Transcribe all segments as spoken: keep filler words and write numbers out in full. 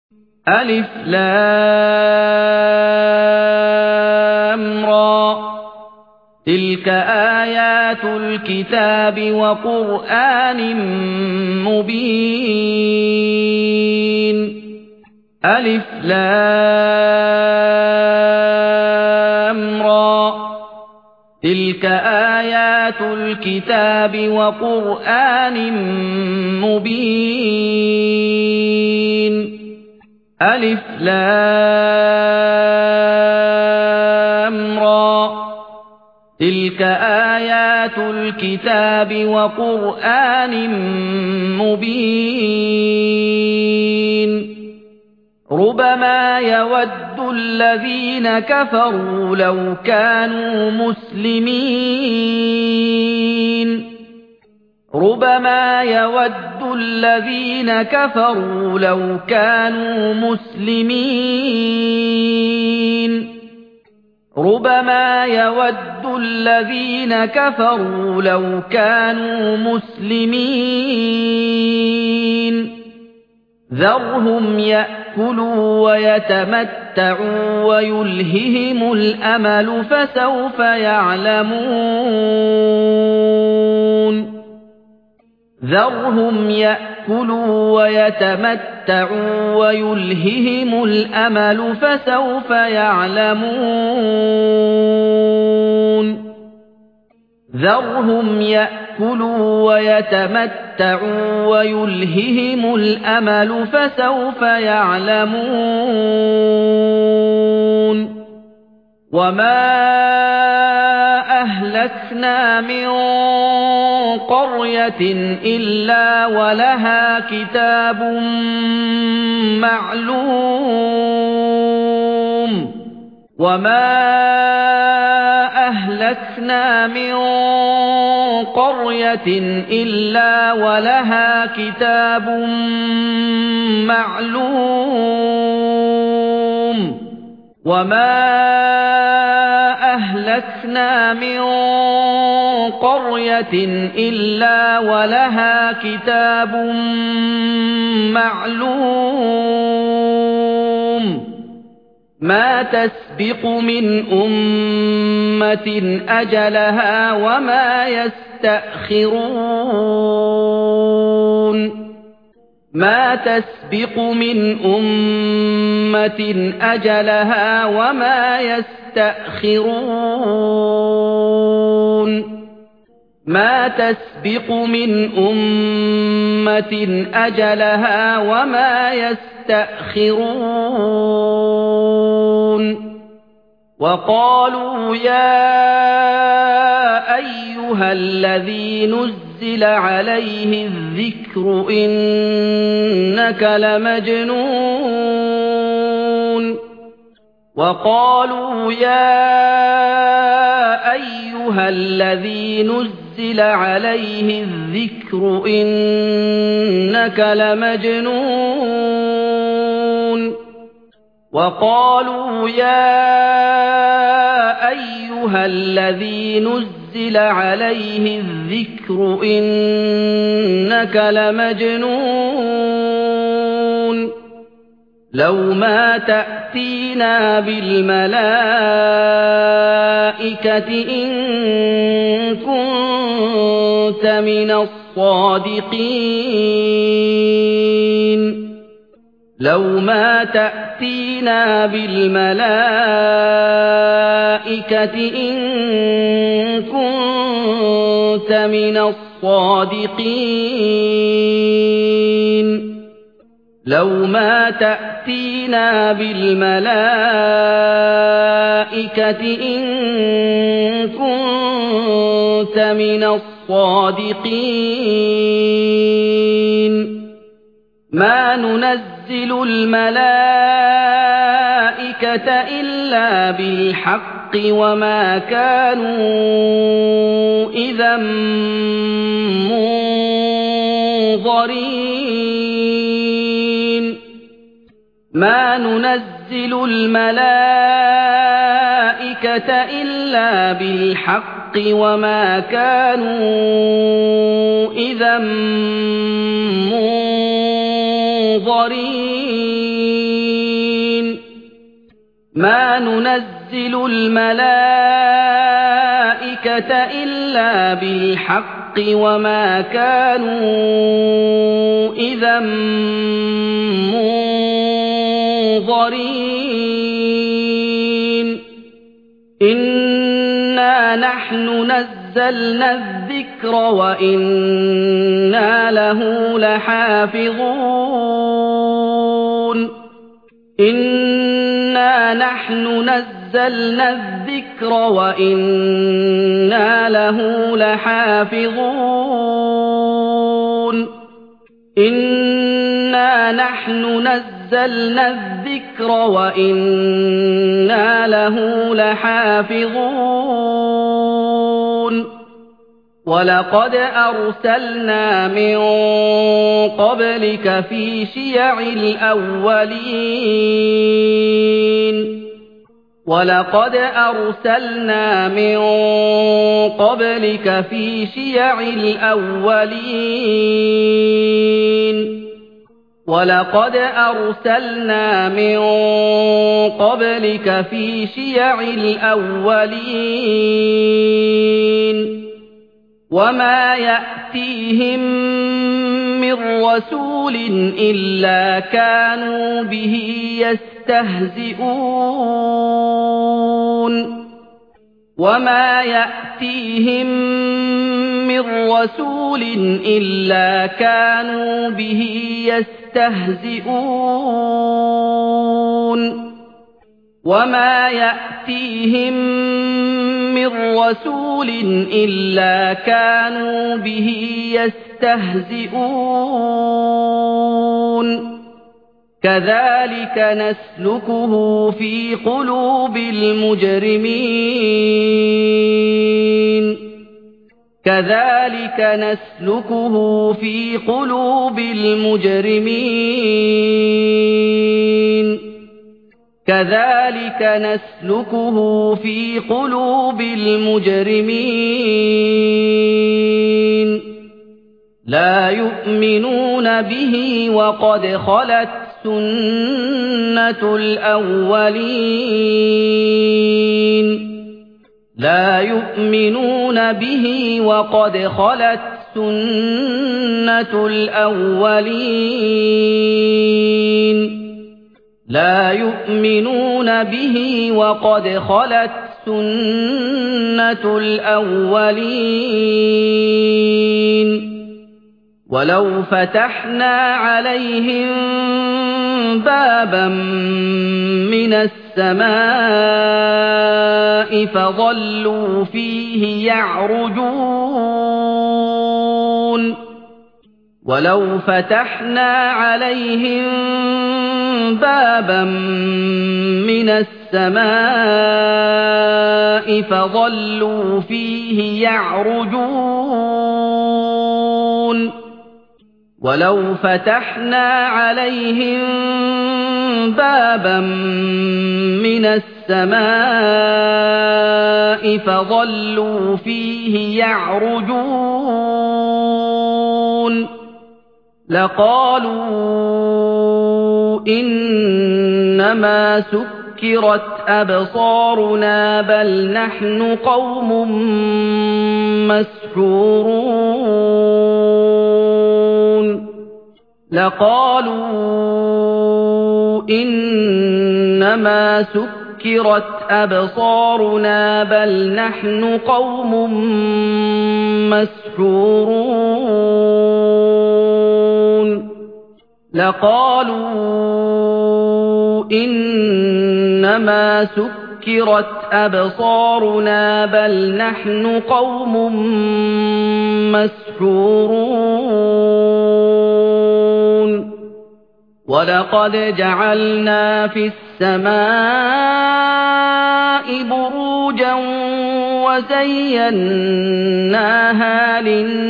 ألف لام را تلك آيات الكتاب وقرآن مبين ألف لام را تلك آيات الكتاب وقرآن مبين ألف لام را تلك آيات الكتاب وقرآن مبين ربما يود الذين كفروا لو كانوا مسلمين ربما يود الذين كفروا لو كانوا مسلمين ربما يود الذين كفروا لو كانوا مسلمين ذرهم يأكلوا ويتمتعوا ويلههم الأمل فسوف يعلمون ذرهم يأكلوا ويتمتعوا ويلههم الأمل فسوف يعلمون ذرهم يأكلوا ويتمتعوا ويلههم الأمل فسوف يعلمون وما أهلكنا من قرية إلا ولها كتاب معلوم وما أهلكنا من قرية إلا ولها كتاب معلوم وما أهلكنا من قرية إلا ولها كتاب معلوم ما تسبق من أمة أجلها وما يستأخرون ما تسبق من أمة أجلها وما يستأخرون ما تسبق من أمة أجلها وما يستأخرون وقالوا يا أيها الذي نزل عليه الذكر إنك لمجنون وقالوا يا أيها الذي نزل عليه الذكر إنك لمجنون وقالوا يا أيها الذي نزل عليه الذكر إنك لمجنون لو ما تأتينا بالملائكة إن كنت من الصادقين لو ما تأتينا بالملائكة إن كنت من الصادقين لو ما تأتينا بالملائكة إن كنت من الصادقين ما ننزل الملائكة إلا بالحق وما كانوا إذا منظرين ما ننزل الملائكة إلا بالحق وما كانوا إذا منظرين ما ننزل الملائكة إلا بالحق وما كانوا إذا منظرين إنا نحن نزلنا الذكر وإنا له لحافظون إنا نحن نزلنا الذكر وإنا له لحافظون إنا نحن نزلنا الذكر وإنا له لحافظون ولقد أرسلنا من قبلك في شيع الأولين ولقد أرسلنا من قبلك في شيع الأولين ولقد أرسلنا من قبلك في شيع الأولين وما يأتيهم من رسول إلا كانوا به يستهزئون وما يأتيهم من رسول إلا كانوا به يستهزئون وما يأتيهم من رسول إلا كانوا به يستهزئون كذلك نسلكه في قلوب المجرمين كذلك نسلكه في قلوب المجرمين كذلك نسلكه في قلوب المجرمين لا يؤمنون به وقد خلت سنة الأولين لا يؤمنون به وقد خلت سنة الأولين لا يؤمنون به وقد خلت سنة الأولين ولو فتحنا عليهم بابا من السماء فظلوا فيه يعرجون ولو فتحنا عليهم بابا من السماء فظلوا فيه يعرجون ولو فتحنا عليهم بابا من السماء فظلوا فيه يعرجون لقالوا إنما سكرت أبصارنا بل نحن قوم مسحورون لقالوا إنما سكرت أبصارنا بل نحن قوم مسحورون لقالوا إنما سكرت أبصارنا بل نحن قوم مسحورون ولقد جعلنا في السماء بروجا وزيناها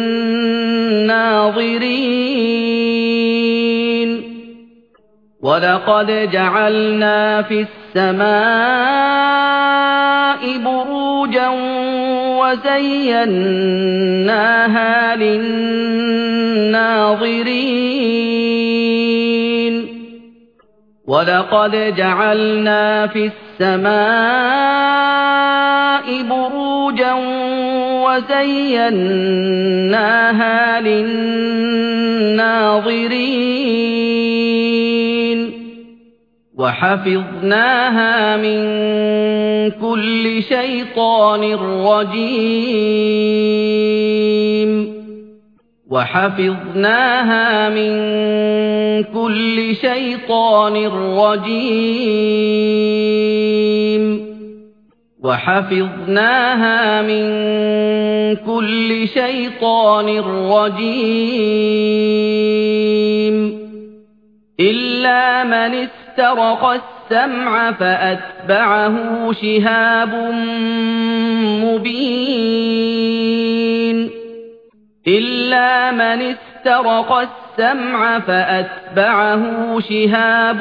للناظرين ولقد جعلنا في السماء بروجا وزيناها للناظرين وَلَقَدْ جَعَلْنَا فِي السَّمَاءِ بُرُوجًا وَزَيَّنَّاهَا لِلنَّاظِرِينَ وَحَفِظْنَاهَا مِن كُلِّ شَيْطَانٍ رَّجِيمٍ وَحَفِظْنَاهَا مِن كُلِّ شَيْطَانٍ رَّجِيمٍ وَحَفِظْنَاهَا مِن كُلِّ شَيْطَانٍ رَّجِيمٍ إِلَّا مَنِ اسْتَرَقَ السَّمْعَ فَأَتْبَعَهُ شِهَابٌ مُّبِينٌ إِلَّا مَنِ اسْتَرَقَ السَّمْعَ فَأَتْبَعَهُ شِهَابٌ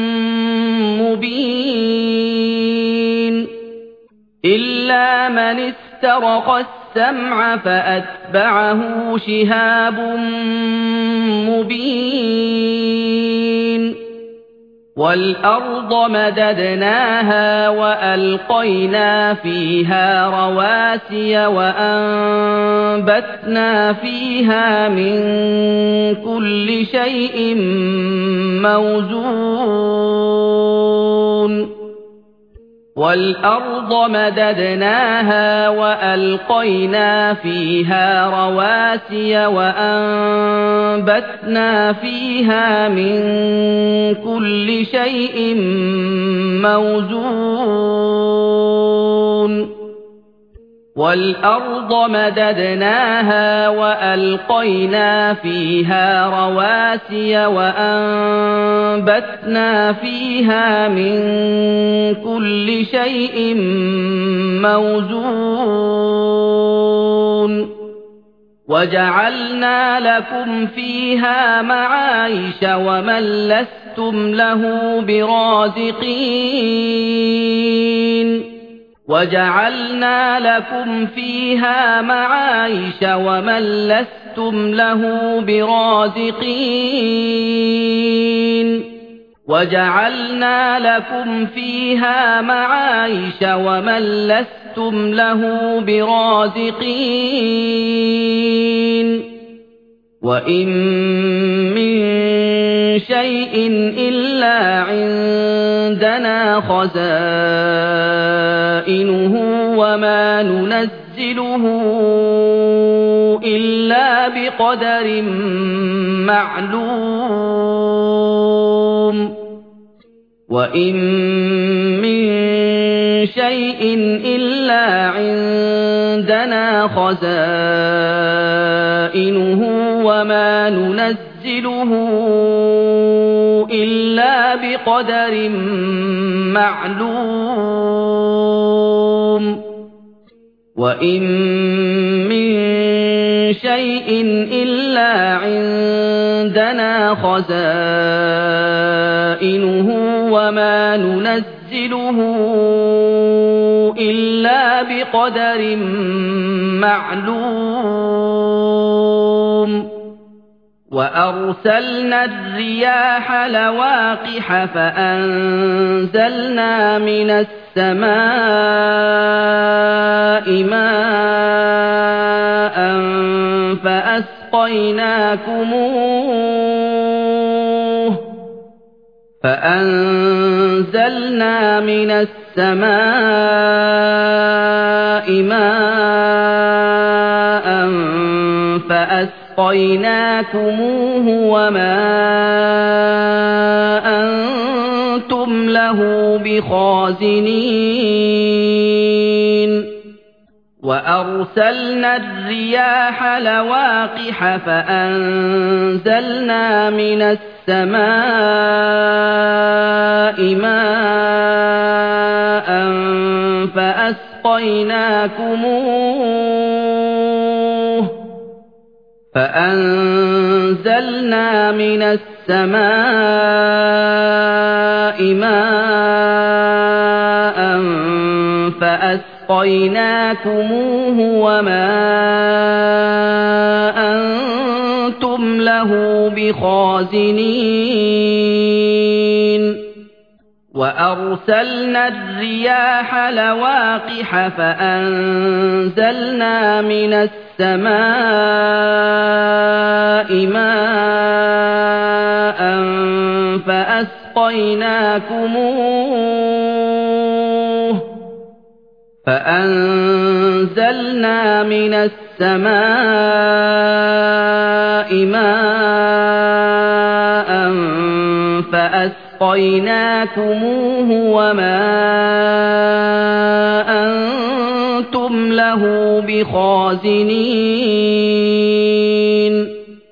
مُّبِينٌ إِلَّا مَنِ اسْتَرَقَ السَّمْعَ فَأَتْبَعَهُ شِهَابٌ مُّبِينٌ وَالْأَرْضَ مَدَدْنَاهَا وَأَلْقَيْنَا فِيهَا رَوَاسِيَ وَأَنبَتْنَا فِيهَا مِن كُلِّ شَيْءٍ مَّوْزُونٍ وَالْأَرْضَ مَدَدْنَاهَا وَأَلْقَيْنَا فِيهَا رَوَاسِيَ وَأَنبَتْنَا فِيهَا مِن كُلِّ شَيْءٍ مَّوْزُونٍ وَالْأَرْضَ مَدَدْنَاهَا وَأَلْقَيْنَا فِيهَا رَوَاسِيَ وَأَنبَتْنَا فِيهَا مِن كُلِّ شَيْءٍ مَّوْزُونٍ وَجَعَلْنَا لَكُمْ فِيهَا مَعَايِشَ وَمَن لَّسْتُمْ لَهُ بِرَازِقِينَ وَجَعَلْنَا لَكُمْ فِيهَا مَعَايِشَ وَمَن لَّسْتُمْ لَهُ بِرَازِقِينَ وَجَعَلْنَا لَكُمْ فِيهَا مَعَايِشَ وَمَن لَّسْتُمْ لَهُ بِرَازِقِينَ وَإِن مِّن شَيْءٍ إِلَّا عِندَنَا خَزَائِنُهُ وَمَا نُنَزِّلُهُ إِلَّا بِقَدَرٍ مَّعْلُومٍ وَإِن مِّن شَيْءٍ إِلَّا عِندَنَا خَزَائِنُهُ وَمَا نُنَزِّلُهُ إِلَّا بِقَدَرٍ مَّعْلُومٍ وَإِن مِّن شَيْءٍ إِلَّا عِندَنَا خَزَائِنُهُ وَمَا نُنَزِّلُهُ إِلَّا بِقَدَرٍ مَّعْلُومٍ وَأَرْسَلْنَا الرِّيَاحَ لَوَاقِحَ فَأَنزَلْنَا مِنَ السَّمَاءِ مَاءً فَأَسْقَيْنَاكُمُوهُ فَأَنزَلْنَا مِنَ السَّمَاءِ مَاءً فَأَسْقَيْنَاكُمُوهُ وَمَا أَنتُمْ لَهُ بِخَازِنِينَ وَأَرْسَلْنَا الرِّيَاحَ لَوَاقِحَ فَأَنزَلْنَا مِنَ السَّمَاءِ مَاءً فَأَسْقَيْنَاكُمُوهُ فَأَنزَلْنَا مِنَ السَّمَاءِ مَاءً فَأَسْقَيْنَاكُمُوهُ وَمَا أَنتُمْ لَهُ بِخَازِنِينَ وأرسلنا الرياح لواقح فأنزلنا من السماء ماء فأسقيناكموه فأنزلنا من السماء ماء فأسقيناكموه وما أنتم له بخازنين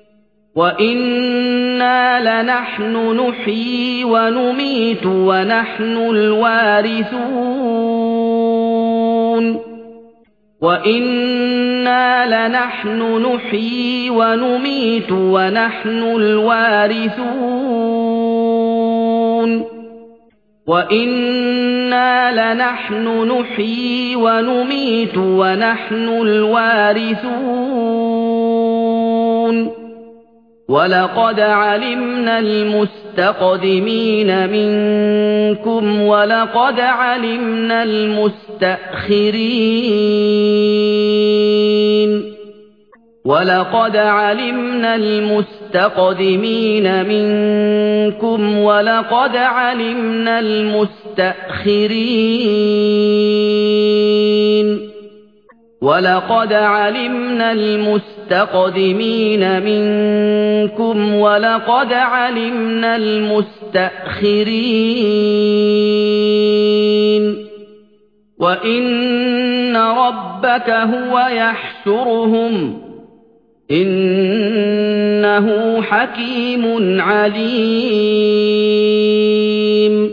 وإنا لنحن نحيي ونميت ونحن الوارثون وإنا لنحن نحيي ونميت ونحن الوارثون وإنا لنحن نحيي ونميت ونحن الوارثون ولقد علمنا المستقدمين منكم ولقد علمنا المستأخرين ولقد علمنا المستقدمين منكم ولقد علمنا المستأخرين ولقد علمنا المستقدمين منكم ولقد علمنا المستأخرين وإن ربك هو يحشرهم إنه حكيم عليم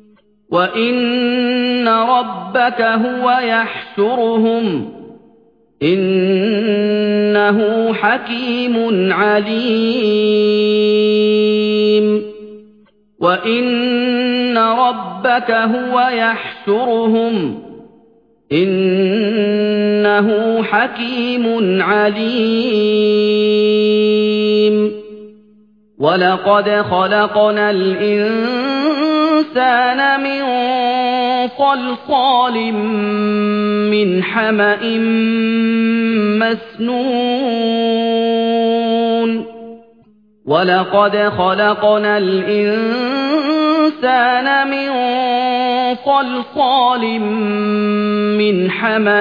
وإن ربك هو يحشرهم إنه حكيم عليم وإن ربك هو يحشرهم إنه حكيم عليم ولقد خلقنا الإنسان من صلصال من حمأ مسنون ولقد خلقنا الإنسان من صلصال من حمأ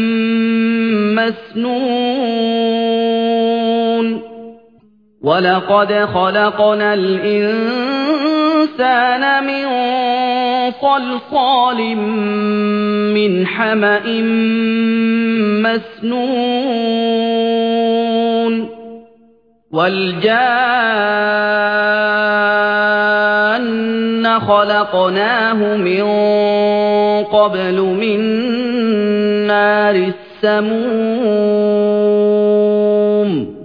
مسنون ولقد خلقنا الإنسان من صلصال من حمأ مسنون والجان خلقناه من قبل من نار السموم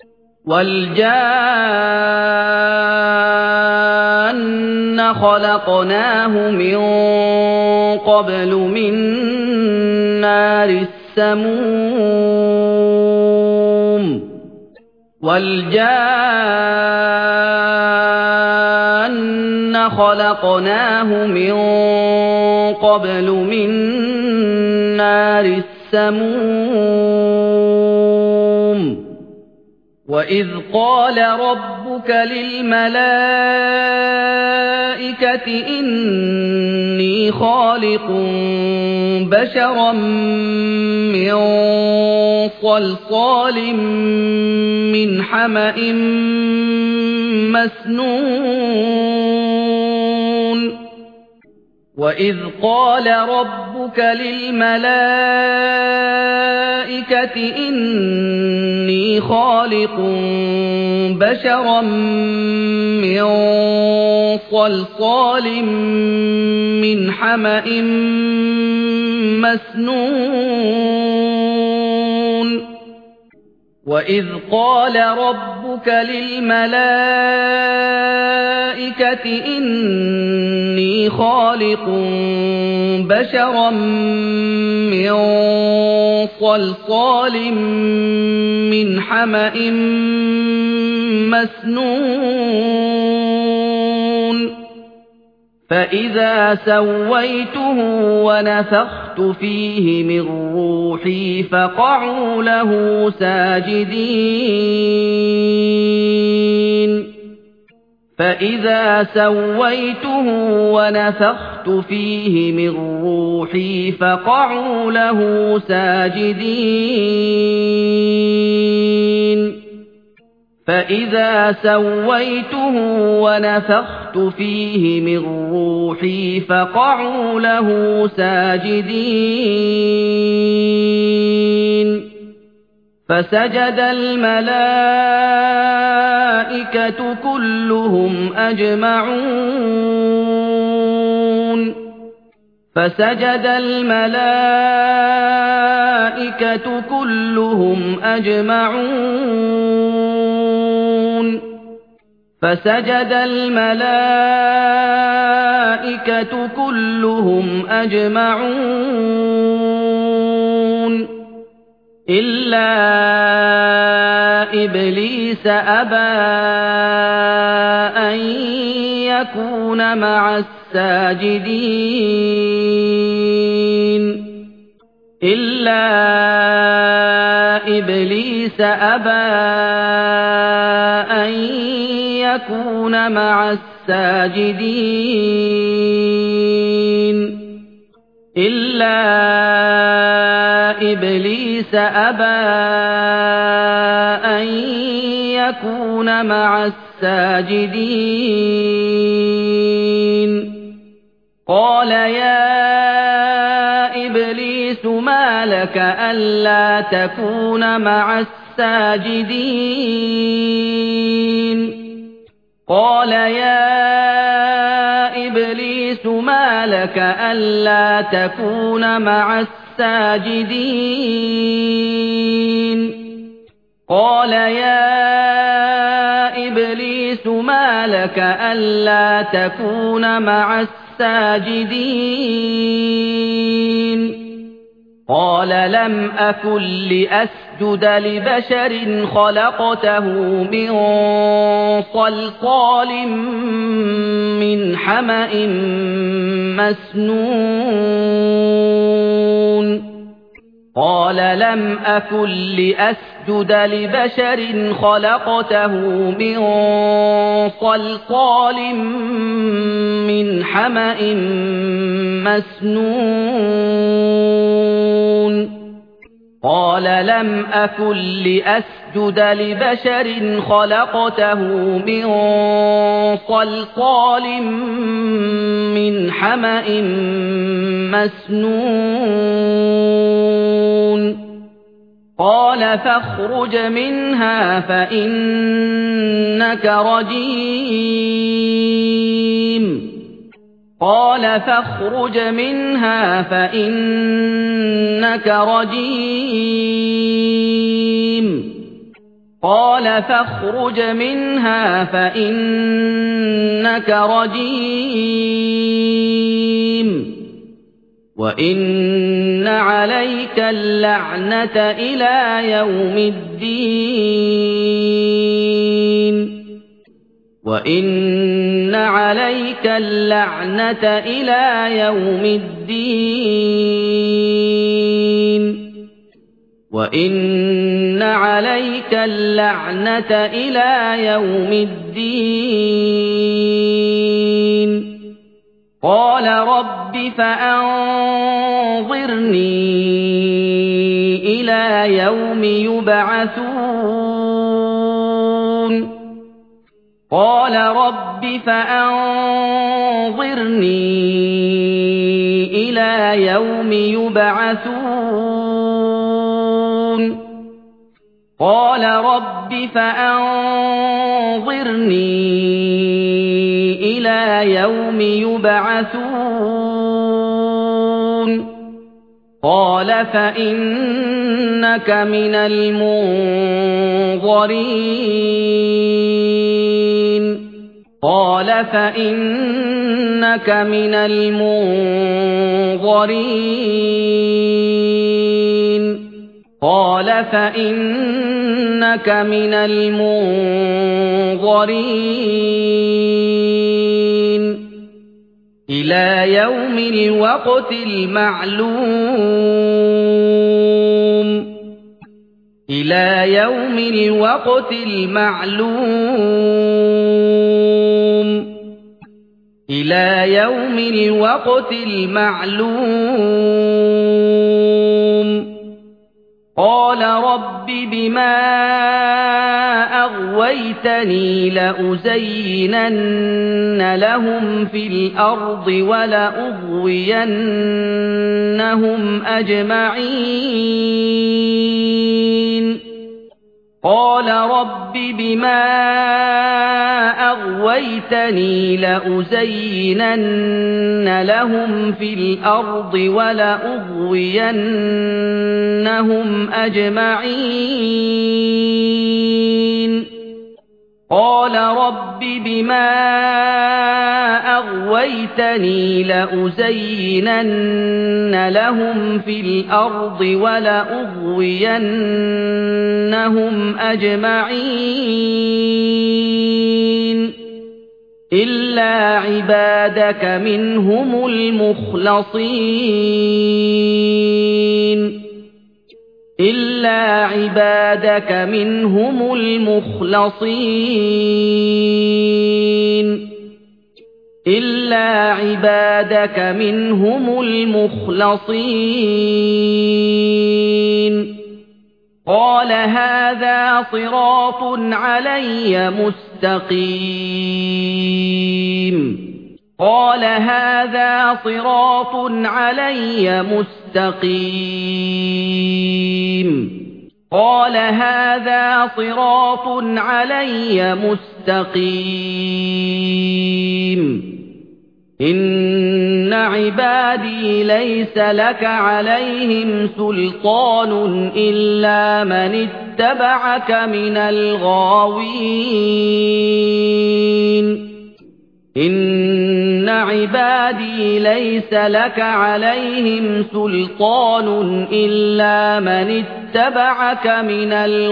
والجان خلقناه من قبل من نار السموم والجان خلقناه من قبل من نار السموم وإذ قال ربك للملائكة إني خالق بشرا من صلصال من حمأ مسنون وإذ قال ربك للملائكة إني خالق بشرا من صلصال من حمأ مسنون وإذ قال ربك للملائكة إني خالق بشرا من صلصال من حمأ مسنون فإذا سويته ونفخت فيه من روحي فقعوا له ساجدين فإذا سويته ونفخت فيه من روحي فقعوا له ساجدين فإذا سويته ونفخت فيه من روحي فقعوا له ساجدين فسجد الملائكة كلهم أجمعون فسجد الملائكة كلهم أجمعون فسجد الملائكة كلهم أجمعون إلا إبليس أبى أن يكون مع الساجدين إلا إبليس أبى أن يكون مع الساجدين إلا إبليس أبى أن يكون مع الساجدين قال يا إبليس ما لك ألا تكون مع الساجدين قال يا إبليس ما لك ألا تكون مع الساجدين قال يا إبليس ما لك ألا تكون مع الساجدين قال لم أكن لأسجد لبشر خلقته من صلصال من حمأ مسنون قال لم أكن لأسجد لبشر خلقته من صلصال من حمأ مسنون قال لم أكن لأسجد لبشر خلقته من صلصال من حمأ مسنون قال فاخرج منها فإنك رجيم قال فاخرج منها فإنك رجيم قال فاخرج منها فإنك رجيم وإن عليك اللعنة إلى يوم الدين وإن عليك اللعنة إلى يوم الدين وإن عليك اللعنة إلى يوم الدين قال رب فأنظرني إلى يوم يبعثون قال رب فأنظرني إلى يوم يبعثون قال رب فأنظرني إلى يوم يبعثون قال فإنك من المنظرين قال فإنك من المنظرين قال فإنك من المنظرين إلى يوم الوقت المعلوم إلى يوم الوقت المعلوم إلى يوم الوقت المعلوم قال رب بما أغويتني لأزينن لهم في الأرض ولأغوينهم أجمعين قال رب بما أغويتني لأزينن لهم في الأرض ولأغوينهم أجمعين قال رب بما أغويتني لأزينن لهم في الأرض ولأغوينهم أجمعين إلا عبادك منهم المخلصين إلا عبادك منهم المخلصين إلا عبادك منهم المخلصين قال هذا صراط علي مستقيم قال هذا صراط علي مستقيم قال هذا صراط علي مستقيم إن عبادي ليس لك عليهم سلطان إلا من اتبعك من الغاوين إن عبادي ليس لك عليهم سلطان إلا من اتبعك من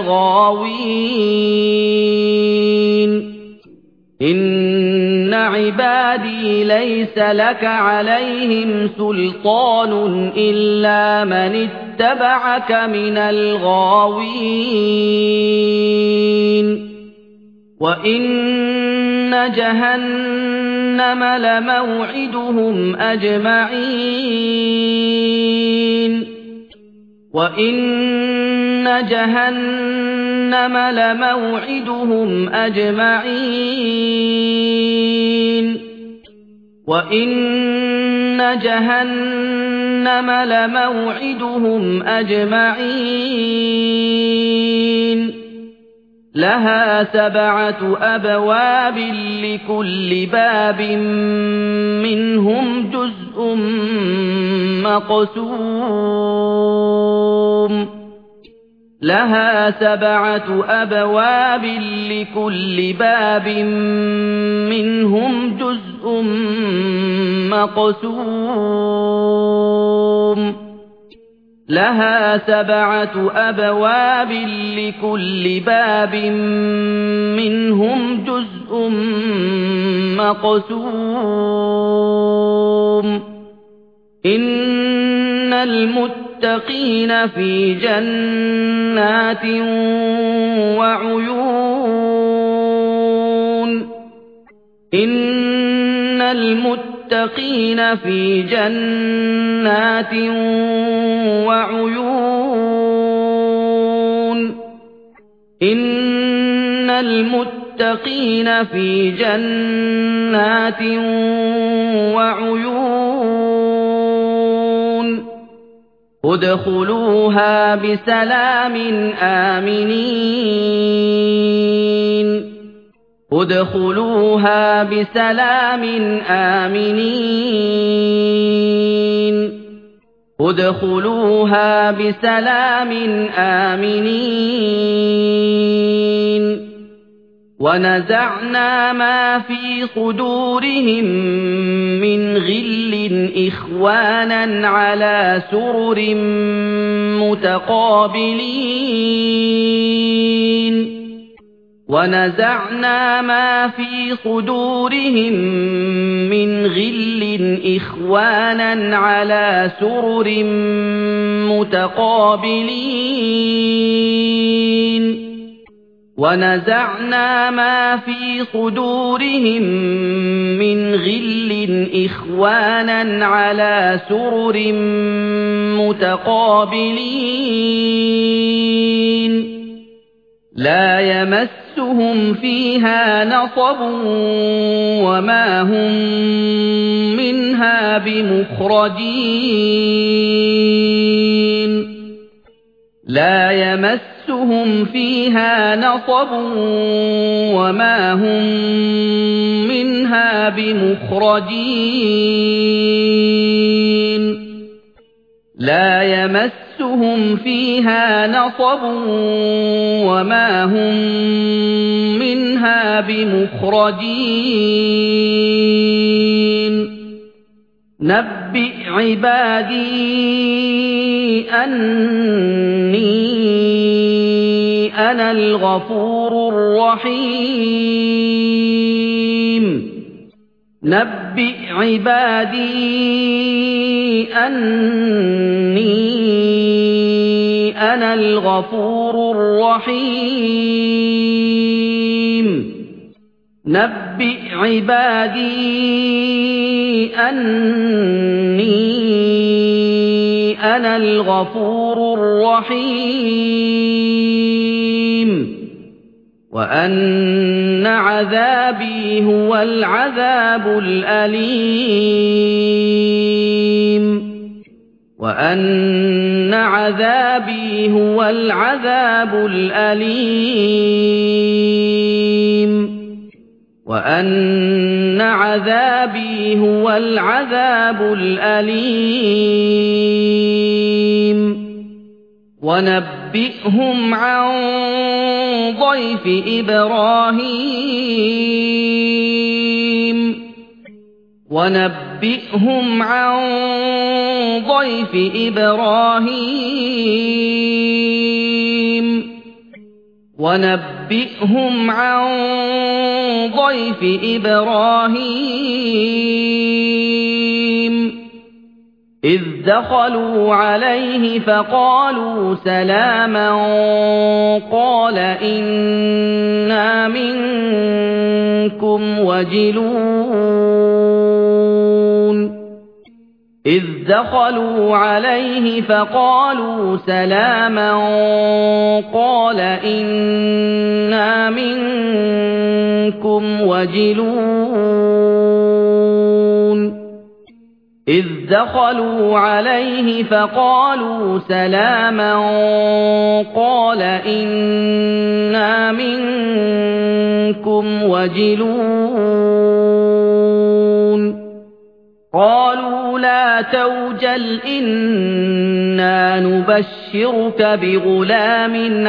الغاوين إن عبادي ليس لك عليهم سلطان إلا من اتبعك من الغاوين وإن جهنم لموعدهم أجمعين وإن جهنم لموعدهم أجمعين وإن جهنم لموعدهم أجمعين لها سبعة أبواب لكل باب منهم جزء مقسوم لها سبعة أبواب لكل باب منهم جزء مقسوم لها سبعة أبواب لكل باب منهم جزء مقسوم إن المتقين في جنات وعيون إن المتقين في جنات وعيون إن المتقين في جنات وعيون ادخلوها بسلام آمنين ادخلوها بسلام آمنين ادخلوها بسلام آمنين ونزعنا ما في صدورهم من غل إخوانا على سرر متقابلين وَنَزَعْنَا مَا فِي صُدُورِهِم مِّنْ غِلٍّ إِخْوَانًا عَلَىٰ سُرُرٍ مُّتَقَابِلِينَ وَنَزَعْنَا مَا فِي صُدُورِهِم مِّنْ غِلٍّ إِخْوَانًا عَلَىٰ سُرُرٍ مُّتَقَابِلِينَ لَا يَمَسُّهُمْ فِيهَا نَصَبٌ وَمَا هُم مِّنْهَا بِمُخْرَجِينَ لا يَمَسُّهُمْ فِيهَا نَصَبٌ وَمَا هُم مِّنْهَا بِمُخْرَجِينَ لا يَمَسُّهُمْ فِيهَا نَصَبٌ وَمَا هُم مِّنْهَا بِمُخْرَجِينَ نَبِّئْ عِبَادِي أَنِّي أَنَا الْغَفُورُ الرَّحِيمُ نَبِّئْ عِبَادِي أَنِّي أَنَا الْغَفُورُ الرَّحِيمُ نَبِّئْ عِبَادِي أَنِّي أَنَا الْغَفُورُ الرَّحِيمُ وَأَنَّ عَذَابِي هُوَ الْعَذَابُ الْأَلِيمُ وَأَنَّ عَذَابِي هُوَ الْعَذَابُ الْأَلِيمُ وَأَنَّ عَذَابِي هُوَ الْعَذَابُ الْأَلِيمُ وَنَبِّئْهُمْ عَن ضَيْفِ إِبْرَاهِيمَ وَنَبِّئْهُمْ عَن ضَيْفِ إِبْرَاهِيمَ وَنَبِّئْهُمْ عَن ضَيْفِ إِبْرَاهِيمَ إِذْ دَخَلُوا عَلَيْهِ فَقَالُوا سَلَامًا قَالَ إِنَّا مِنكُمْ وَجِلُونَ إِذْ دَخَلُوا عَلَيْهِ فَقَالُوا سَلَامًا قَالَ إِنَّا مِنكُمْ وَجِلُونَ إِذْ دَخَلُوا عَلَيْهِ فَقَالُوا سَلَامًا قَالَ إِنَّا مِنكُمْ وَجِلُونَ قَالُوا لَا تَوْجَلْ إِنَّا نُبَشِّرُكَ بِغُلَامٍ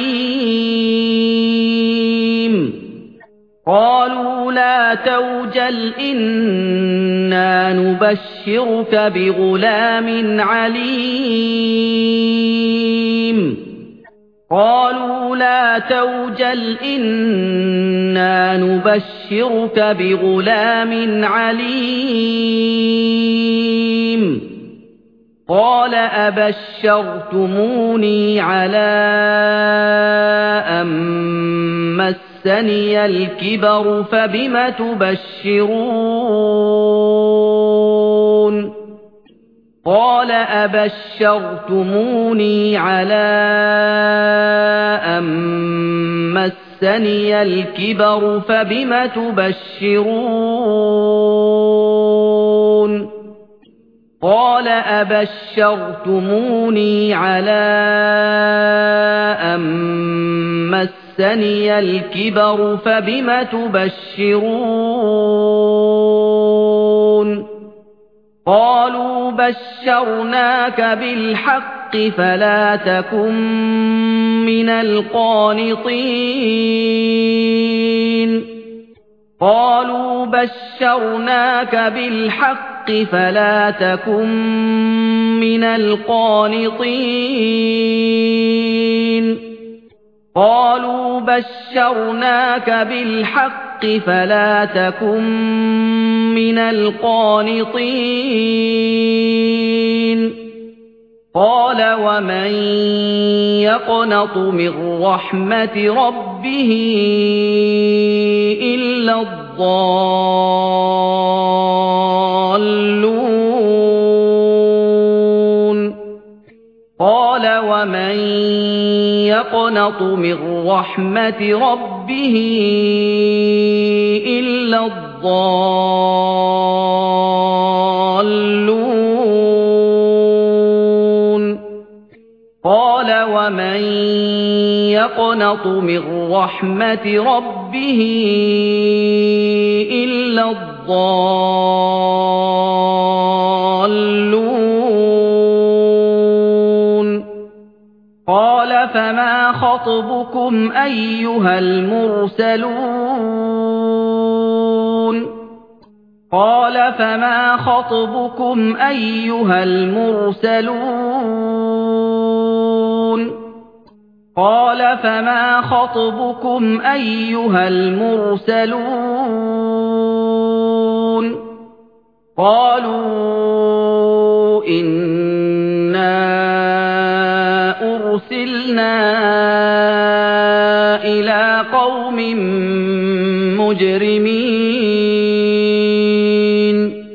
عَلِيمٍ قَالُوا لَا تَوْجَلْ إِنَّا نُبَشِّرُكَ بِغُلَامٍ عَلِيمٍ قَالُوا لَا تَوْجَلْ إِنَّا نُبَشِّرُكَ بِغُلَامٍ عَلِيمٍ قَالَ أَبَشَّرْتُمُونِي عَلَىٰ أَن مَّسَّنِيَ الْكِبَرُ فَبِمَ تُبَشِّرُونَ قَالَ أَبَشَّرْتُمُونِي عَلَىٰ أَن مَّسَّنِيَ الْكِبَرُ فَبِمَ تُبَشِّرُونَ قَالَ أَبَشَّرْتُمُونِي عَلَىٰ أَن مَّسَّنِيَ الْكِبَرُ فَبِمَ تُبَشِّرُونَ قَالُوا بَشَّرْنَاكَ بِالْحَقِّ فَلَا تَكُن مِّنَ الْقَانِطِينَ قَالُوا بَشَّرْنَاكَ بِالْحَقِّ فَلَا تَكُن مِّنَ الْقَانِطِينَ قالوا بشرناك بالحق فلا تكن من القانطين قال ومن يقنط من رحمة ربه إلا الضالون قال ومن يقنط من رحمة ربه إلا الضالون قال ومن يقنط من رحمة ربه إلا الضالون قال فما خطبكم أيها المرسلون قال فما خطبكم أيها المرسلون قال فما خطبكم أيها المرسلون قالوا إنا أرسلنا إلى قوم مجرمين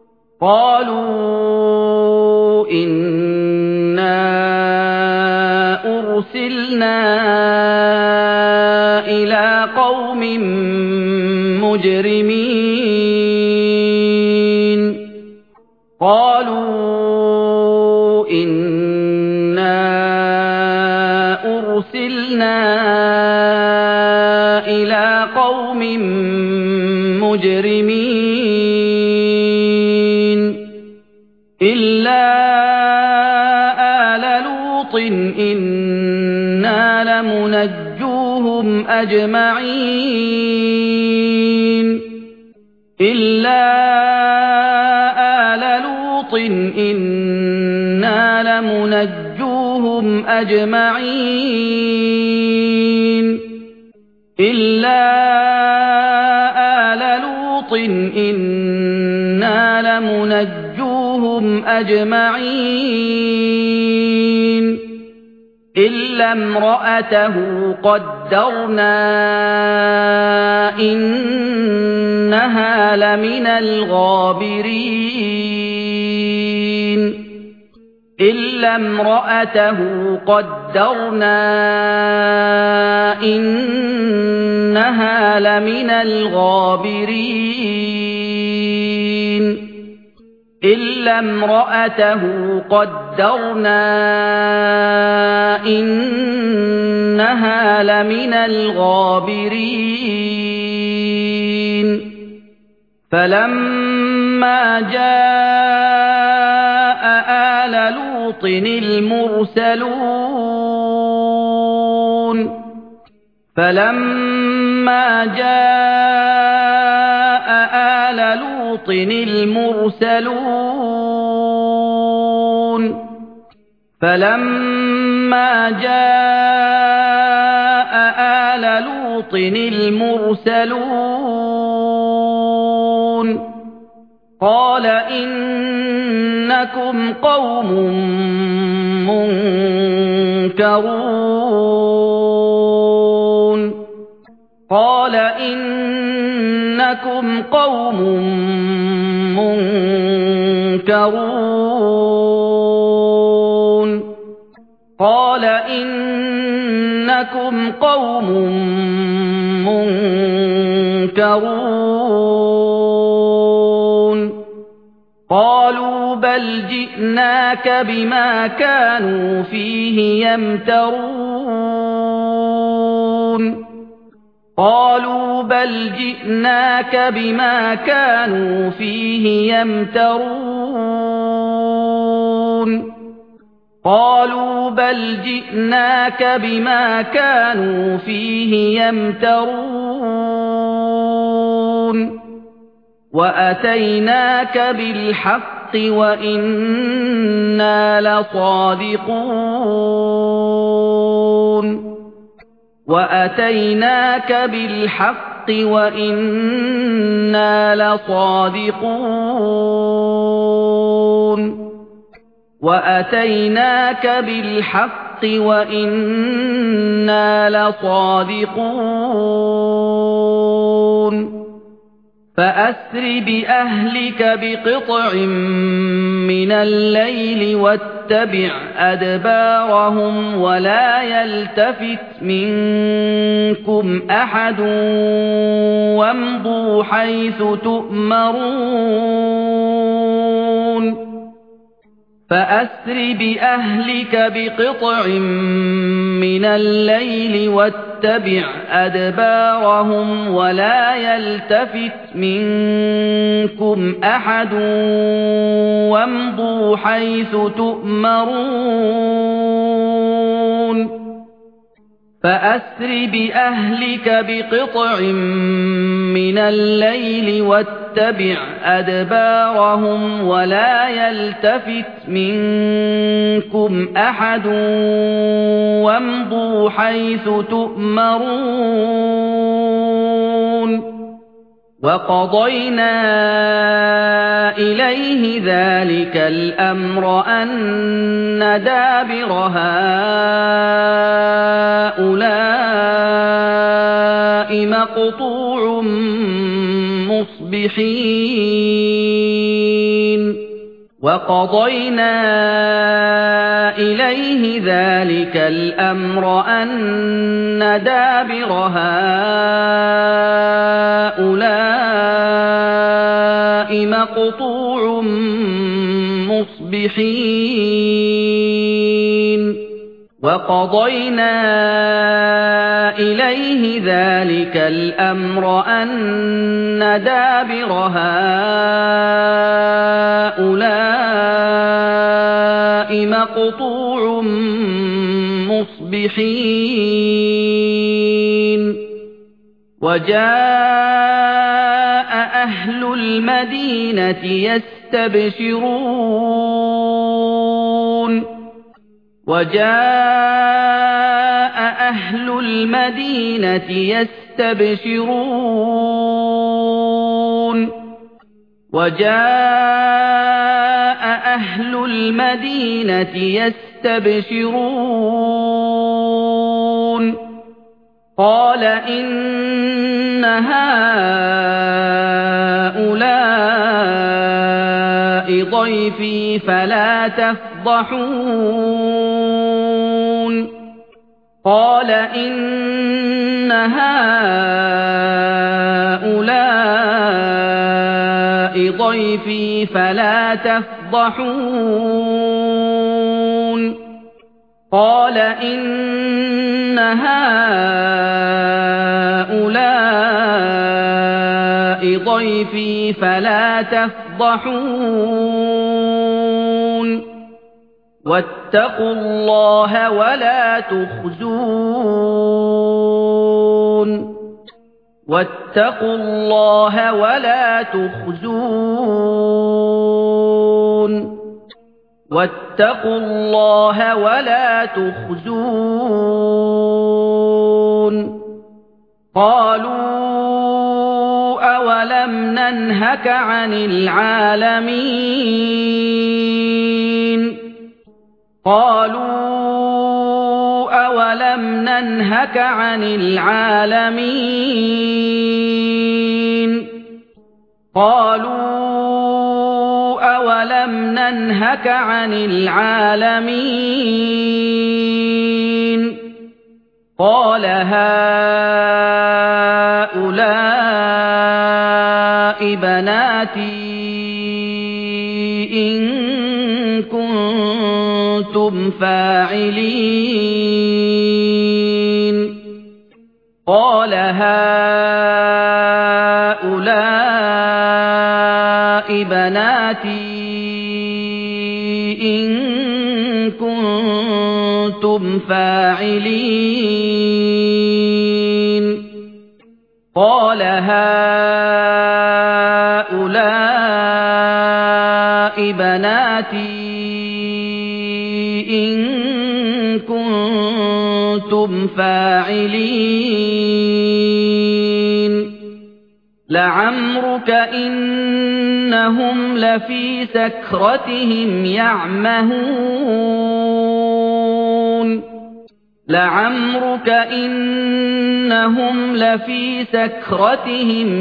قالوا إنا أرسلنا إلى قوم مجرمين قالوا إنا أرسلنا إلى قوم مجرمين إلا آل لوط إنا لمنجوهم أجمعين إلا آل لوط إنا لمنجوهم أجمعين إلا آل لوط إنا لمنجوهم أجمعين إلا امرأته قدرنا إنها لمن الغابرين إلا امرأته قدرنا إنها لمن الغابرين إلا امرأته قدرنا إنها لمن الغابرين فلما جاء آل لوط المرسلون فلما جاء آل لوط المرسلون فلما جاء آل لوط المرسلون قال إنكم قوم منكرون قال إنكم قوم منكرون قال إنكم قوم منكرون قالوا بل جئناك بما كانوا فيه يمترون قالوا بل جئناك بما كانوا فيه يمترون قالوا بل جئناك بما كانوا فيه يمترون وأتيناك بالحق وإنا لصادقون وَأَتَيْنَاكَ بِالْحَقِّ وَإِنَّا لَصَادِقُونَ وَأَتَيْنَاكَ بِالْحَقِّ وَإِنَّا لَصَادِقُونَ فَأَسْرِ بِأَهْلِكَ بِقِطْعٍ مِّنَ اللَّيْلِ وَاتَّبِعْ أَدْبَارَهُمْ وَلَا يَلْتَفِتْ مِنكُمْ أَحَدٌ وَامْضُوا حَيْثُ تُؤْمَرُونَ فَأَسْرِ بِأَهْلِكَ بِقِطْعٍ مِّنَ اللَّيْلِ وَاتَّبِعْ أَدْبَارَهُمْ وَلَا يَلْتَفِتْ مِنكُمْ أَحَدٌ وَامْضُوا حَيْثُ تُؤْمَرُونَ فَأَسْرِ بِأَهْلِكَ بِقِطْعٍ مِّنَ اللَّيْلِ وَاتَّبِعْ أَدْبَارَهُمْ وَلَا يَلْتَفِتْ مِنكُمْ أَحَدٌ وَامْضُوا حَيْثُ تُؤْمَرُونَ وَقَضَيْنَا إِلَيْهِ ذَلِكَ الْأَمْرَ أَنَّ دَابِرَ هَٰؤُلَاءِ مَقْطُوعٌ مُّصْبِحِينَ وَقَضَيْنَا إِلَيْهِ ذَلِكَ الْأَمْرَ أَنَّ دَابِرَ هَٰؤُلَاءِ مَقْطُوعٌ مُّصْبِحِينَ وَقَضَيْنَا إِلَيْهِ ذَلِكَ الْأَمْرَ أَنَّ دَابِرَ هَٰؤُلَاءِ مَقْطُوعٌ مُّصْبِحِينَ وَجَاءَ أَهْلُ الْمَدِينَةِ يَسْتَبْشِرُونَ وَجَاءَ أَهْلُ الْمَدِينَةِ يَسْتَبْشِرُونَ وَجَاءَ أَهْلُ الْمَدِينَةِ يَسْتَبْشِرُونَ قَالَ إِنَّ هَٰؤُلَاءِ ضَيْفِي فَلَا تَفْضَحُونِ قَالَ إِنَّ هَٰؤُلَاءِ ضَيْفِي فَلَا تَفْضَحُونِ قَالَ إِنَّ هَٰؤُلَاءِ ضَيْفِي فَلَا تَفْضَحُونِ وَاتَّقُوا اللَّهَ وَلَا تُخْزُونِ وَاتَّقُوا اللَّهَ وَلَا تُخْزُونِ وَاتَّقُوا اللَّهَ وَلَا تُخْزُونِ قَالُوا أَوَلَمْ نَنْهَكَ عَنِ الْعَالَمِينَ قَالُوا أَوَلَمْ نَنْهَكَ عَنِ الْعَالَمِينَ قَالُوا أَوَلَمْ نَنْهَكَ عَنِ الْعَالَمِينَ قَالَ هَؤُلَاءِ بَنَاتِي إِن كُنتُمْ فَاعِلِينَ قَالَ هَؤُلَاءِ بَنَاتِي إِن كُنتُمْ فَاعِلِينَ قَالَ هَؤُلَاءِ بَنَاتِي إِن كُنتُمْ كنتم فاعلين لعمرك إنهم لفي سكرتهم يعمهون لعمرك إنهم لفي سكرتهم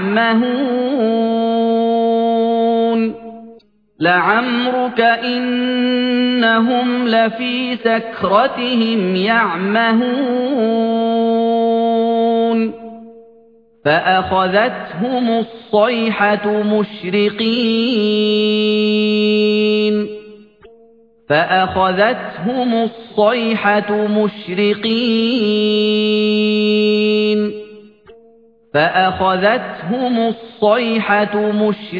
يعمهون لعمرك إنهم لفي سكرتهم يعمهون فأخذتهم الصيحة مشرقين فأخذتهم الصيحة مشرقين فأخذتهم الصيحة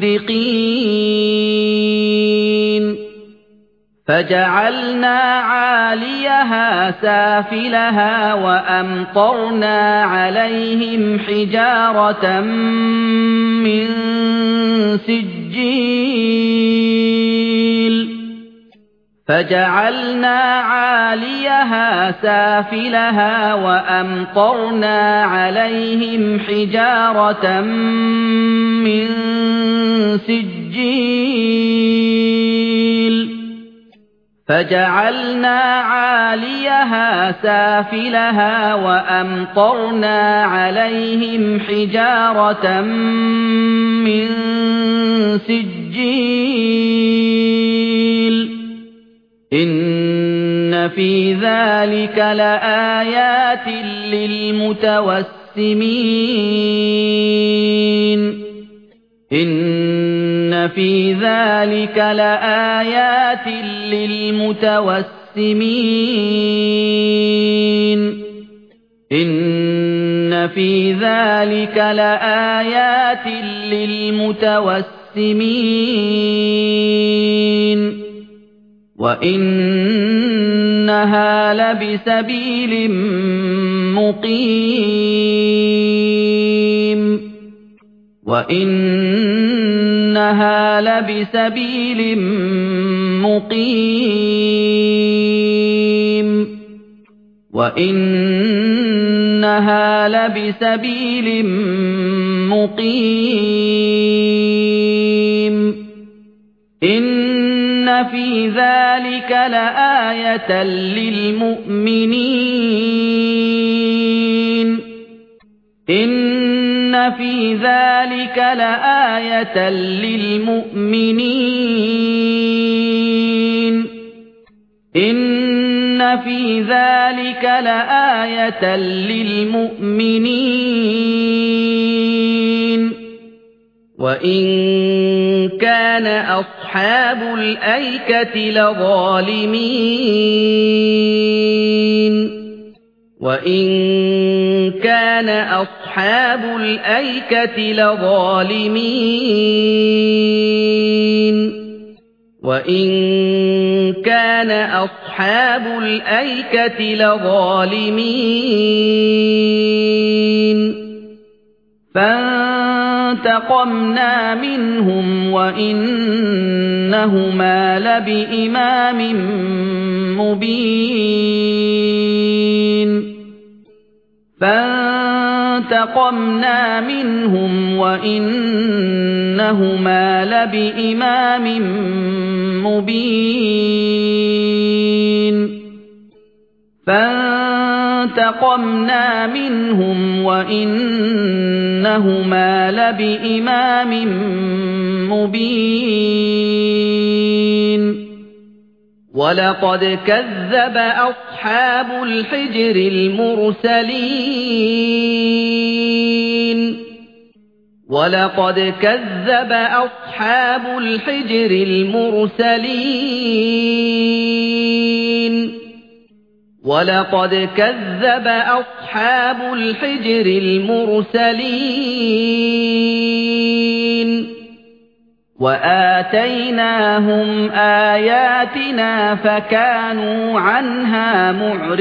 مشرقين فجعلنا عاليها سافلها وأمطرنا عليهم حجارة من سجيل فجعلنا عاليها سافلها وأمطرنا عليهم حجارة من سجيل فجعلنا عاليها سافلها وأمطرنا عليهم حجارة من سجيل إن في ذلك لآيات للمتوسمين إن في ذلك لآيات للمتوسمين إن في ذلك لآيات للمتوسمين وإنها لبسبيل مقيم وإنها لبسبيل مقيم وإنها لبسبيل مقيم إن في ذلك لآية للمؤمنين إن في ذلك لآية للمؤمنين إن في ذلك لآية للمؤمنين وإن كان أصحاب الأيكة لظالمين وإن كان أصحاب الأيكة لظالمين وإن كان أصحاب الأيكة لظالمين فانتقمنا منهم وإنهما لبإمام مبين فانتقمنا منهم وإنهما لبإمام مبين فانتقمنا منهم وإنهما لبإمام مبين ولقد كذب أصحاب الحجر المرسلين ولقد كذب أصحاب الحجر المرسلين ولقد كذب أصحاب الحجر المرسلين وآتيناهم آياتنا فكانوا عنها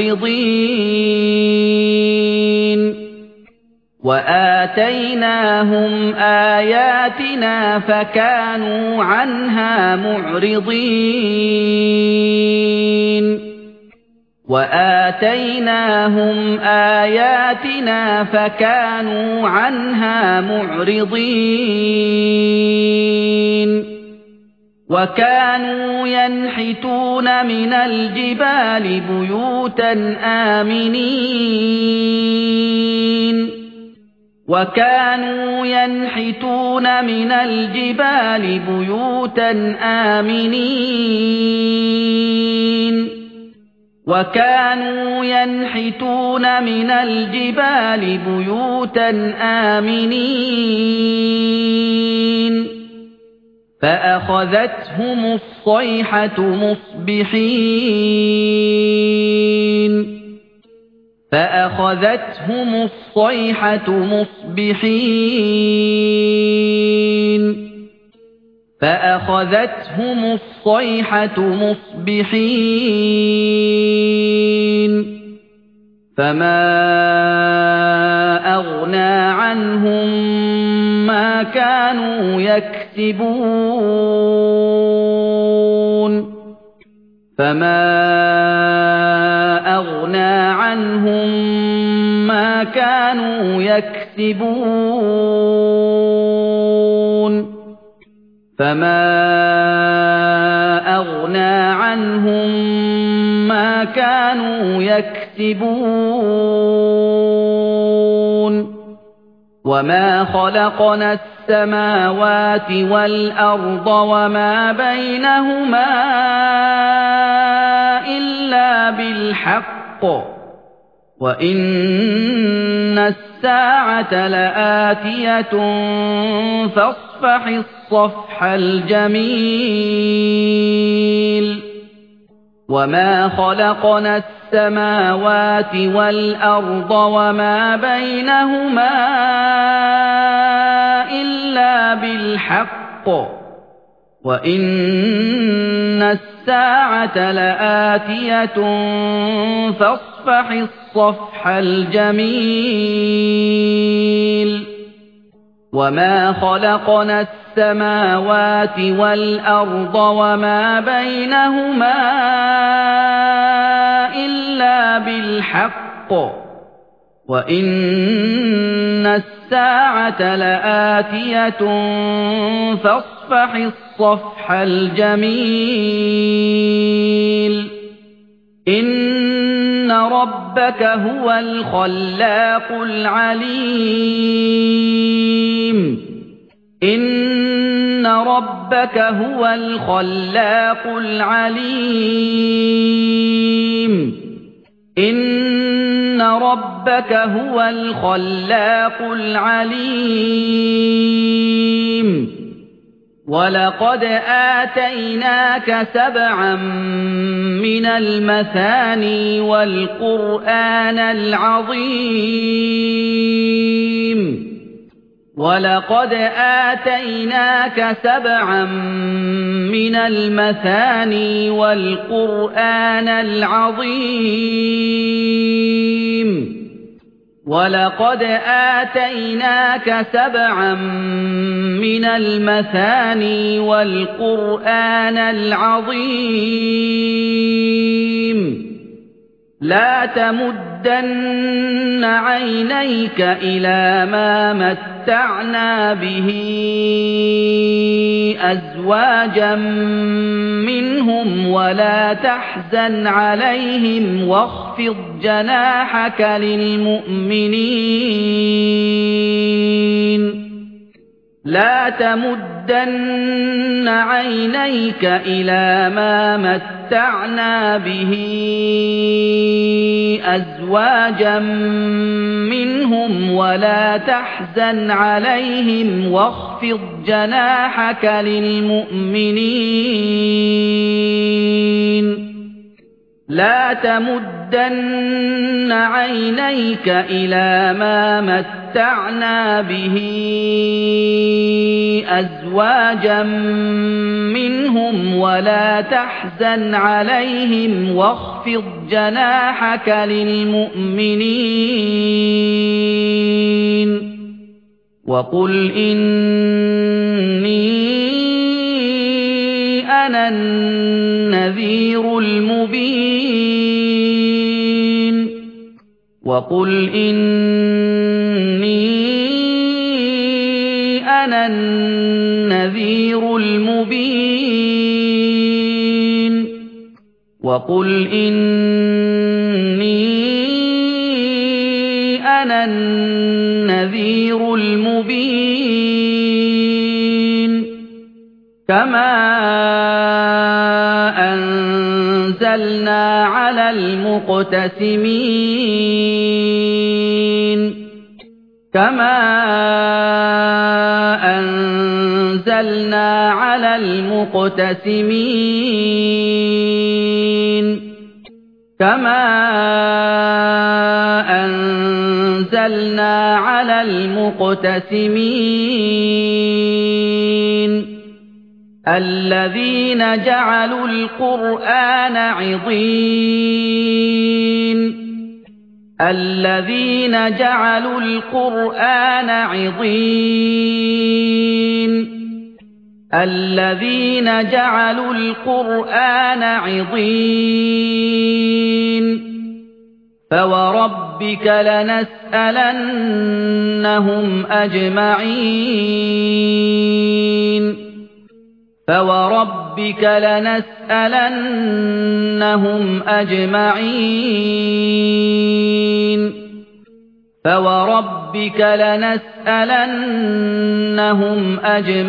معرضين وآتيناهم آياتنا فكانوا عنها معرضين وآتيناهم آياتنا فكانوا عنها معرضين وكانوا ينحتون من الجبال بيوتا آمنين وكانوا ينحتون من الجبال بيوتا آمنين وكانوا ينحتون من الجبال بيوتا آمنين فأخذتهم الصيحة مصبحين فأخذتهم الصيحة مصبحين فأخذتهم الصيحة مصبحين فما أغنى عنهم ما كانوا يكسبون فما أغنى عنهم ما كانوا يكسبون فما أغنى عنهم ما كانوا يكسبون وما خلقنا السماوات والأرض وما بينهما إلا بالحق وإن الساعة لآتية فاصفح الصفح الجميل وما خلقنا السماوات والأرض وما بينهما إلا بالحق وإن الساعة لآتية فاصفح الصفح الجميل وما خلقنا السماوات والأرض وما بينهما إلا بالحق وإن الساعة لآتية فاصفح الصفح الجميل إن ربك هو الخلاق العليم إن ربك هو الخلاق العليم إن ربك هو الخلاق العليم ولقد آتيناك سبعا من المثاني والقرآن العظيم ولقد آتيناك سبعا من المثاني والقرآن العظيم ولقد آتيناك سبعا من المثاني والقرآن العظيم لا تمدن عينيك إلى ما متعنا به أزواجا منهم ولا تحزن عليهم واخفض جناحك للمؤمنين لا تمدن عينيك إلى ما متعنا به أزواجا منهم ولا تحزن عليهم واخفض جناحك للمؤمنين لا تمدن عينيك إلى ما متعنا به أزواجا منهم ولا تحزن عليهم واخفض جناحك للمؤمنين وقل إني أنا النذير المبين وقل إني أنا النذير المبين وقل إني أنا النذير المبين كما أنزلنا على المقتسمين كما أنزلنا على المقتسمين كما أنزلنا على المقتسمين الذين جعلوا القرآن عضين الذين جعلوا القرآن عضين الذين جعلوا القرآن عضين فوربك لنسألنهم أجمعين فوربك لنسألنهم أجمعين فوربك لنسألنهم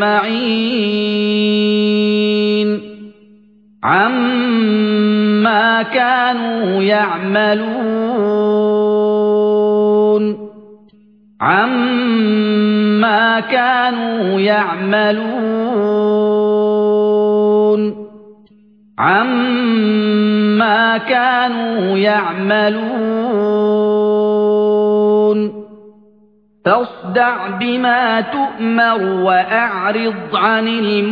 أجمعين عما كانوا يعملون عما كانوا يعملون عما كانوا يعملون فاصدع بما تؤمر وأعرض عن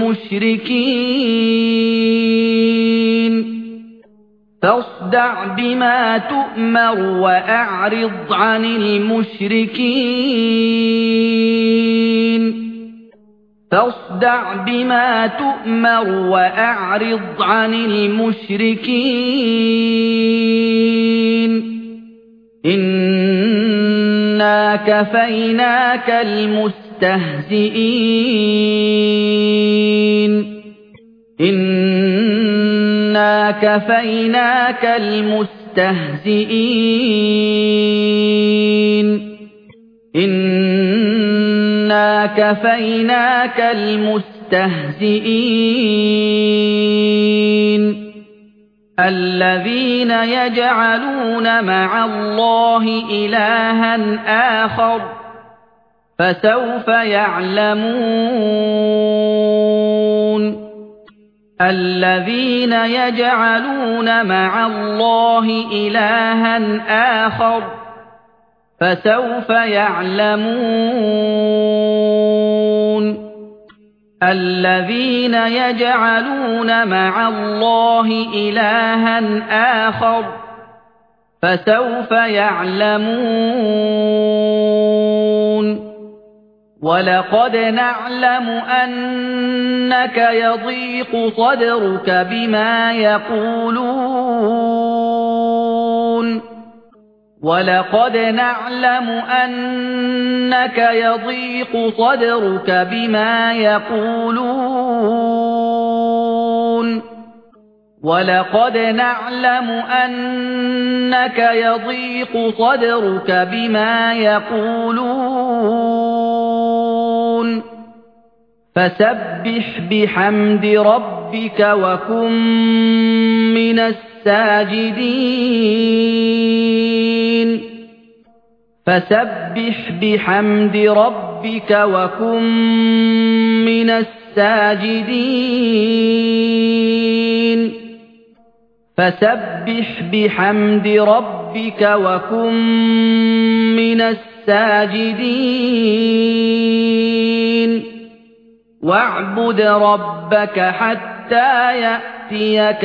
المشركين فاصدع بما تؤمر وأعرض عن المشركين فاصدع بما تؤمر وأعرض عن المشركين إنا كفيناك المستهزئين إنا كفيناك المستهزئين إنا كفيناك المستهزئين الذين يجعلون مع الله إلها آخر فسوف يعلمون الذين يجعلون مع الله إلها آخر فسوف يعلمون الذين يجعلون مع الله إلها آخر فسوف يعلمون ولقد نعلم أنك يضيق صدرك بما يقولون ولقد نعلم أنك يضيق صدرك بما يقولون ولقد نعلم أنك يضيق صدرك بما يقولون فسبح بحمد ربك وكن من الساجدين فسبح بحمد ربك وكن من الساجدين فسبح بحمد ربك وكن من الساجدين واعبد ربك حتى يأتيك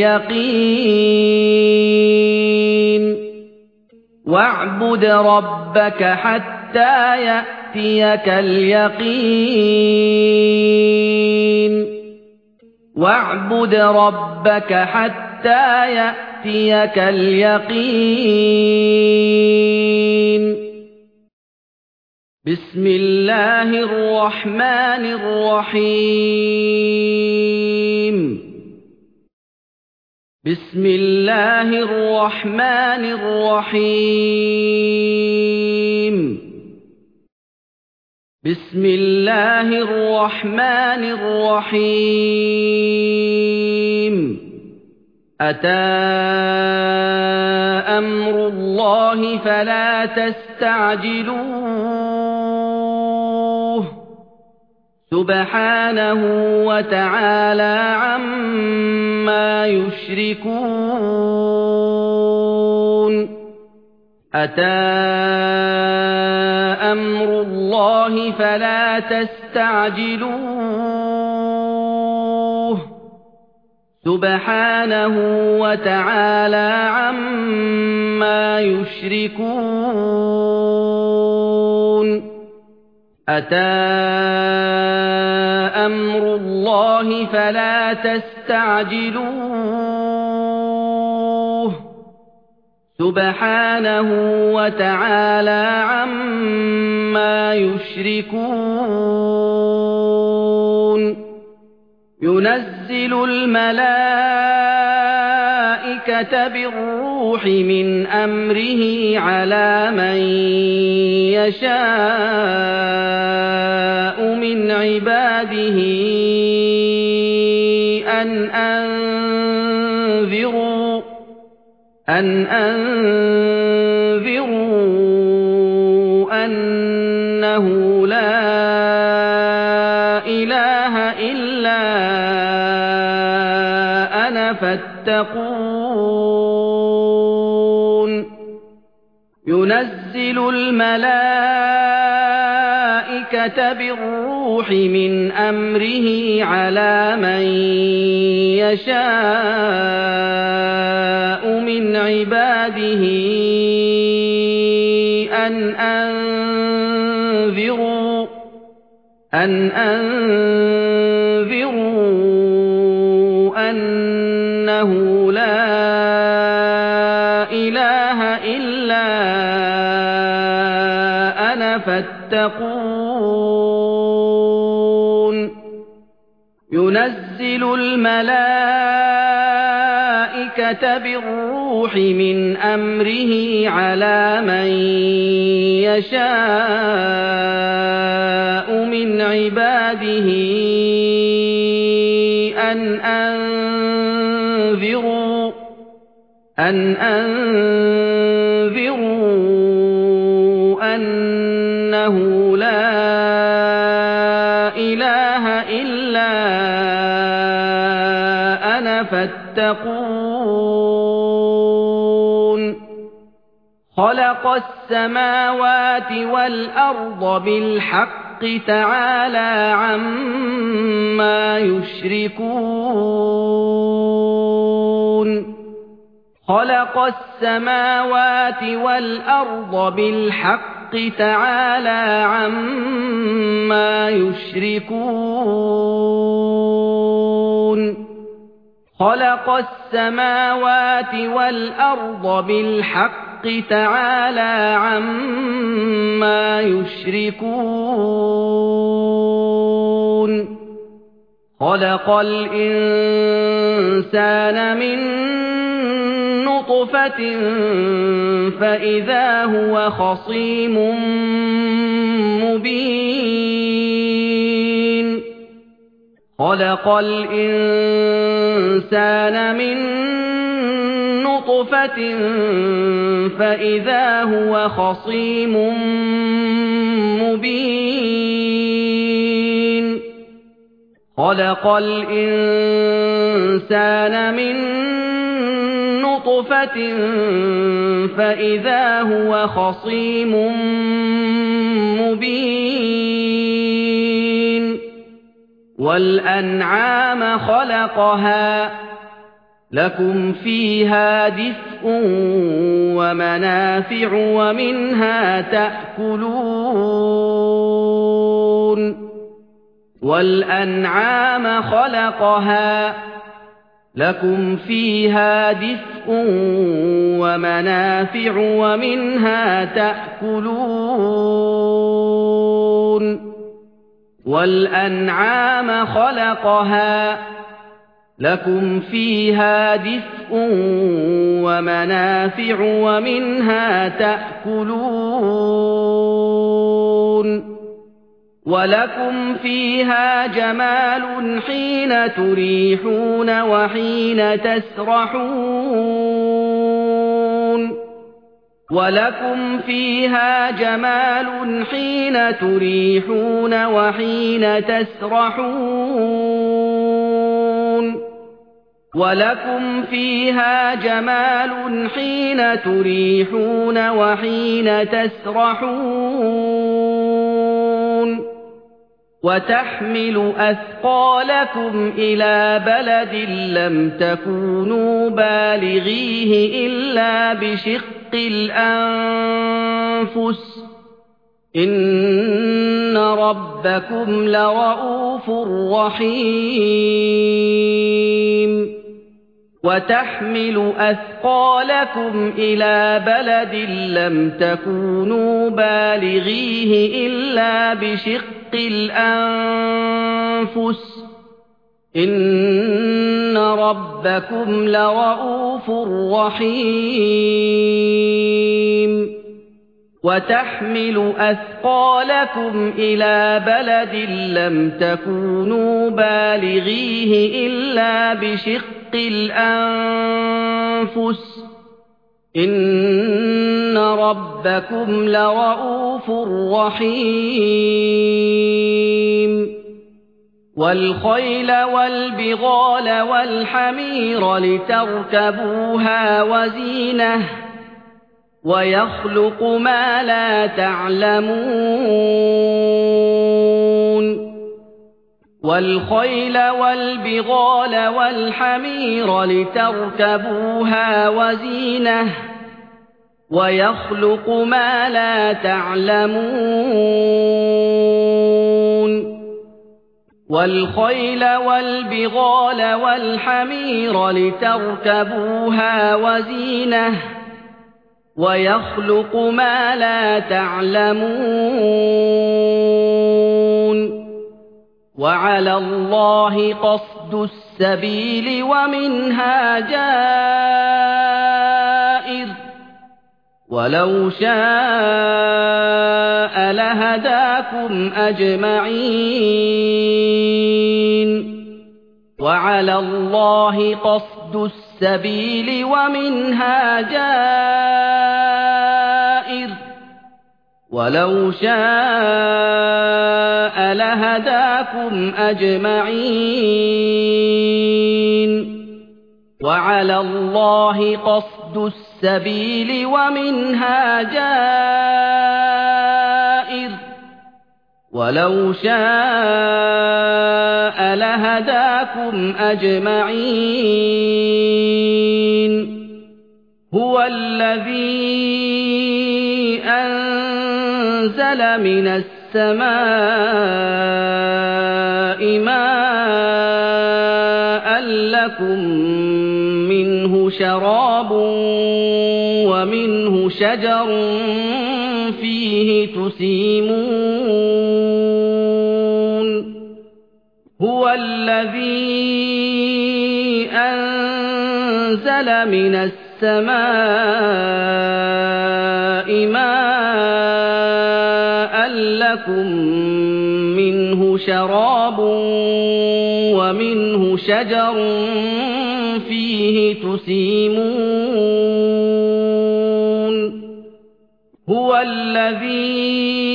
اليقين واعبد ربك حتى يأتيك اليقين واعبد ربك حتى يأتيك اليقين بسم الله الرحمن الرحيم بسم الله الرحمن الرحيم بسم الله الرحمن الرحيم أتى أمر الله فلا تستعجلوه سبحانه وتعالى عما يشركون أتى أمر الله فلا تستعجلوه سبحانه وتعالى عما يشركون أتى أمر الله فلا تستعجلوه سبحانه وتعالى عما يشركون ينزل الملائكة بالروح من أمره على من يشاء من عباده أن أنذروا أن أنذروا أنه لا إله إلا أنا فاتقون ينزل الملائكة بالروح من أمره على من يشاء من عباده أن أنذروا أن أنذروا أنه لا إله إلا أنا فاتقون ينزل الملائكة بالروح من أمره على من يشاء من عباده أن أنذروا أن أنذروا أنه لا إله إلا أنا فاتقون خلق السماوات والأرض بالحق تعالى عما يشركون خلق السماوات والأرض بالحق تعالى عما يشركون خلق السماوات والأرض بالحق تعالى عما يشركون خلق الإنسان من نطفة فإذا هو خصيم مبين خلق الإنسان من نطفة فإذا هو خصيم مبين خلق الإنسان من نطفة فإذا هو خصيم مبين والأنعام خلقها لكم فيها دفء ومنافع ومنها تأكلون وَالْأَنْعَامَ خَلَقَهَا لَكُمْ فِيهَا دِفْءٌ وَمَنَافِعُ وَمِنْهَا تَأْكُلُونَ وَالْأَنْعَامَ خَلَقَهَا لَكُمْ فِيهَا دِفْءٌ وَمَنَافِعُ وَمِنْهَا تَأْكُلُونَ وَلَكُمْ فِيهَا جَمَالٌ حِينَ تُرِيحُونَ وَحِينَ تَسْرَحُونَ وَلَكُمْ فِيهَا جَمَالٌ حِينَ تُرِيحُونَ وَحِينَ تَسْرَحُونَ وَلَكُمْ فِيهَا جَمَالٌ حِينَ تُرِيحُونَ وَحِينَ تَسْرَحُونَ وَتَحْمِلُ أَثْقَالَكُمْ إِلَىٰ بَلَدٍ لَّمْ تَكُونُوا بَالِغِيهِ إِلَّا بِشِقِّ الْأَنفُسِ ۚ إِنَّ رَبَّكُمْ لَرَءُوفٌ رَّحِيمٌ وَتَحْمِلُ أَثْقَالَكُمْ إِلَىٰ بَلَدٍ لَّمْ تَكُونُوا بَالِغِيهِ إِلَّا بِشِقِّ الْأَنفُسِ ۚ إِنَّ رَبَّكُمْ لَرَءُوفٌ رَّحِيمٌ وَتَحْمِلُ أَثْقَالَكُمْ إِلَىٰ بَلَدٍ لَّمْ تَكُونُوا بَالِغِيهِ إِلَّا بِشِقِّ الْأَنفُسِ ۚ إِنَّ رَبَّكُمْ لَرَءُوفٌ رَّحِيمٌ وَالْخَيْلَ وَالْبِغَالَ وَالْحَمِيرَ لِتَرْكَبُوهَا وَزِينَةً وَيَخْلُقُ مَا لَا تَعْلَمُونَ وَالْخَيْلَ وَالْبِغَالَ وَالْحَمِيرَ لِتَرْكَبُوهَا وَزِينَةً وَيَخْلُقُ مَا لَا تَعْلَمُونَ وَالْخَيْلَ وَالْبِغَالَ وَالْحَمِيرَ لِتَرْكَبُوهَا وَزِينَةً وَيَخْلُقُ مَا لَا تَعْلَمُونَ وَعَلَى اللَّهِ قَصْدُ السَّبِيلِ وَمِنْهَا جَائِرٌ ۚ وَلَوْ شَاءَ لَهَدَاكُمْ أَجْمَعِينَ وَعَلَى اللَّهِ قَصْدُ السَّبِيلِ وَمِنْهَا جَائِرٌ ۚ وَلَوْ شَاءَ لَهَدَاكُمْ أَجْمَعِينَ وَعَلَى اللَّهِ قَصْدُ السَّبِيلِ وَمِنْهَا جَائِرٌ ۚ وَلَوْ شَاءَ لَهَدَاكُمْ أَجْمَعِينَ هُوَ الَّذِي أَنزَلَ مِنَ السَّمَاءِ مَاءً لَّكُم مِّنْهُ شَرَابٌ وَمِنْهُ شَجَرٌ فِيهِ تُسِيمُونَ هُوَ الَّذِي أَنزَلَ مِنَ السَّمَاءِ مَاءً لَّكُم مِّنْهُ شَرَابٌ وَمِنْهُ شَجَرٌ فِيهِ تُسِيمُونَ هُوَ الَّذِي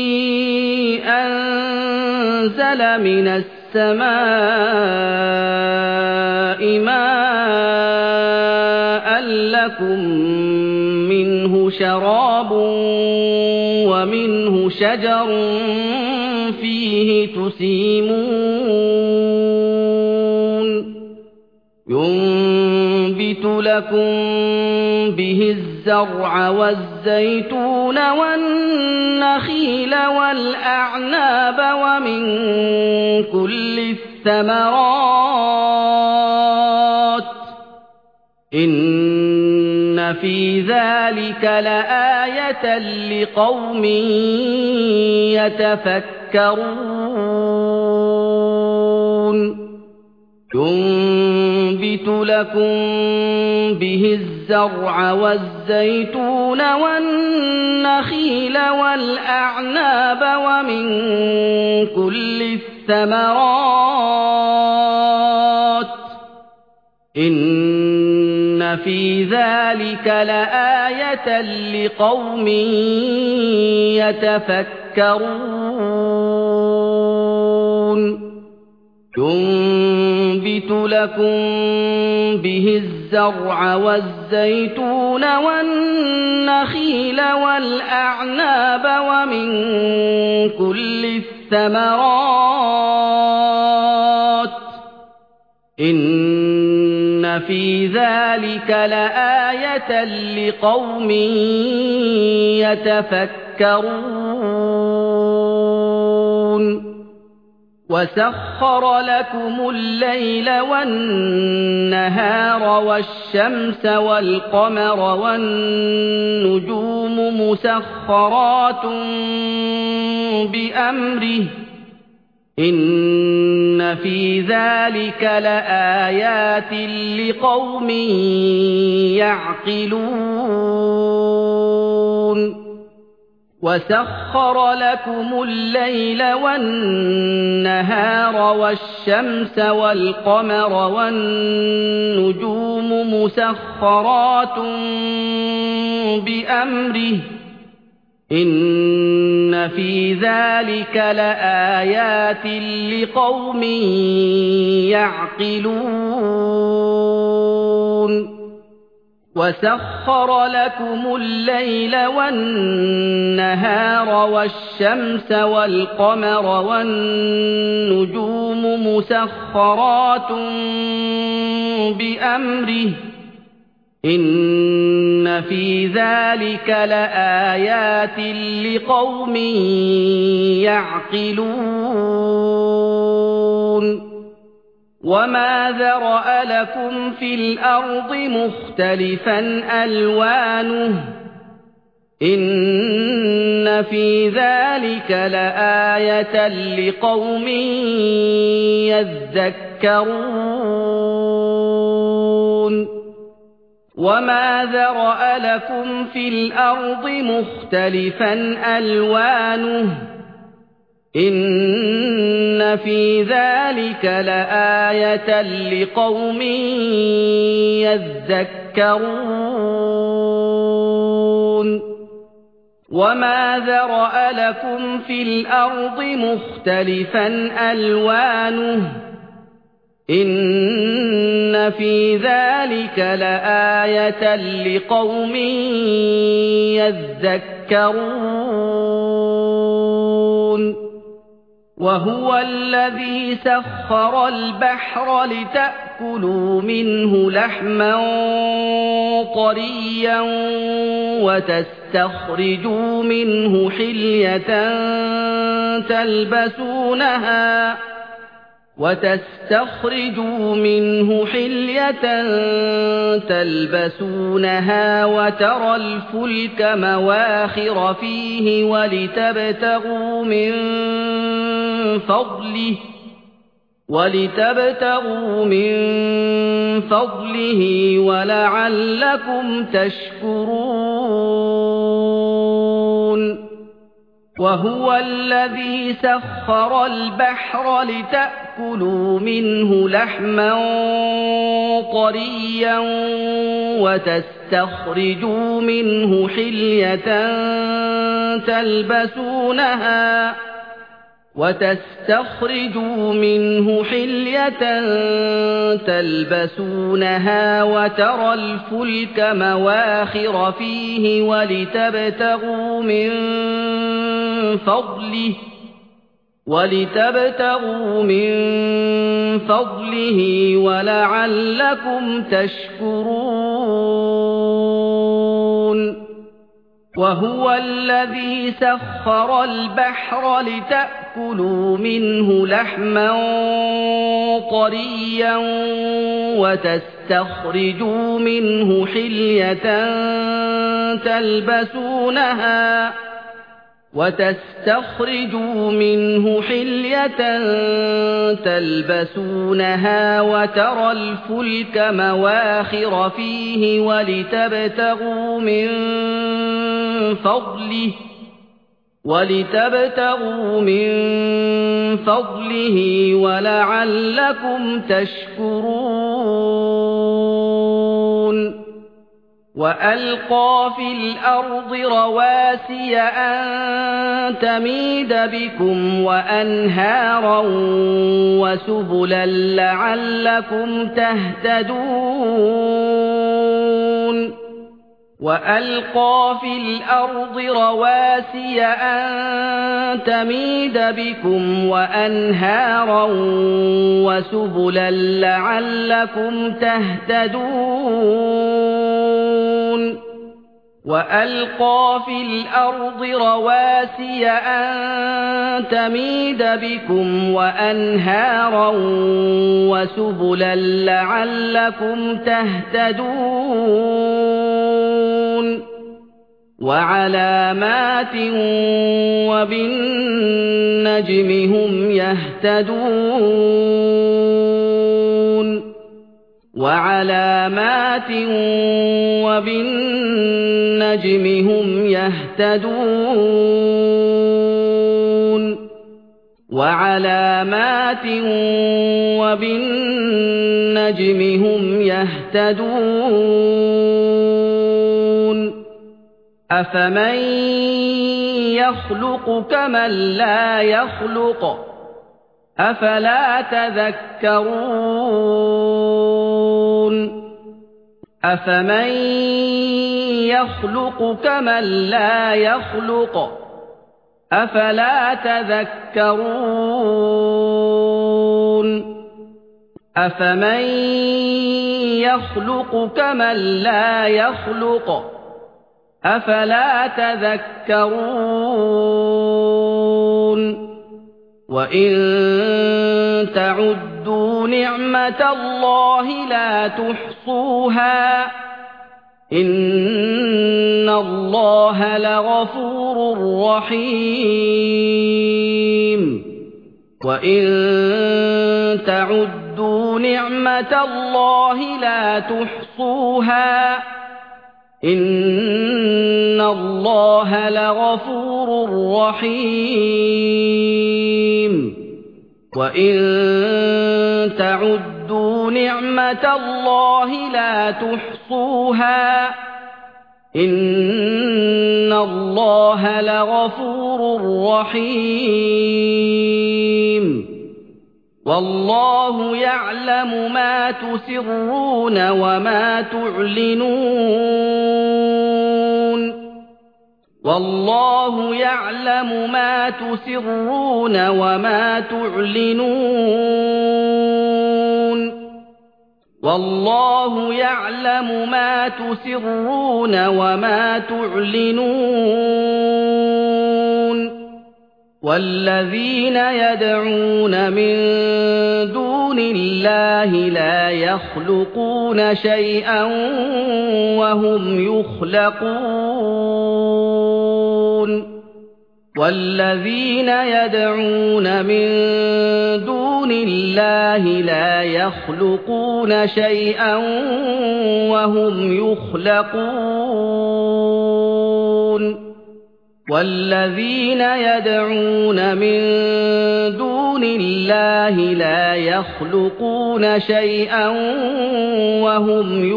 أَنزَلَ مِنَ السَّمَاءِ مَاءً لَّكُم مِّنْهُ شَرَابٌ وَمِنْهُ شَجَرٌ فِيهِ تُسِيمُونَ ينبت لكم به الزرع والزيتون والنخيل والأعناب ومن كل الثمرات إن في ذلك لآية لقوم يتفكرون ينبت لكم به الزرع والزيتون والنخيل والأعناب ومن كل الثمرات إن في ذلك لآية لقوم يتفكرون ينبت لكم به الزرع والزيتون والنخيل والأعناب ومن كل الثمرات إن في ذلك لآية لقوم يتفكرون وسخر لكم الليل والنهار والشمس والقمر والنجوم مسخرات بأمره إن في ذلك لآيات لقوم يعقلون وسخر لكم الليل والنهار والشمس والقمر والنجوم مسخرات بأمره إن في ذلك لآيات لقوم يعقلون وسخر لكم الليل والنهار والشمس والقمر والنجوم مسخرات بأمره إن في ذلك لآيات لقوم يعقلون وما ذرأ لكم في الأرض مختلفا ألوانه إن في ذلك لآية لقوم يذكرون وما ذرأ لكم في الأرض مختلفا ألوانه إن في ذلك لآية لقوم يذكرون وما ذرأ لكم في الأرض مختلفا ألوانه إن في ذلك لآية لقوم يذكرون وهو الذي سخر البحر لتأكلوا منه لحما طريا وتستخرجوا منه حلية تلبسونها وتستخرجوا منه حلية تلبسونها وترى الفلك مواخر فيه ولتبتغوا من فضله ولتبتغوا من فضله ولعلكم تشكرون وهو الذي سخر البحر لتأكلوا منه لحما طريا وتستخرجوا منه حلية تلبسونها وتستخرجوا منه حلية تلبسونها وترى الفلك مواخر فيه ولتبتغوا من فضله وَلِتَبْتَغُوا مِن فَضْلِهِ وَلَعَلَّكُمْ تَشْكُرُونَ وَهُوَ الَّذِي سَخَّرَ الْبَحْرَ لِتَأْكُلُوا مِنْهُ لَحْمًا طَرِيًّا وَتَسْتَخْرِجُوا مِنْهُ حِلْيَةً تَلْبَسُونَهَا وَتَسْتَخْرِجُوا مِنْهُ حِلْيَةً تَلْبَسُونَهَا وَتَرَى الْفُلْكَ مَوَاخِرَ فِيهِ وَلِتَبْتَغُوا مِنْ فَضْلِهِ وَلِتَبْتَغُوا مِنْ فَضْلِهِ وَلَعَلَّكُمْ تَشْكُرُونَ وَأَلْقَى فِي الْأَرْضِ رَوَاسِيَ أَن تَمِيدَ بِكُمْ وَأَنْهَارًا وَسُبُلًا لَّعَلَّكُمْ تَهْتَدُونَ وَأَلْقَى فِي الْأَرْضِ رَوَاسِيَ أَن تَمِيدَ بِكُمْ وَأَنْهَارًا وَسُبُلًا لَّعَلَّكُمْ تَهْتَدُونَ وَأَلْقَى فِي الْأَرْضِ رَوَاسِيَ أَن تَمِيدَ بِكُمْ وَأَنْهَارًا وَسُبُلًا لَّعَلَّكُمْ تَهْتَدُونَ وَعَلَامَاتٍ وَبِالنَّجْمِ هُمْ يَهْتَدُونَ وَعَلَامَاتٍ وَبِالنَّجْمِ هُمْ يَهْتَدُونَ وَعَلَامَاتٍ وَبِالنَّجْمِ هُمْ يَهْتَدُونَ أَفَمَن يَخْلُقُ كَمَن لَّا يَخْلُقُ أَفَلَا تَذَكَّرُونَ أَفَمَن يَخْلُقُ كَمَن لَّا يَخْلُقُ أَفَلَا تَذَكَّرُونَ أَفَمَن يَخْلُقُ كَمَن لَّا يَخْلُقُ أَفَلَا تَذَكَّرُونَ وَإِن تَعُدُّوا نِعْمَةَ اللَّهِ لَا تُحْصُوهَا إِنَّ اللَّهَ لَغَفُورٌ رَّحِيمٌ وَإِن تَعُدُّوا نِعْمَةَ اللَّهِ لَا تُحْصُوهَا إِنَّ اللَّهَ لَغَفُورٌ رَّحِيمٌ وَإِن تَعُدُّوا نِعْمَةَ اللَّهِ لَا تُحْصُوهَا إِنَّ اللَّهَ لَغَفُورٌ رَّحِيمٌ وَاللَّهُ يَعْلَمُ مَا تُسِرُّونَ وَمَا تُعْلِنُونَ وَاللَّهُ يَعْلَمُ مَا تُسِرُّونَ وَمَا تُعْلِنُونَ وَاللَّهُ يَعْلَمُ مَا تُسِرُّونَ وَمَا تُعْلِنُونَ وَالَّذِينَ يَدْعُونَ مِن دُونِ اللَّهِ لَا يَخْلُقُونَ شَيْئًا وَهُمْ يُخْلَقُونَ وَالَّذِينَ يَدْعُونَ مِن دُونِ اللَّهِ لَا يَخْلُقُونَ شَيْئًا وَهُمْ يُخْلَقُونَ وَالَّذِينَ يَدْعُونَ مِن دُونِ اللَّهِ لَا يَخْلُقُونَ شَيْئًا وَهُمْ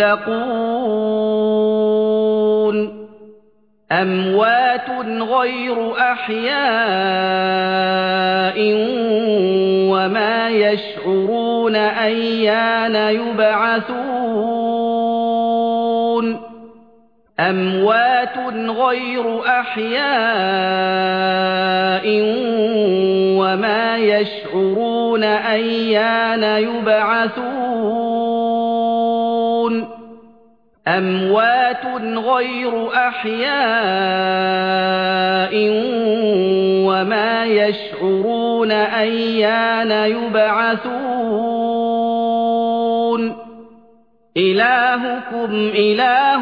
يُخْلَقُونَ أَمْوَاتٌ غَيْرُ أَحْيَاءٍ وَمَا يَشْعُرُونَ أَيَّانَ يُبْعَثُونَ أَمْوَاتٌ غَيْرُ أَحْيَاءٍ وَمَا يَشْعُرُونَ أَيَّانَ يُبْعَثُونَ أَمْوَاتٌ غَيْرُ أَحْيَاءٍ وَمَا يَشْعُرُونَ أَيَّانَ يُبْعَثُونَ إِلَٰهُكُمْ إِلَٰهٌ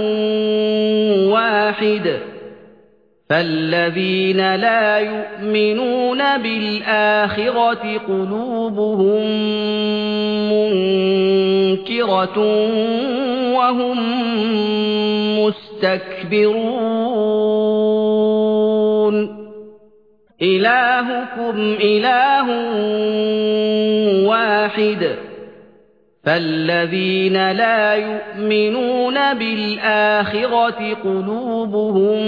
وَاحِدٌ فَالَّذِينَ لَا يُؤْمِنُونَ بِالْآخِرَةِ قُلُوبُهُم مُّنكِرَةٌ وَهُم مُّسْتَكْبِرُونَ إِلَٰهُكُمْ إِلَٰهٌ وَاحِدٌ فَالَّذِينَ لَا يُؤْمِنُونَ بِالْآخِرَةِ قُلُوبُهُم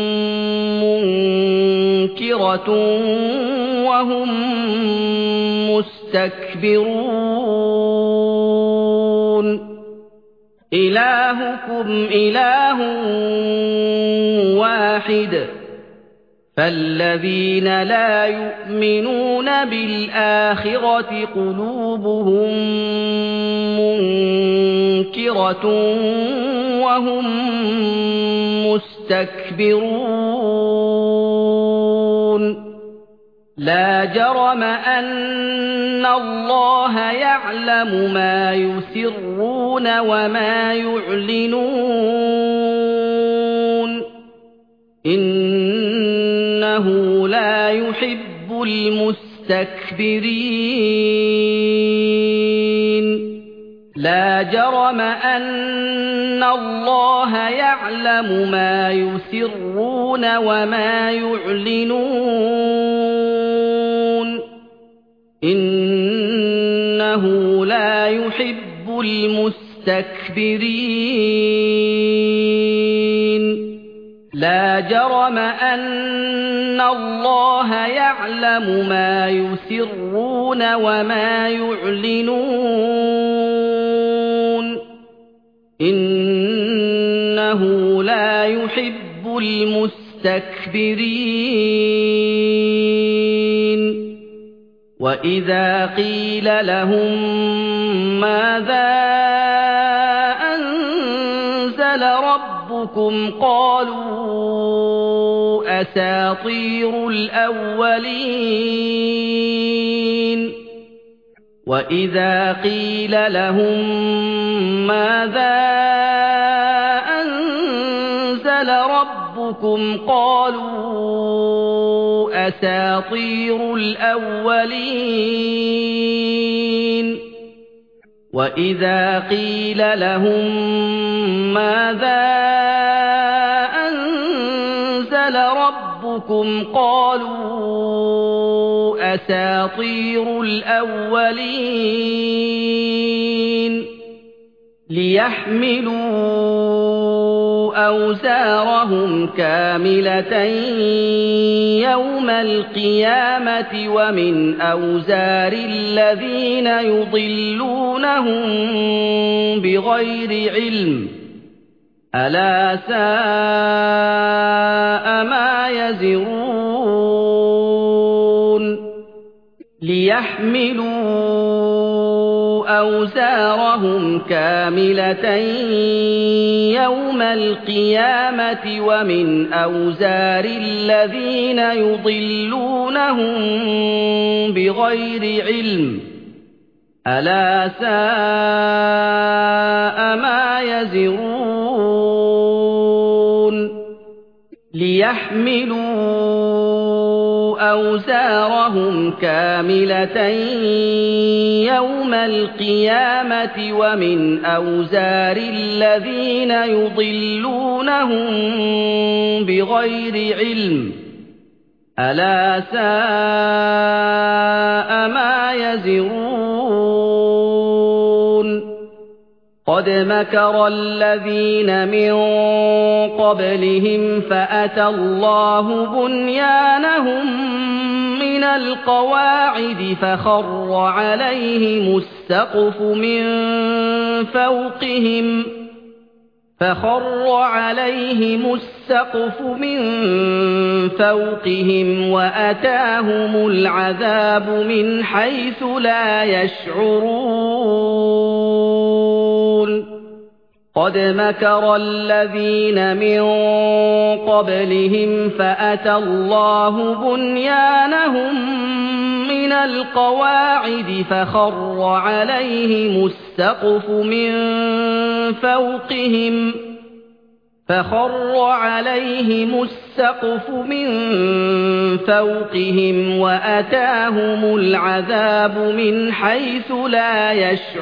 مُّنكِرَةٌ وَهُم مُّسْتَكْبِرُونَ إِلَٰهُكُمْ إِلَٰهٌ وَاحِدٌ فَالَّذِينَ لَا يُؤْمِنُونَ بِالْآخِرَةِ قُلُوبُهُم مُّنكِرَةٌ وَهُم مُّسْتَكْبِرُونَ لَا جَرَمَ أَنَّ اللَّهَ يَعْلَمُ مَا يُسِرُّونَ وَمَا يُعْلِنُونَ إِنَّهُ لَا يُحِبُّ الْمُسْتَكْبِرِينَ لَا جَرَمَ أَنَّ اللَّهَ يَعْلَمُ مَا يُسِرُّونَ وَمَا يُعْلِنُونَ إِنَّهُ لَا يُحِبُّ الْمُسْتَكْبِرِينَ لَا جَرَمَ أَنَّ اللَّهَ يَعْلَمُ مَا يُسِرُّونَ وَمَا يُعْلِنُونَ إِنَّهُ لَا يُحِبُّ الْمُسْتَكْبِرِينَ وَإِذَا قِيلَ لَهُم مَّاذَا أَنزَلَ رَبُّكُمْ قَالُوا أَسَاطِيرُ الْأَوَّلِينَ وَإِذَا قِيلَ لَهُم مَّاذَا أَنزَلَ رَبُّكُمْ قَالُوا أَسَاطِيرُ الْأَوَّلِينَ وَإِذَا قِيلَ لَهُم مَّاذَا أَنزَلَ رَبُّكُمْ قَالُوا أَسَاطِيرُ الْأَوَّلِينَ لِيَحْمِلُوا أَوْزَارَهُمْ كَامِلَةً يَوْمَ الْقِيَامَةِ وَمِنْ أَوْزَارِ الَّذِينَ يُضِلُّونَهُم بِغَيْرِ عِلْمٍ أَلَا سَاءَ مَا يَزِرُونَ لِيَحْمِلُوا أَوْزَارَهُمْ كَامِلَةً يَوْمَ الْقِيَامَةِ وَمِنْ أَوْزَارِ الَّذِينَ يُضِلُّونَهُم بِغَيْرِ عِلْمٍ أَلَا سَاءَ مَا يَزِرُونَ لِيَحْمِلُوا أَوْزَارَهُمْ كَامِلَةً يَوْمَ الْقِيَامَةِ وَمِنْ أَوْزَارِ الَّذِينَ يُضِلُّونَهُم بِغَيْرِ عِلْمٍ أَلَا سَاءَ مَا يَزِرُونَ قَدْ مَكَرَ الَّذِينَ مِن قَبْلِهِمْ فَأَتَى اللَّهُ بُنْيَانَهُم مِّنَ الْقَوَاعِدِ فَخَرَّ عَلَيْهِمُ السَّقْفُ مِن فَوْقِهِمْ فخر عليهم السقف من فوقهم وأتاهم العذاب من حيث لا يشعرون قد مكر الذين من قبلهم فأتى الله بنيانهم من القواعد فخر عليهم السقف من فوقهم فخر عليهم السقف من فوقهم وأتاهم العذاب من حيث لا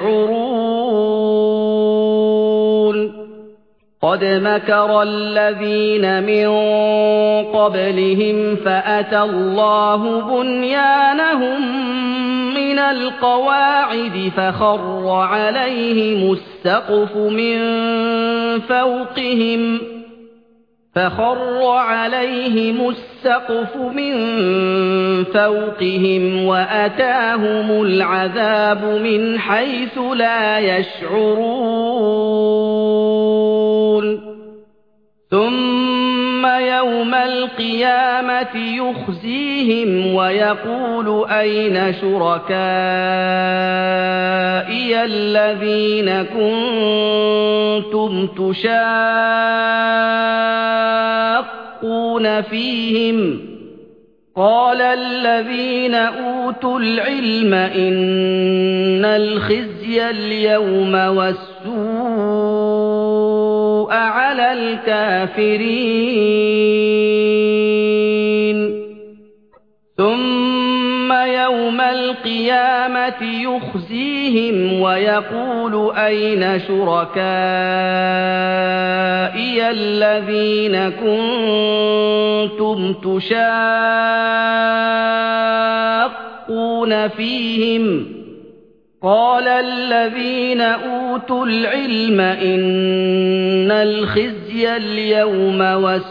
يشعرون قد مكر الذين من قبلهم فأتى الله بنيانهم من القواعد فخر عليهم السقف من فوقهم فخر عليهم السقف من فوقهم وأتاهم العذاب من حيث لا يشعرون ثم يوم القيامة يخزيهم ويقول أين شركائي الذين كنتم تشاقون فيهم قال الذين أوتوا العلم إن الخزي اليوم والسوء على الكافرين ثم يوم القيامة يخزيهم ويقول أين شركائي الذين كنتم تشاقون فيهم قال الذين أوتوا العلم إن الخزي اليوم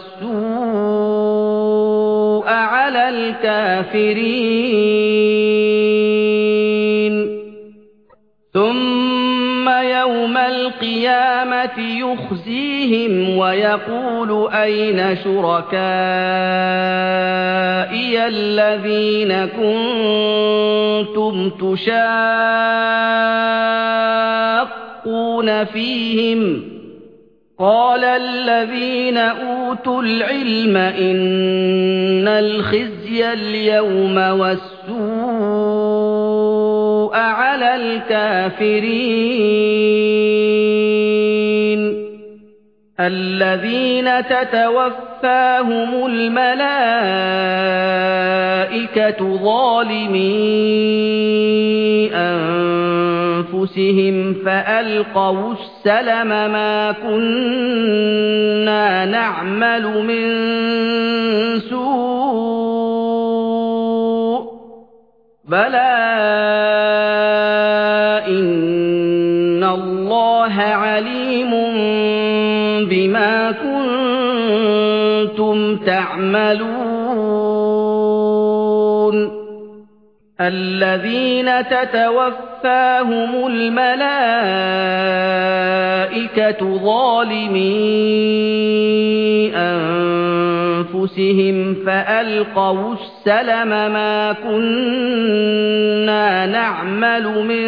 والسوء على الكافرين ثم يوم القيامة يخزيهم ويقول أين شركائي الذين كنتم تشاقون فيهم قال الذين أوتوا العلم إن الخزي اليوم والسوء على الكافرين الذين تتوفاهم الملائكة ظالمي أنفسهم فألقوا السلم ما كنا نعمل من سوء بلى إن الله عليم بما كنتم تعملون الذين تتوفاهم الملائكة ظالمي أنفسهم فألقوا السلم ما كنا نعمل من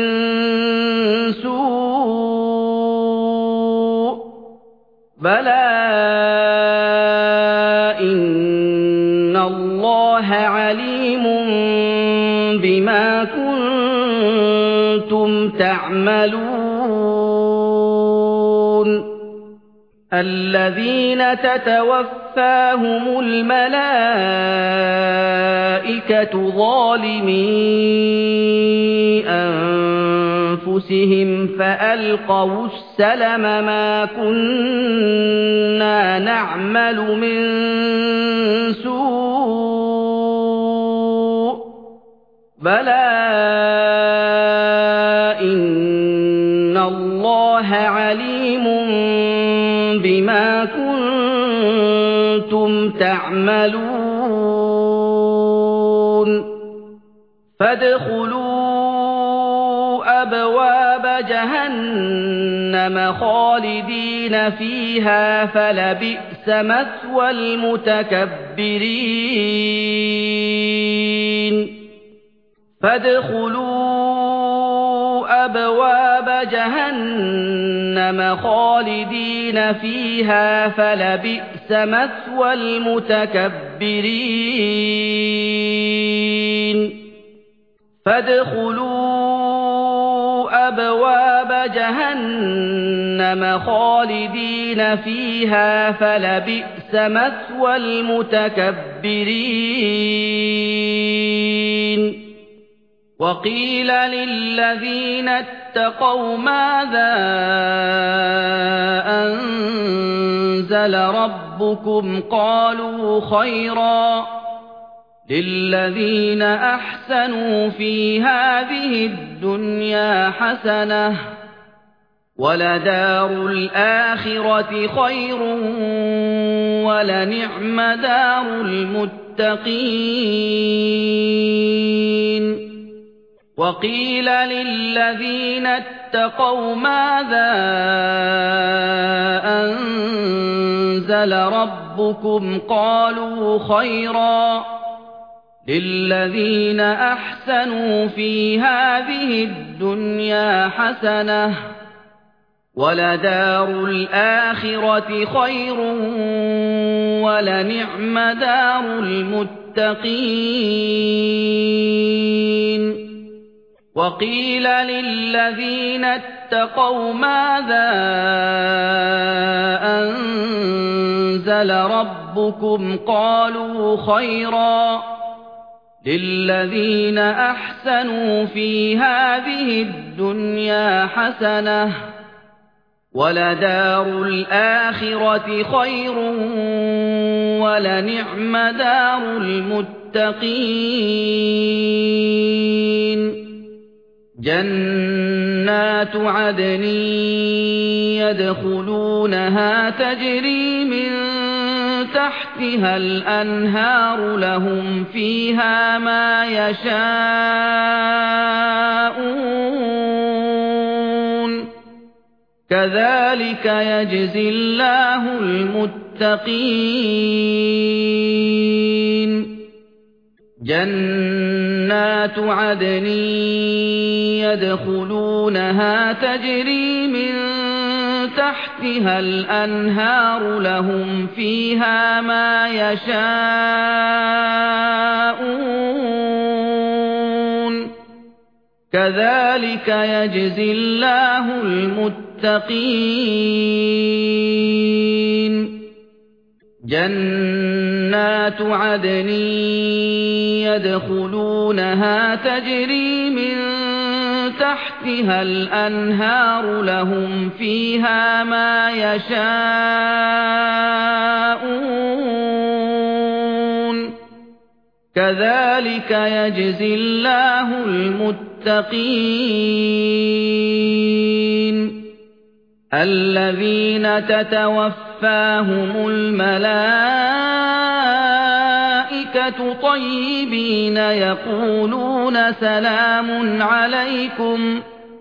سوء بلى إن الله عليم بما كنتم تعملون الذين تتوفاهم الملائكة ظالمي أنفسهم فألقوا السلم ما كنا نعمل من سوء بلى إن الله عليم بما كنتم تعملون فادخلوا أبواب جهنم جهنم خالدين فيها فلبئس مثوى المتكبرين فادخلوا أبواب جهنم خالدين فيها فلبئس مثوى المتكبرين فادخلوا أبواب جهنم خالدين فيها فلبئس مثوى المتكبرين وقيل للذين اتقوا ماذا أنزل ربكم قالوا خيرا للذين أحسنوا في هذه الدنيا حسنة ولدار الآخرة خير ولنعم دار المتقين وقيل للذين اتقوا ماذا أنزل ربكم قالوا خيرا للذين أحسنوا في هذه الدنيا حسنة ولدار الآخرة خير ولنعم دار المتقين وقيل للذين اتقوا ماذا أنزل ربكم قالوا خيرا للذين أحسنوا في هذه الدنيا حسنة ولدار الآخرة خير ولنعم دار المتقين جنات عدن يدخلونها تجري من تحتها الأنهار لهم فيها ما يشاءون كذلك يجزي الله المتقين جنات عدن يدخلونها تجري من تحتها الأنهار لهم فيها ما يشاءون كذلك يجزي الله المتقين جنات عدن يدخلونها تجري من تحتها الأنهار لهم فيها ما يشاءون كذلك يجزي الله المتقين الذين تتوفاهم الملائكة طيبين يقولون سلام عليكم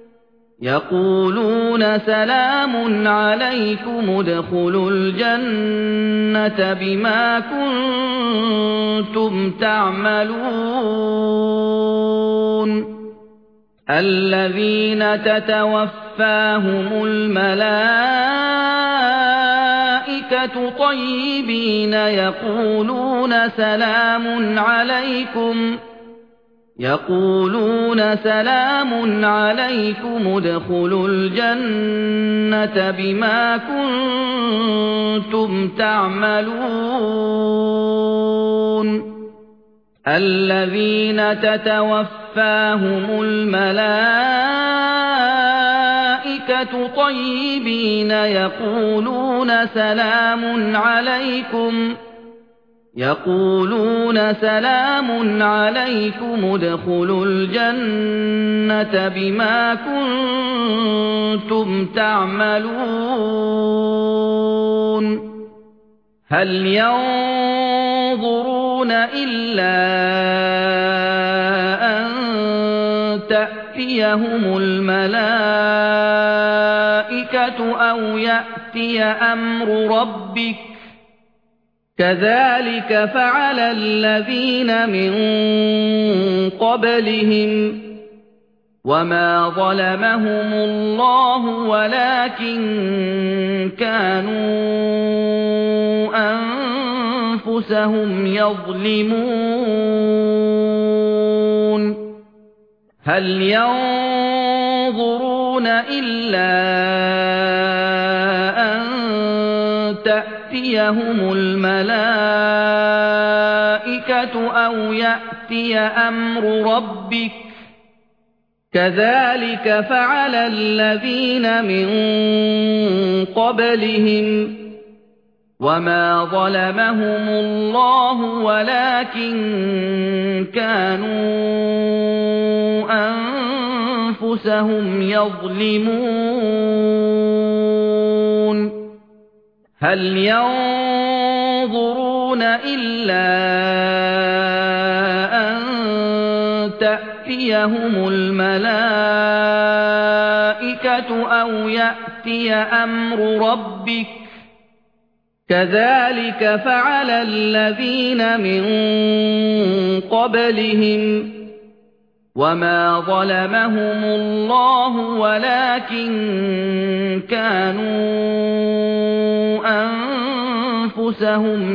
يقولون سلام عليكم ادخلوا الجنة بما كنتم تعملون الذين تتوفاهم الملائكة طيبين يقولون سلام عليكم يقولون سلام عليكم ادخلوا الجنة بما كنتم تعملون الذين تتوفاهم الملائكة طيبين يقولون سلام عليكم يقولون سلام عليكم ادخلوا الجنة بما كنتم تعملون هل ينظرون إلا أن تأتيهم الملائكة الْمَلَائِكَةُ أَوْ يَأْتِيَ أَمْرُ رَبِّكَ كَذَلِكَ فَعَلَ الَّذِينَ مِن قَبْلِهِمْ وَمَا ظَلَمَهُمُ اللَّهُ وَلَكِن كَانُوا أَنفُسَهُمْ يَظْلِمُونَ هَلْ يَنظُرُونَ إِلَّا أَن تَأْتِيَهُمُ الْمَلَائِكَةُ أَوْ يَأْتِيَ أَمْرُ رَبِّكَ كَذَلِكَ فَعَلَ الَّذِينَ مِن قَبْلِهِمْ وَمَا ظَلَمَهُمُ اللَّهُ وَلَكِن كَانُوا أَنفُسَهُمْ يَظْلِمُونَ هَلْ يَنظُرُونَ إِلَّا أَن تَأْتِيَهُمُ الْمَلَائِكَةُ أَوْ يَأْتِيَ أَمْرُ رَبِّكَ كَذَلِكَ فَعَلَ الَّذِينَ مِن قَبْلِهِمْ وَمَا ظَلَمَهُمُ اللَّهُ وَلَكِن كَانُوا أَنفُسَهُمْ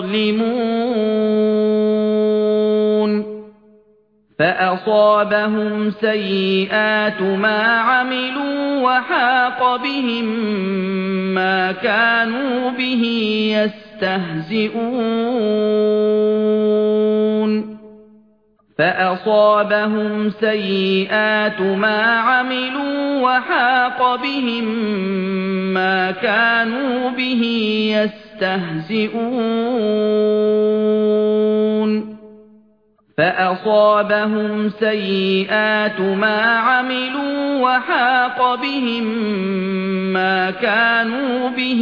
يَظْلِمُونَ فَأَصَابَهُمْ سَيِّئَاتُ مَا عَمِلُوا وَحَاقَ بِهِم مَّا كَانُوا بِهِ يَسْتَهْزِئُونَ فَأَصَابَهُمْ سَيِّئَاتُ مَا عَمِلُوا وَحَاقَ بِهِم مَّا كَانُوا بِهِ يَسْتَهْزِئُونَ فَأَصَابَهُمْ سَيِّئَاتُ مَا عَمِلُوا وَحَاقَ بِهِم مَّا كَانُوا بِهِ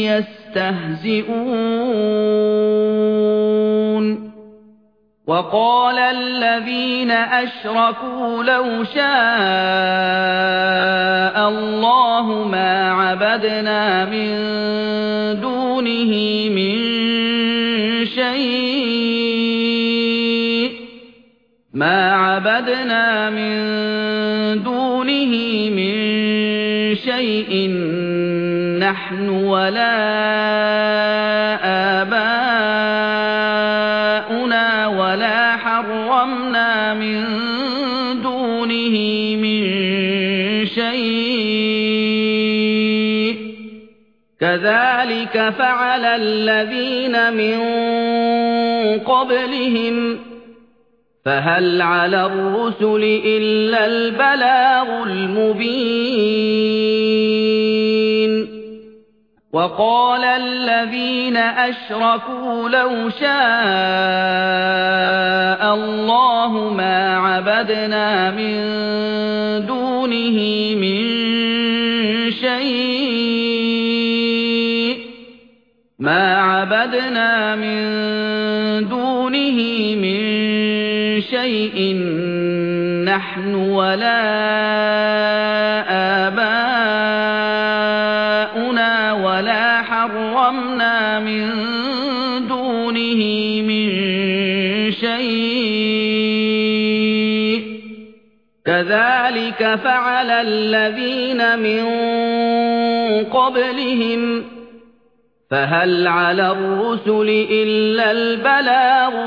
يَسْتَهْزِئُونَ وَقَالَ الَّذِينَ أَشْرَكُوا لَوْ شَاءَ اللَّهُ مَا عَبَدْنَا مِن دُونِهِ مِن شَيْءٍ مَا عَبَدْنَا مِن دُونِهِ مِن شَيْءٍ نَّحْنُ وَلَا آبَاؤُنَا وَلَا حَرَّمْنَا مِن دُونِهِ مِن شَيْءٍ كَذَلِكَ فَعَلَ الَّذِينَ مِن قَبْلِهِمْ فَهَلْ عَلَى الرُّسُلِ إِلَّا الْبَلَاغُ الْمُبِينُ وَقَالَ الَّذِينَ أَشْرَكُوا لَوْ شَاءَ اللَّهُ مَا عَبَدْنَا مِن دُونِهِ مِن شَيْءٍ مَا عَبَدْنَا مِن دُونِهِ مِن شَيْءٍ نَّحْنُ وَلَا آبَاؤُنَا وَلَا حَرَّمْنَا مِن دُونِهِ مِن شَيْءٍ كَذَلِكَ فَعَلَ الَّذِينَ مِن قَبْلِهِمْ فَهَلْ عَلَى الرُّسُلِ إِلَّا الْبَلَاغُ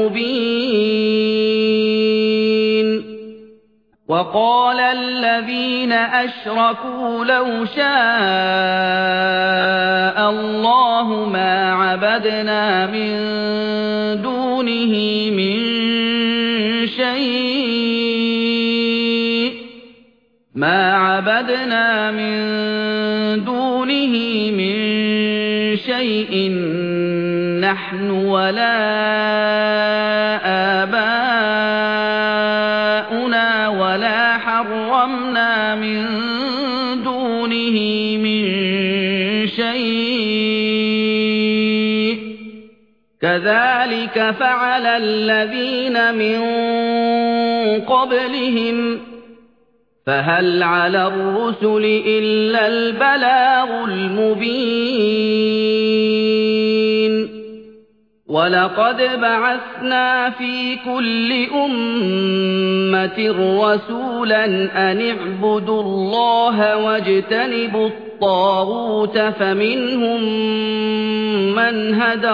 الْمُبِينُ وَقَالَ الَّذِينَ أَشْرَكُوا لَوْ شَاءَ اللَّهُ مَا عَبَدْنَا مِن دُونِهِ مِن شَيْءٍ مَا عَبَدْنَا مِن دُونِهِ مِن شَيْءٍ نَّحْنُ وَلَا آبَاؤُنَا وَلَا حَرَّمْنَا مِن دُونِهِ مِن شَيْءٍ كَذَلِكَ فَعَلَ الَّذِينَ مِن قَبْلِهِمْ فهل على الرسل إلا البلاغ المبين ولقد بعثنا في كل أمة رسولا أن اعبدوا الله واجتنبوا الطاغوت فمنهم من هدى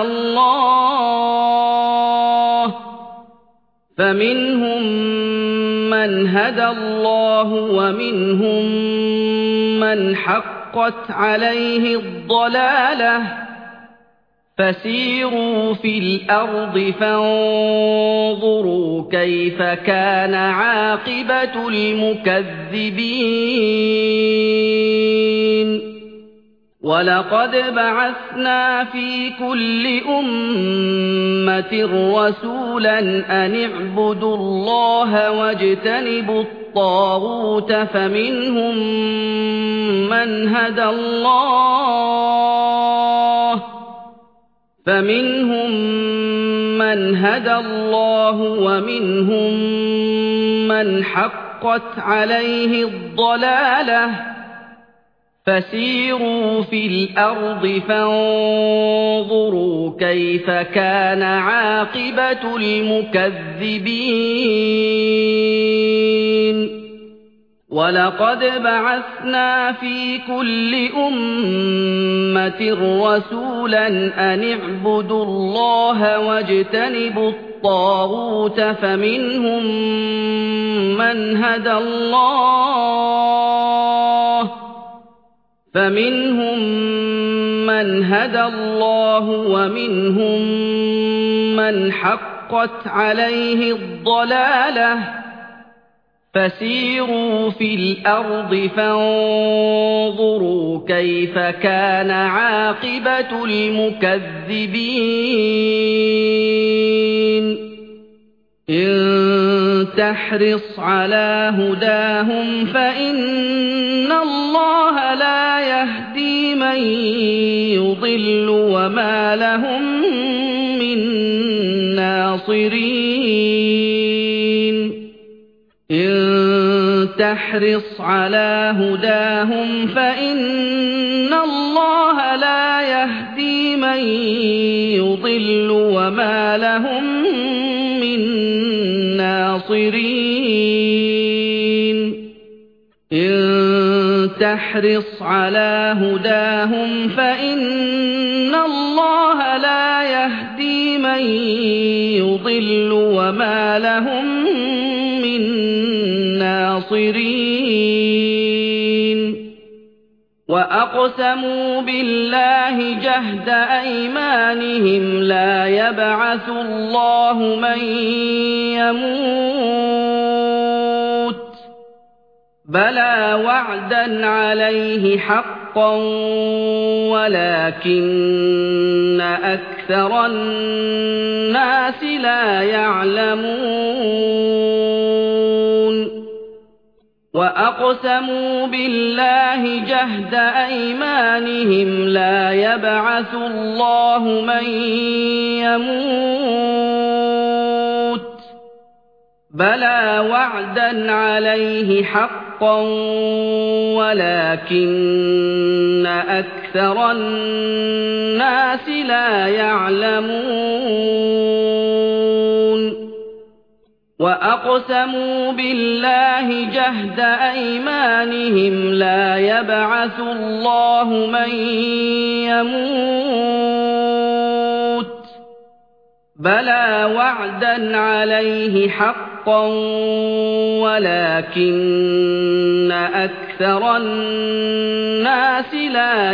الله فمنهم من هدى الله ومنهم من حقت عليه الضلالة فسيروا في الأرض فانظروا كيف كان عاقبة المكذبين ولقد بعثنا في كل أمة رسولا أن اعبدوا الله واجتنبوا الطاغوت فمنهم من هدى الله فمنهم من هدى الله ومنهم من حقت عليه الضلالة فسيروا في الأرض فانظروا كيف كان عاقبة المكذبين ولقد بعثنا في كل أمة رسولا أن اعبدوا الله واجتنبوا الطاغوت فمنهم من هدى الله فمنهم من هدى الله ومنهم من حقت عليه الضلالة فسيروا في الأرض فانظروا كيف كان عاقبة المكذبين إن تحرص على هداهم فإن الله لا يهدي من يضل وما لهم من ناصرين إن تحرص على هداهم فإن الله لا يهدي من يضل وما لهم من ناصرين إن تحرص على هداهم فإن الله لا يهدي من يضل وما لهم من ناصرين وأقسموا بالله جهد أيمانهم لا يبعث الله من يموت بلى وعدا عليه حقا ولكن أكثر الناس لا يعلمون وأقسموا بالله جهد أيمانهم لا يبعث الله من يموت بلى وعدا عليه حقا ولكن أكثر الناس لا يعلمون وأقسموا بالله جهد أيمانهم لا يبعث الله من يموت بلى وعدا عليه حقا ولكن أكثر الناس لا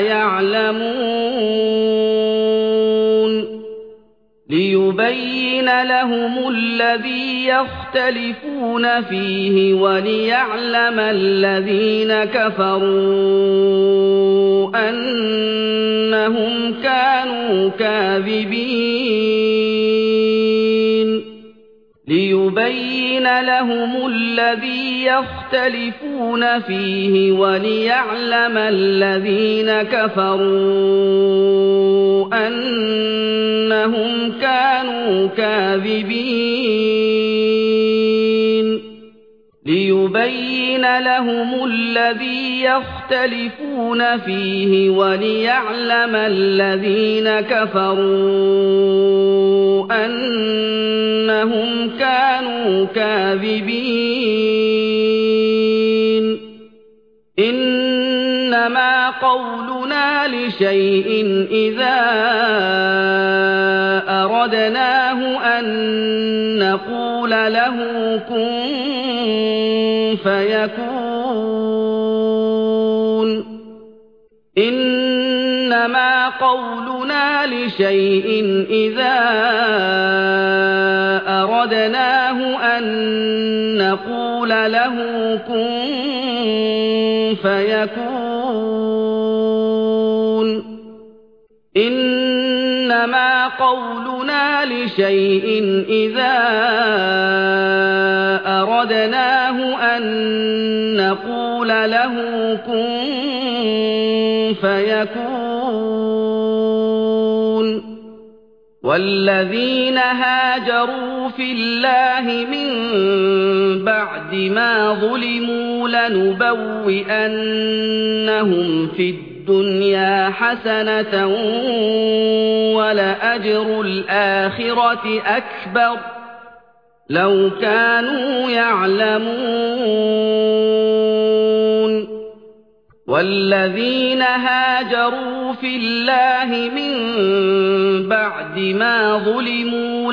يعلمون ليبين لهم الذي يختلفون فيه وليعلم الذين كفروا أنهم كانوا كاذبين ليبين لهم الذي يختلفون فيه وليعلم الذين كفروا أنهم كانوا كاذبين ليبين لِيُبَيِّنَ لَهُمُ الَّذِي يَخْتَلِفُونَ فِيهِ وَلِيَعْلَمَ الَّذِينَ كَفَرُوا أَنَّهُمْ كَانُوا كَاذِبِينَ إِنَّمَا قَوْلُنَا لِشَيْءٍ إِذَا أَرَدْنَاهُ أَن نَّقُولَ لَهُ كُن فَيَكُونُ إِنَّمَا قَوْلُنَا لِشَيْءٍ إِذَا أَرَدْنَاهُ أَن نَّقُولَ لَهُ كُن فَيَكُونُ إِنَّمَا قَوْلُنَا لِشَيْءٍ إِذَا أَرَدْنَاهُ أَن نَّقُولَ لَهُ كُن فَيَكُونُ وَالَّذِينَ هَاجَرُوا فِي اللَّهِ مِن بَعْدِ مَا ظُلِمُوا لَنُبَوِّئَنَّهُمْ فِي الدُّنْيَا حَسَنَةً وَلَأَجْرُ الْآخِرَةِ أَكْبَرُ لَوْ كَانُوا يَعْلَمُونَ وَالَّذِينَ هَاجَرُوا فِي اللَّهِ مِن بَعْدِ مَا ظُلِمُوا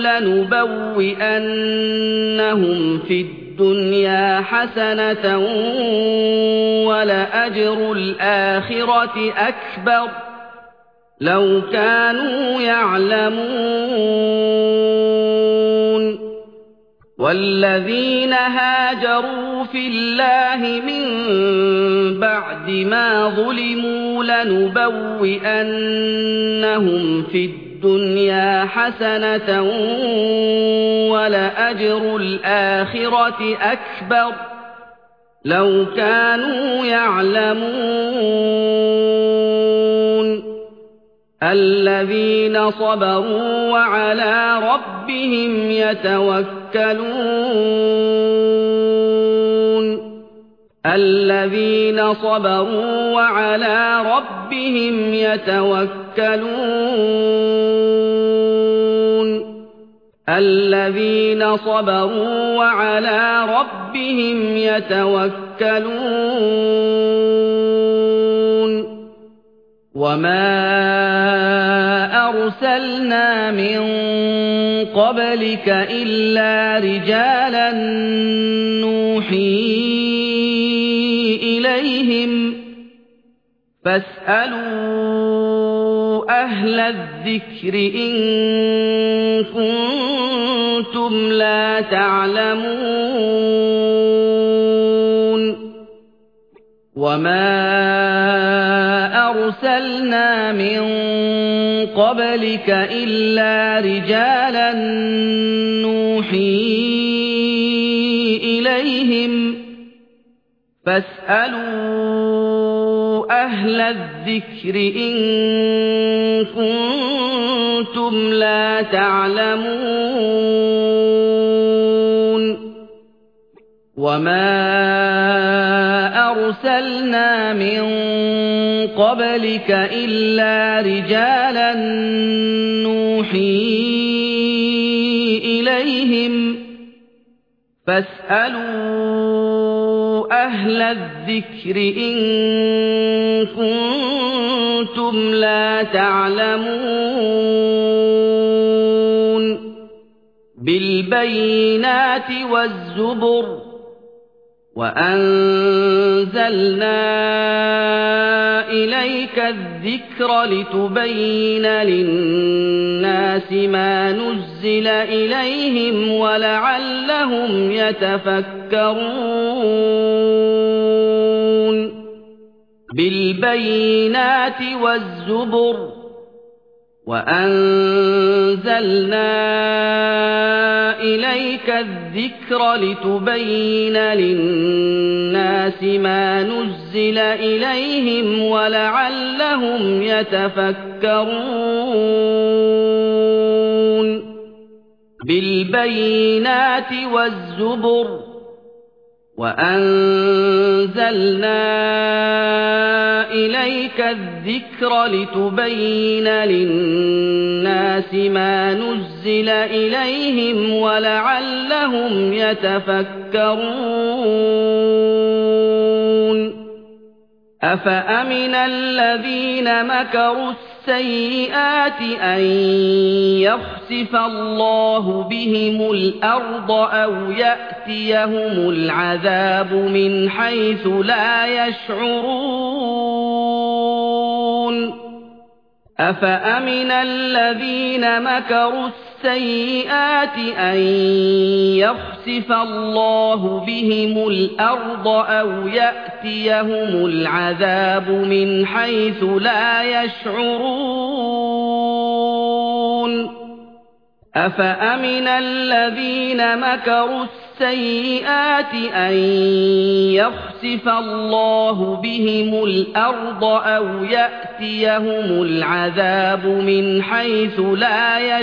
لَنُبَوِّئَنَّهُمْ فِي الدُّنْيَا حَسَنَةً وَلَأَجْرُ الْآخِرَةِ أَكْبَرُ لَوْ كَانُوا يَعْلَمُونَ وَالَّذِينَ هَاجَرُوا فِي اللَّهِ مِن بَعْدِ مَا ظُلِمُوا لَنُبَوِّئَنَّهُمْ فِي الدُّنْيَا حَسَنَةً وَلَأَجْرُ الْآخِرَةِ أَكْبَرُ لَوْ كَانُوا يَعْلَمُونَ الَّذِينَ صَبَرُوا وَعَلَىٰ رَبِّهِمْ يَتَوَكَّلُونَ الَّذِينَ صَبَرُوا وَعَلَىٰ رَبِّهِمْ يَتَوَكَّلُونَ الَّذِينَ صَبَرُوا وَعَلَىٰ رَبِّهِمْ يَتَوَكَّلُونَ وَمَا أَرْسَلْنَا مِن قَبْلِكَ إِلَّا رِجَالًا نُّوحِي إِلَيْهِمْ فَاسْأَلُوا أَهْلَ الذِّكْرِ إِن كُنتُمْ لَا تَعْلَمُونَ وَمَا أَرْسَلْنَا مِن قَبْلِكَ إِلَّا رِجَالًا نُّوحِي إِلَيْهِمْ فَاسْأَلُوا أَهْلَ الذِّكْرِ إِن كُنتُمْ لَا تعلمون وَمَا أَرْسَلْنَا مِن قَبْلِكَ إِلَّا رِجَالًا نُّوحِي إِلَيْهِمْ فَاسْأَلُوا أَهْلَ الذِّكْرِ إِن كُنتُمْ لَا تَعْلَمُونَ بِالْبَيِّنَاتِ وَالزُّبُرِ وَأَنزَلْنَا إِلَيْكَ الذِّكْرَ لِتُبَيِّنَ لِلنَّاسِ مَا نُزِّلَ إِلَيْهِمْ وَلَعَلَّهُمْ يَتَفَكَّرُونَ بِالْبَيِّنَاتِ وَالزُّبُرِ وَأَنزَلْنَا إِلَيْكَ الذِّكْرَ لِتُبَيِّنَ لِلنَّاسِ مَا نُزِّلَ إِلَيْهِمْ وَلَعَلَّهُمْ يَتَفَكَّرُونَ بِالْبَيِّنَاتِ وَالزُّبُرِ وَأَنزَلْنَا إِلَيْكَ الذِّكْرَ لِتُبَيِّنَ لِلنَّاسِ مَا نُزِّلَ إِلَيْهِمْ وَلَعَلَّهُمْ يَتَفَكَّرُونَ أَفَأَمِنَ الَّذِينَ مَكَرُوا السَّيِّئَاتِ أَن يَخْسِفَ اللَّهُ بِهِمُ الْأَرْضَ أَوْ يَأْتِيَهُمُ الْعَذَابُ مِنْ حَيْثُ لَا يَشْعُرُونَ أَفَأَمِنَ الَّذِينَ مَكَرُوا السَّيِّئَاتِ أَن يَخْسِفَ اللَّهُ بِهِمُ الْأَرْضَ أَوْ يَأْتِيَهُمُ الْعَذَابُ مِنْ حَيْثُ لَا يَشْعُرُونَ أَفَأَمِنَ الَّذِينَ مَكَرُوا السَّيِّئَاتِ أَن يَخْسِفَ اللَّهُ بِهِمُ الْأَرْضَ أَوْ يَأْتِيَهُمُ الْعَذَابُ مِنْ حَيْثُ لَا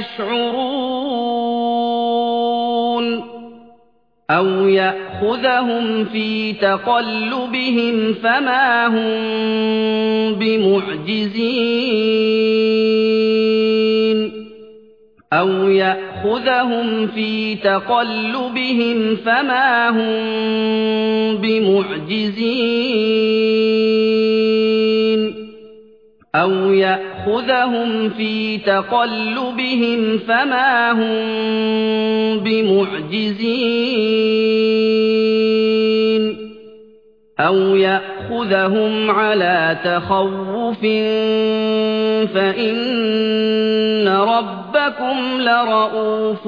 يَشْعُرُونَ أَوْ يَأْخُذَهُمْ فِي تَقَلُّبِهِمْ فَمَا هُم بِمُعْجِزِينَ أَوْ يَأْخُذَهُمْ فِي تَقَلُّبِهِمْ فَمَا هُم بِمُعْجِزِينَ أَوْ يَأْخُذَهُمْ فِي تَقَلُّبِهِمْ فَمَا هُم بِمُعْجِزِينَ أَوْ يَأْخُذَهُمْ عَلَىٰ تَخَوُّفٍ فَإِنَّ رَبَّكُمْ لَرَءُوفٌ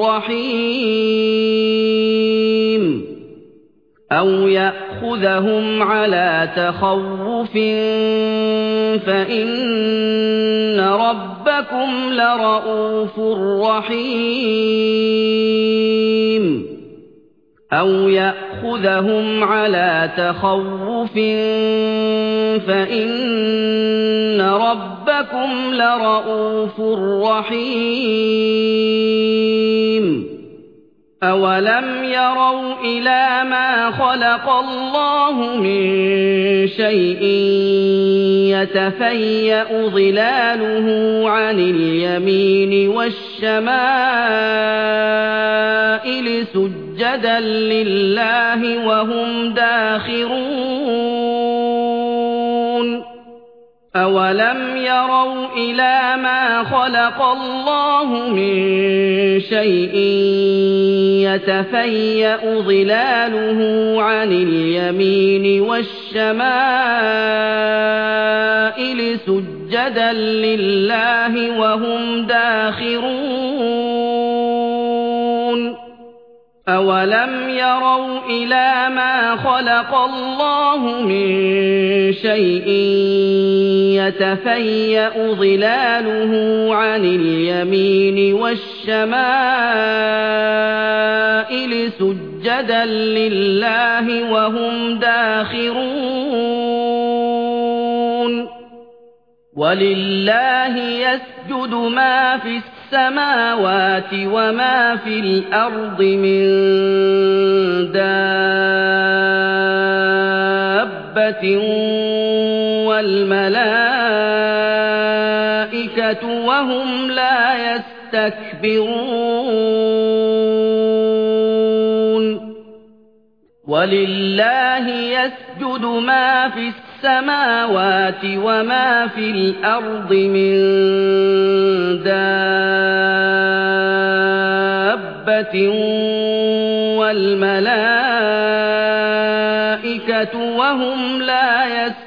رَّحِيمٌ أَوْ يَأْخُذَهُمْ عَلَىٰ تَخَوُّفٍ فَإِنَّ رَبَّكُمْ لَرَءُوفٌ رَّحِيمٌ أَوْ يَأْخُذَهُمْ عَلَىٰ تَخَوُّفٍ فَإِنَّ رَبَّكُمْ لَرَءُوفٌ رَّحِيمٌ أَوَلَمْ يَرَوْا إِلَىٰ مَا خَلَقَ اللَّهُ مِن شَيْءٍ يَتَفَيَّأُ ظِلَالُهُ عَنِ الْيَمِينِ وَالشَّمَائِلِ سُجَّدًا لِّلَّهِ وَهُمْ دَاخِرُونَ أَوَلَمْ يَرَوْا إِلَىٰ مَا خَلَقَ اللَّهُ مِن شَيْءٍ يَتَفَيَّأُ ظِلَالُهُ عَنِ الْيَمِينِ وَالشَّمَائِلِ سُجَّدًا لِّلَّهِ وَهُمْ دَاخِرُونَ أَوَلَمْ يَرَوْا إِلَىٰ مَا خَلَقَ اللَّهُ مِن شَيْءٍ يَتَفَيَّأُ ظِلَالُهُ عَنِ الْيَمِينِ وَالشَّمَائِلِ سُجَّدًا لِّلَّهِ وَهُمْ دَاخِرُونَ وَلِلَّهِ يَسْجُدُ مَا فِي السَّمَاوَاتِ وَمَا فِي الْأَرْضِ مِن دَابَّةٍ وَالْمَلَائِكَةُ وَهُمْ لَا يَسْتَكْبِرُونَ وَلِلَّهِ يَسْجُدُ مَا فِي السَّمَاوَاتِ وَمَا فِي الْأَرْضِ مِن دَابَّةٍ وَالْمَلَائِكَةُ وَهُمْ لَا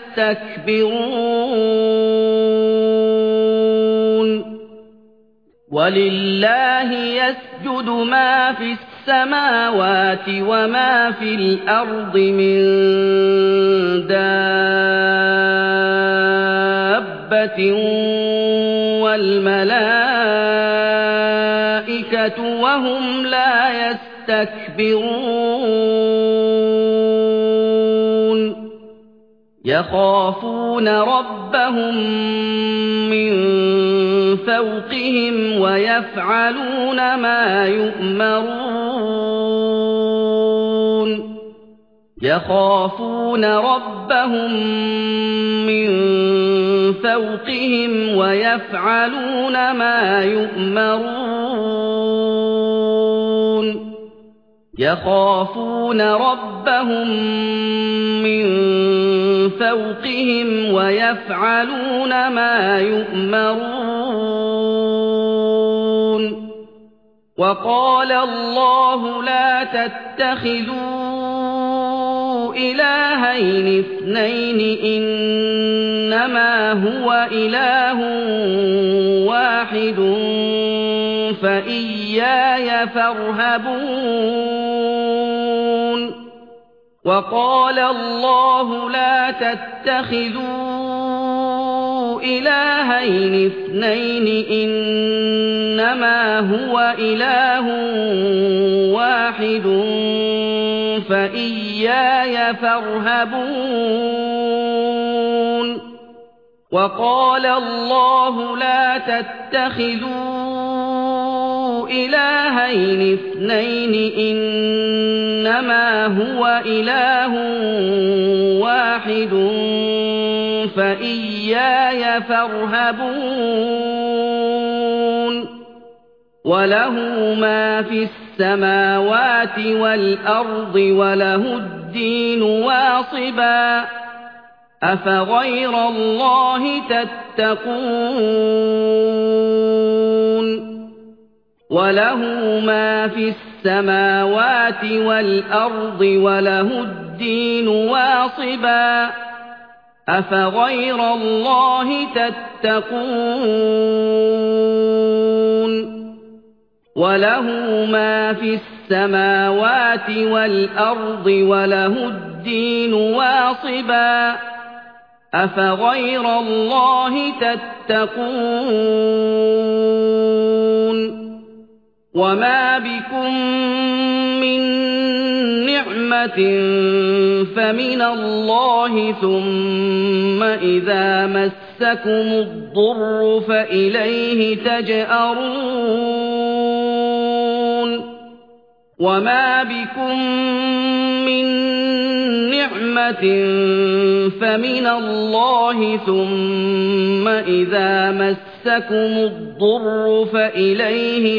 يَسْتَكْبِرُونَ وَلِلَّهِ يَسْجُدُ مَا فِي السَّمَاوَاتِ وَمَا فِي الْأَرْضِ مِن دَابَّةٍ وَالْمَلَائِكَةُ وَهُمْ لَا يَسْتَكْبِرُونَ يَخَافُونَ رَبَّهُم مِّن فَوْقِهِمْ وَيَفْعَلُونَ مَا يُؤْمَرُونَ يخافون ربهم من فوقهم ويفعلون ما يؤمرون يخافون ربهم من فوقهم ويفعلون ما يؤمرون وقال الله لا تتخذوا إلهين اثنين إنما هو إله واحد فإياي فارهبون وقال الله لا تتخذوا إلهين اثنين إنما هو إله واحد فإياي فارهبون وقال الله لا تتخذوا إلهين اثنين إنما هو إله واحد فإياي فارهبون وله ما في السماوات والأرض وله الدين واصبا أفغير الله تتقون وله ما في السماوات والأرض وله الدين واصبا أفغير الله تتقون وله ما في السماوات والأرض وله الدين واصبا أفغير الله تتقون وما بكم من نعمة فمن الله ثم إذا مسكم الضر فإليه تجأرون وما بكم من نعمة فمن الله ثم إذا مسكم الضر فإليه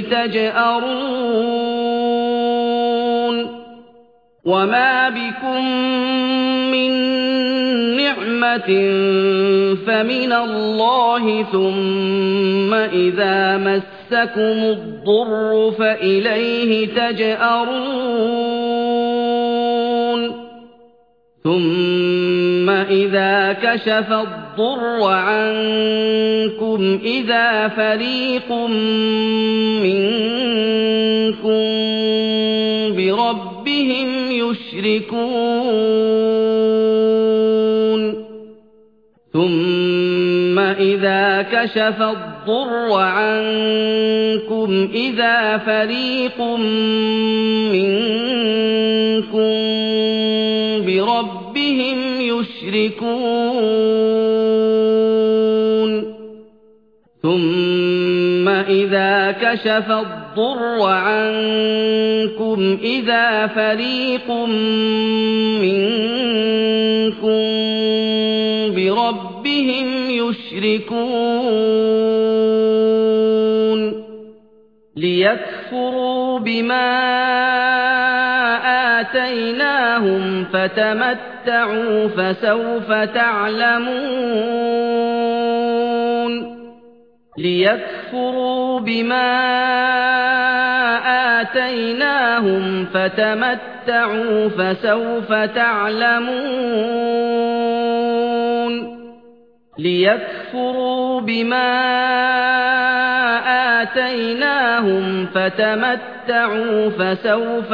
تجأرون وما بكم من نعمة فمن الله ثم إذا مسكم الضر فإليه تجأرون ثم إذا كشف الضر عنكم إذا فريق منكم بربهم يشركون ثم إذا كشف الضر عنكم إذا فريق منكم بربهم يشركون ثم إذا كشف الضر عنكم إذا فريق منكم بربهم يشركون ليكفروا بما آتيناهم فتمتعوا فسوف تعلمون ليكفروا بما آتيناهم فتمتعوا فسوف تعلمون ليكفروا بما آتيناهم فتمتعوا فسوف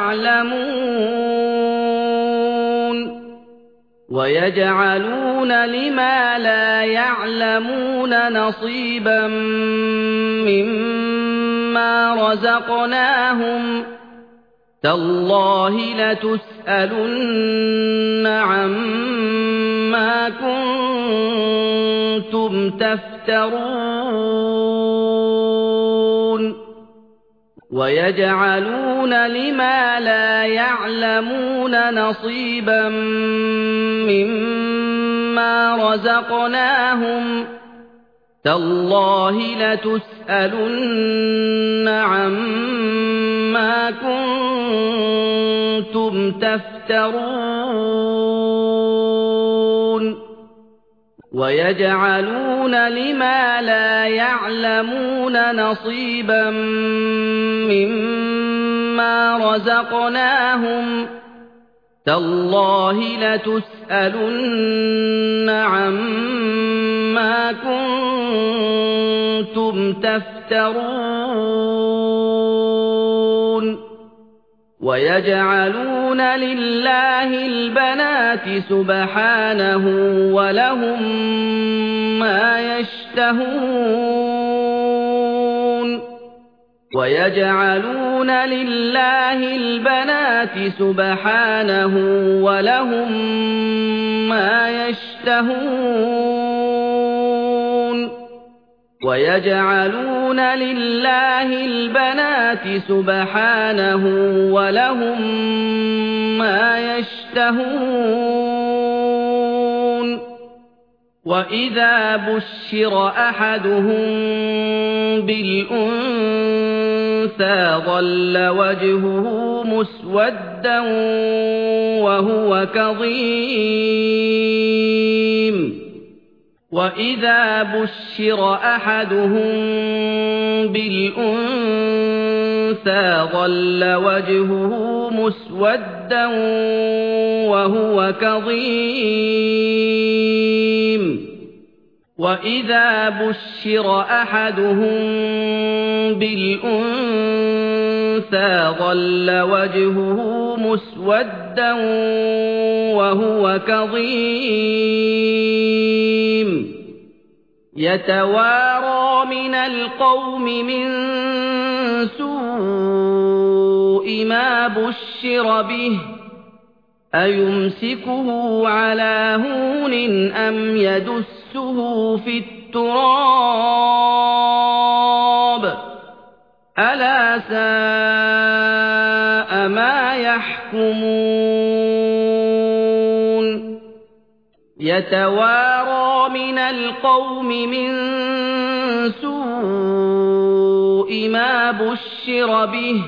تعلمون ويجعلون لما لا يعلمون نصيبا مما رزقناهم تالله لتسألن عما كنتم تفترون ويجعلون لما لا يعلمون نصيبا مما رزقناهم تالله لتسألن عما كنتم تفترون ويجعلون لما لا يعلمون نصيبا مما رزقناهم تالله لتسألن عما كنتم تفترون ويجعلون لله البنات سبحانه ولهم ما يشتهون ويجعلون لله البنات سبحانه ولهم ما يشتهون ويجعلون لله البنات سبحانه ولهم ما يشتهون وإذا بشر أحدهم بالأنثى ظل وجهه مسودا وهو كظيم وإذا بشر أحدهم بالأنثى ظل وجهه مسودا وهو كظيم وإذا بشر أحدهم بالأنثى ظل وجهه مسودا وهو كظيم يتوارى من القوم من سوء ما بشر به أيمسكه على هون أم يدسه في التراب ألا ساء ما يحكمون يتوارى من القوم من سوء ما بشر به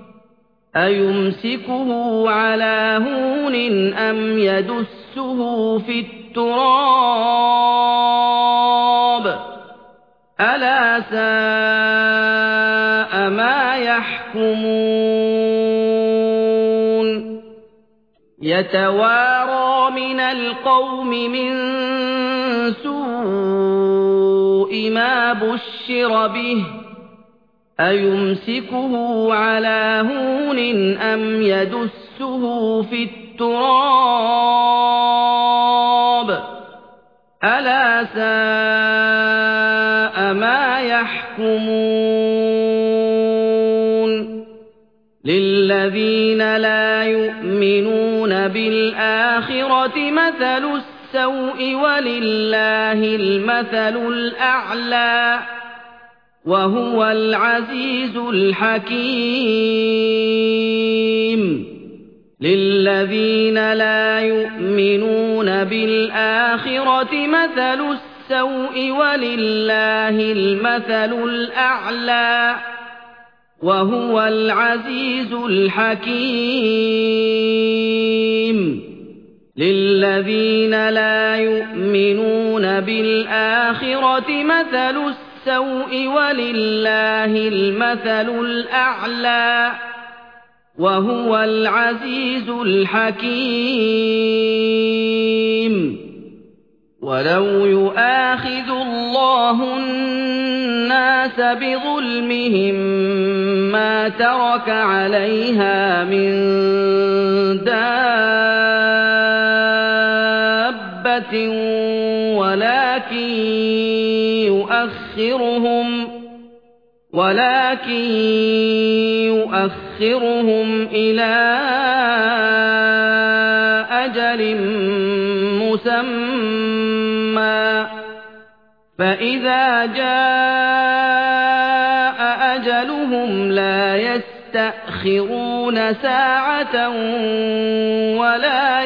أيمسكه على هون أم يدسه في التراب ألا ساء ما يحكمون يتوارى من القوم من سوء ما بشر به أيمسكه على هون أم يدسه في التراب ألا ساء ما يحكمون للذين لا يؤمنون بالآخرة مثل السوء ولله المثل الأعلى وهو العزيز الحكيم للذين لا يؤمنون بالآخرة مثل السوء ولله المثل الأعلى وهو العزيز الحكيم للذين لا يؤمنون بالآخرة مثل السوء ولله المثل الأعلى وهو العزيز الحكيم ولو يؤاخذ الله الناس بظلمهم ما ترك عليها من دابة ولكن يؤخرهم ولكن يؤخرهم إلى أجل مسمى فإذا جاء أجلهم أجلهم لا يستأخرون ساعة ولا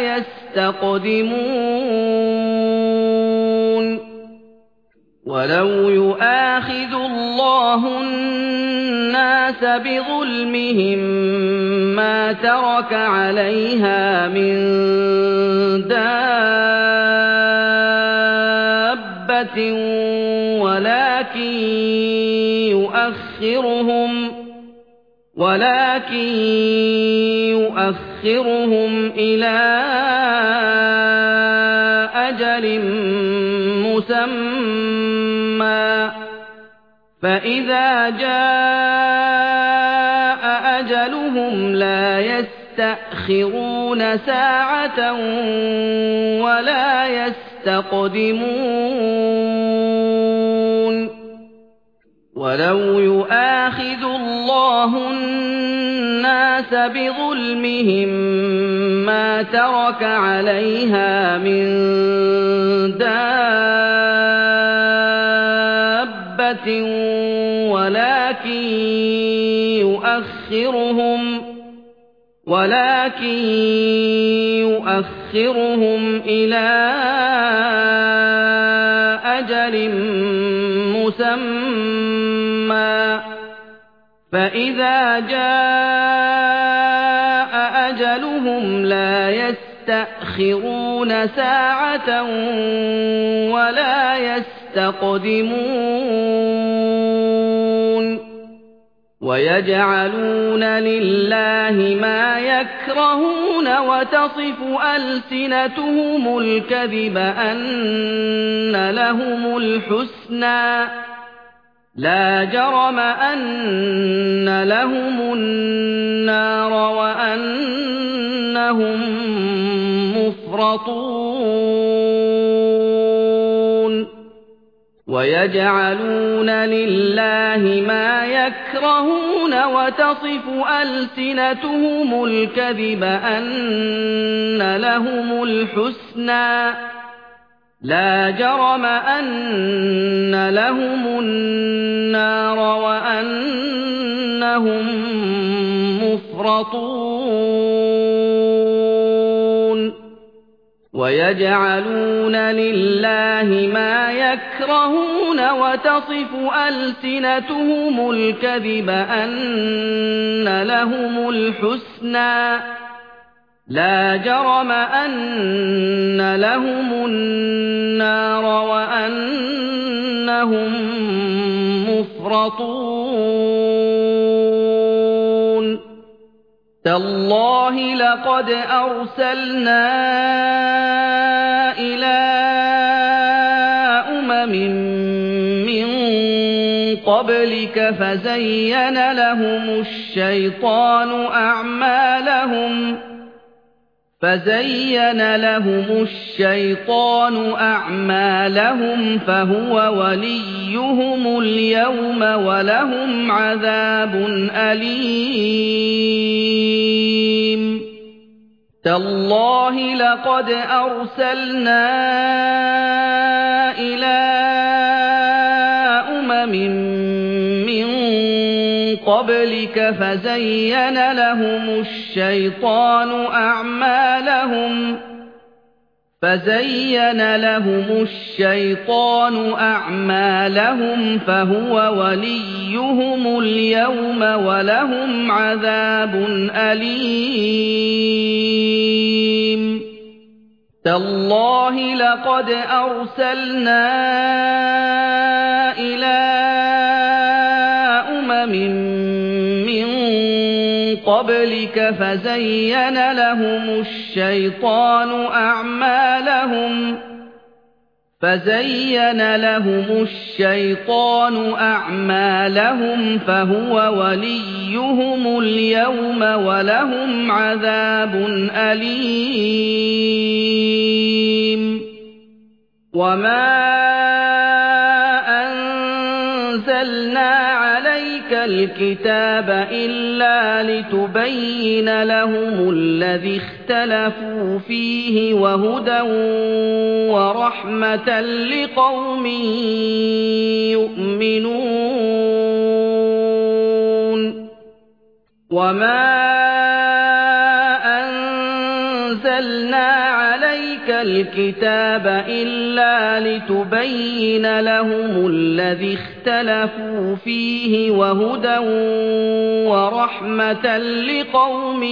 يستقدمون ولو يؤاخذ الله الناس بظلمهم ما ترك عليها من دابة ولكن يؤخرهم ولكن يؤخرهم إلى أجل مسمى فإذا جاء أجلهم لا يستأخرون ساعة ولا يستقدمون ولو يؤاخذ الله الناس بظلمهم ما ترك عليها من دابة ولكن يؤخرهم ولكن يؤخرهم إلى أجل مسمى فإذا جاء أجلهم لا يستأخرون ساعة ولا يستقدمون ويجعلون لله ما يكرهون وتصف ألسنتهم الكذب أن لهم الحسنى لا جرم أن لهم النار وأنهم مفرطون ويجعلون لله ما يكرهون وتصف ألسنتهم الكذب أن لهم الحسنى لا جرم أن لهم النار وأنهم مفرطون ويجعلون لله ما يكرهون وتصف ألسنتهم الكذب أن لهم الحسنى لا جرم أن لهم النار وأنهم مفرطون تالله لقد أرسلنا إلى أمم من قبلك فزين لهم الشيطان أعمالهم فزين لهم الشيطان أعمالهم فهو وليهم اليوم ولهم عذاب أليم تالله لقد أرسلنا إلى أمم من قبلك فزين لهم الشيطان أعمالهم فزين لهم الشيطان أعمالهم فهو وليهم اليوم ولهم عذاب أليم تالله لقد أرسلنا إلى أمم من قبلك فزين لهم الشيطان أعمالهم فزين لهم الشيطان أعمالهم فهو وليهم اليوم ولهم عذاب أليم وما أنزلنا عليك الكتاب إلا لتبين لهم الذي اختلفوا فيه وهدى ورحمة لقوم يؤمنون وَمَا أَنزَلْنَا عَلَيْكَ الْكِتَابَ إِلَّا لِتُبَيِّنَ لَهُمُ الَّذِي اخْتَلَفُوا فِيهِ وَهُدًى وَرَحْمَةً لِّقَوْمٍ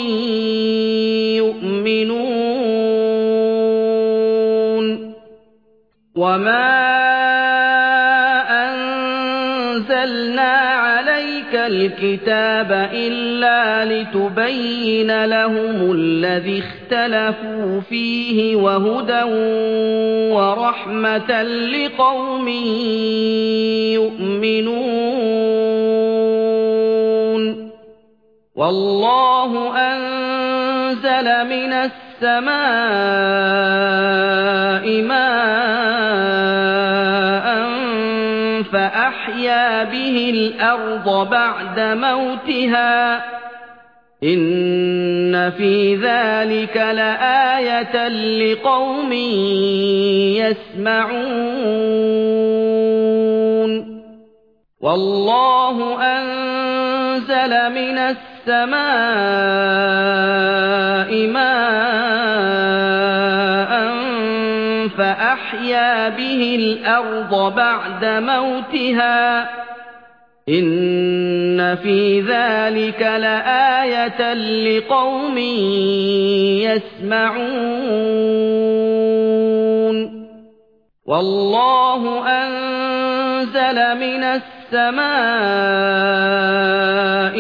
يُؤْمِنُونَ وَمَا أَنزَلْنَا عَلَيْكَ الْكِتَابَ إِلَّا لِتُبَيِّنَ لَهُمُ الَّذِي اخْتَلَفُوا فِيهِ وَهُدًى وَرَحْمَةً لِّقَوْمٍ يُؤْمِنُونَ وَاللَّهُ أَنزَلَ مِنَ السَّمَاءِ مَاءً فَأَحْيَا بِهِ الْأَرْضَ بَعْدَ مَوْتِهَا ۚ إِنَّ فِي ذَلِكَ لَآيَةً لِّقَوْمٍ يَسْمَعُونَ وَاللَّهُ أَنزَلَ مِنَ السَّمَاءِ مَاءً فَأَحْيَا بِهِ الْأَرْضَ بَعْدَ مَوْتِهَا ۚ إِنَّ فِي ذَلِكَ لَآيَةً لِّقَوْمٍ يَسْمَعُونَ وَاللَّهُ أَنزَلَ مِنَ السَّمَاءِ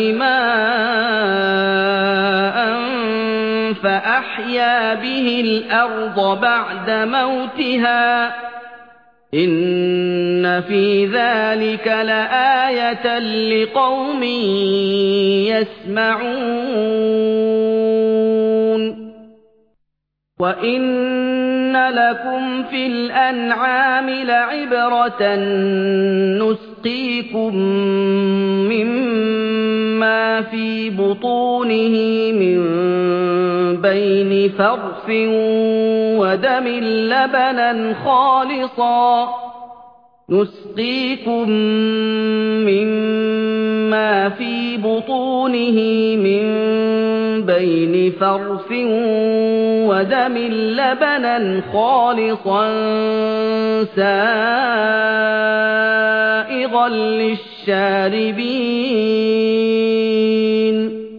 مَاءً فَأَحْيَا بِهِ الْأَرْضَ بَعْدَ مَوْتِهَا ۚ إِنَّ فِي ذَلِكَ لَآيَةً لِّقَوْمٍ يَسْمَعُونَ وَإِنَّ لَكُمْ فِي الْأَنْعَامِ لَعِبْرَةً نُّسْقِيكُم مِّمَّا فِي بُطُونِهِ مِن بَيْنِ فَرْثٍ وَدَمٍ لَّبَنًا خَالِصًا نُسْقِيكُم مِّمَّا فِي بُطُونِهِ مِن بَيْنِ فَرْثٍ وَدَمٍ لَّبَنًا خَالِصًا سَائِغًا لِّلشَّارِبِينَ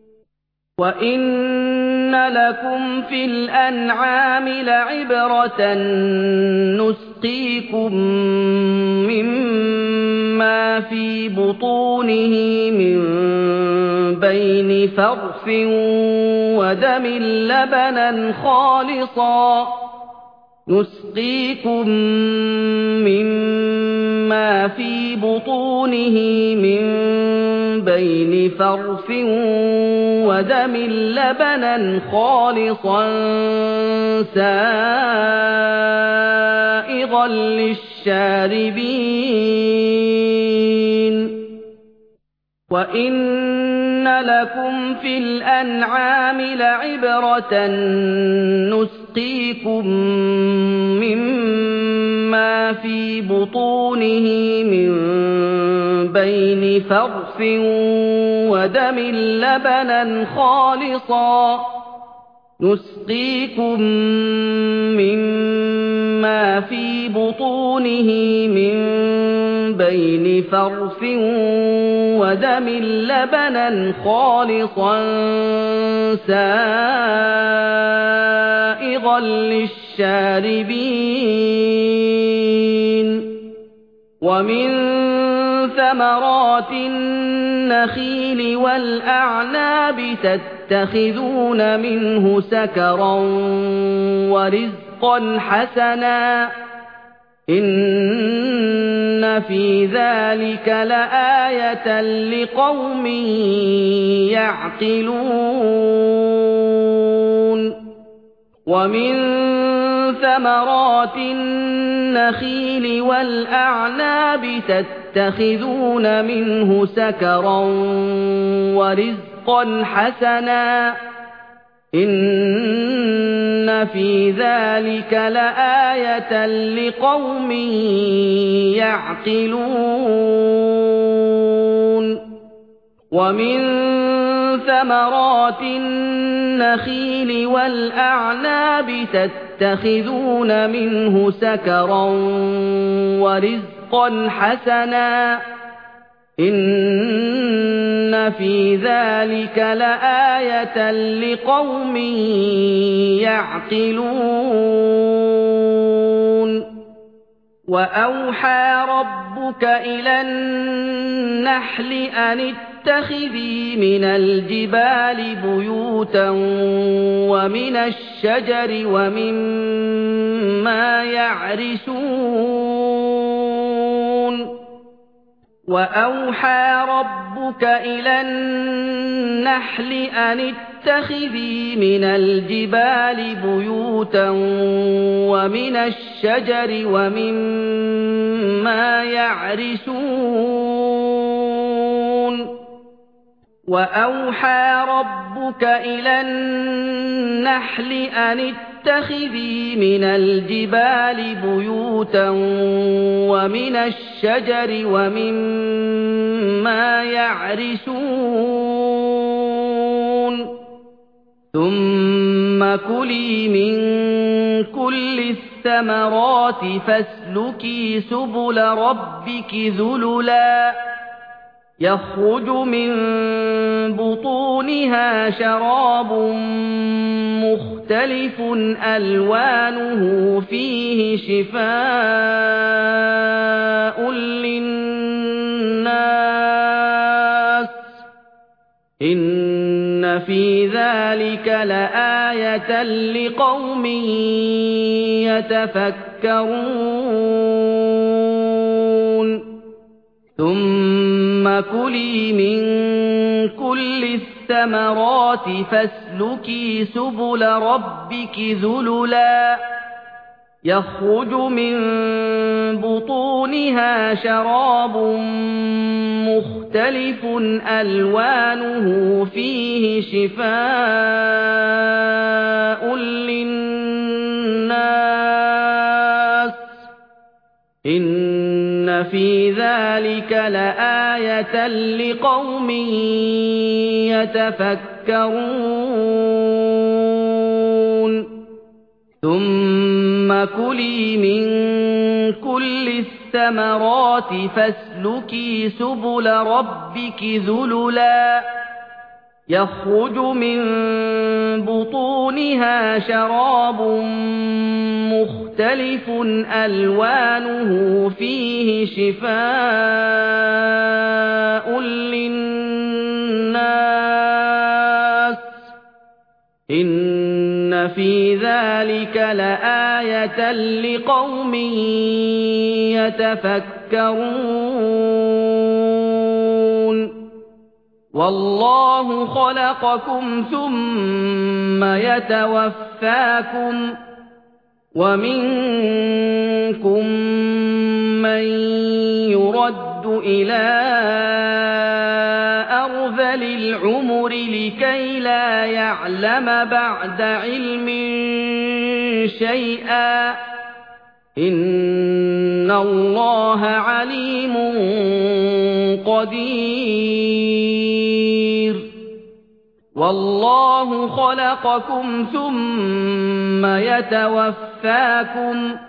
وَإِنَّ لَكُمْ فِي الْأَنْعَامِ لَعِبْرَةً نُّسْقِيكُم مِّمَّا فِي بُطُونِهِ مِن بَيْنِ فَرْثٍ وَدَمٍ لَّبَنًا خَالِصًا نُسْقِيكُم مِّمَّا فِي بُطُونِهِ مِن بَيْنِ فَرْثٍ وَدَمٍ لَّبَنًا خَالِصًا سَائِغًا لِّلشَّارِبِينَ وَإِنَّ لَكُمْ فِي الْأَنْعَامِ لَعِبْرَةً نُّسْقِيكُم مِّمَّا فِي بُطُونِهِ مِن بَيْنِ فَرْثٍ وَدَمٍ لَّبَنًا خَالِصًا نُسْقِيكُم مِّمَّا فِي بُطُونِهِ مِن بَيْنِ فَرْثٍ وَدَمٍ لَّبَنًا خَالِصًا سَائِغًا لِّلشَّارِبِينَ وَمِن ثَمَرَاتِ النَّخِيلِ وَالْأَعْنَابِ تَتَّخِذُونَ مِنْهُ سَكَرًا وَرِزْقًا حَسَنًا ۗ إِنَّ فِي ذَلِكَ لَآيَةً لِّقَوْمٍ يَعْقِلُونَ وَمِن ثَمَرَاتِ النَّخِيلِ وَالْأَعْنَابِ تَتَّخِذُونَ مِنْهُ سَكَرًا وَرِزْقًا حَسَنًا ۗ إِنَّ فِي ذَلِكَ لَآيَةً لِّقَوْمٍ يَعْقِلُونَ وَمِن ثمرات النخيل والأعناب تتخذون منه سكرا ورزقا حسنا إن في ذلك لآية لقوم يعقلون وأوحى ربك إلى النحل أن اتخذي من الجبال بيوتا ومن الشجر ومما يعرشون وأوحى ربك إلى النحل أن اتخذي من الجبال بيوتا ومن الشجر ومما يعرشون وأوحى ربك إلى النحل أن اتخذي من الجبال بيوتا ومن الشجر ومما يعرشون ثم كلي من كل الثمرات فاسلكي سبل ربك ذللا يخرج من بطونها شراب مختلف ألوانه فيه شفاء للناس إن في ذلك لآية لقوم يتفكرون ثم كلي من كل الثمرات فاسلكي سبل ربك ذللا يخرج من بطونها شراب مختلف ألوانه فيه شفاء للناس إن في ذلك لآية لقوم يتفكرون ثم كلي من كل الثمرات فاسلكي سبل ربك ذللا يخرج من بطونها شراب مختلف ألوانه فيه شفاء للناس إن في ذلك لآية لقوم يتفكرون والله خلقكم ثم يتوفاكم ومنكم من يرد إلى أرذل العمر لكي لا يعلم بعد علم شيئا إن الله عليم قدير والله خلقكم ثم يتوفاكم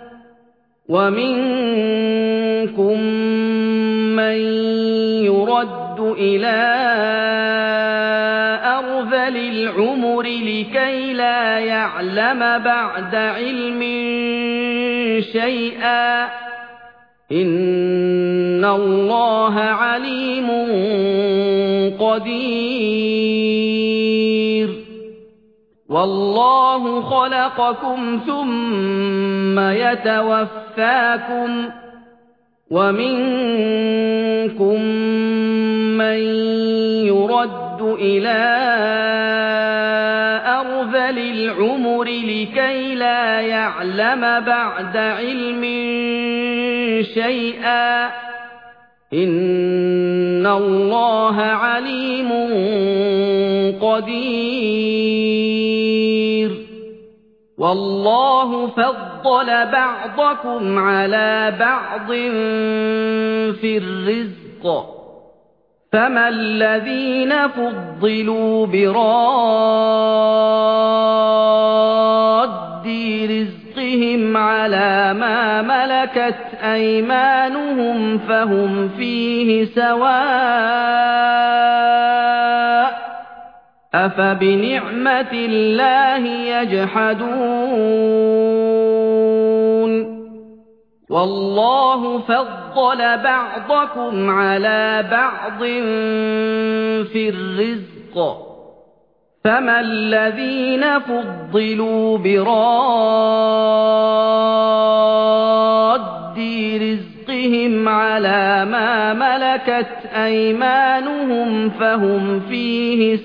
ومنكم من يرد إلى أرذل العمر لكي لا يعلم بعد علم شيئا إن الله عليم قدير والله خلقكم ثم يتوفاكم ومنكم من يرد إلى أرذل العمر لكي لا يعلم بعد علم شيئا إن الله عليم قدير والله فضل بعضكم على بعض في الرزق فما الذين فضلوا براد رزقهم على ما ملكت أيمانهم فهم فيه سواء أفبنعمة الله يجحدون والله فضل بعضكم على بعض في الرزق فما الذين فضلوا براد رزقهم على ما ملكت أيمانهم فهم فيه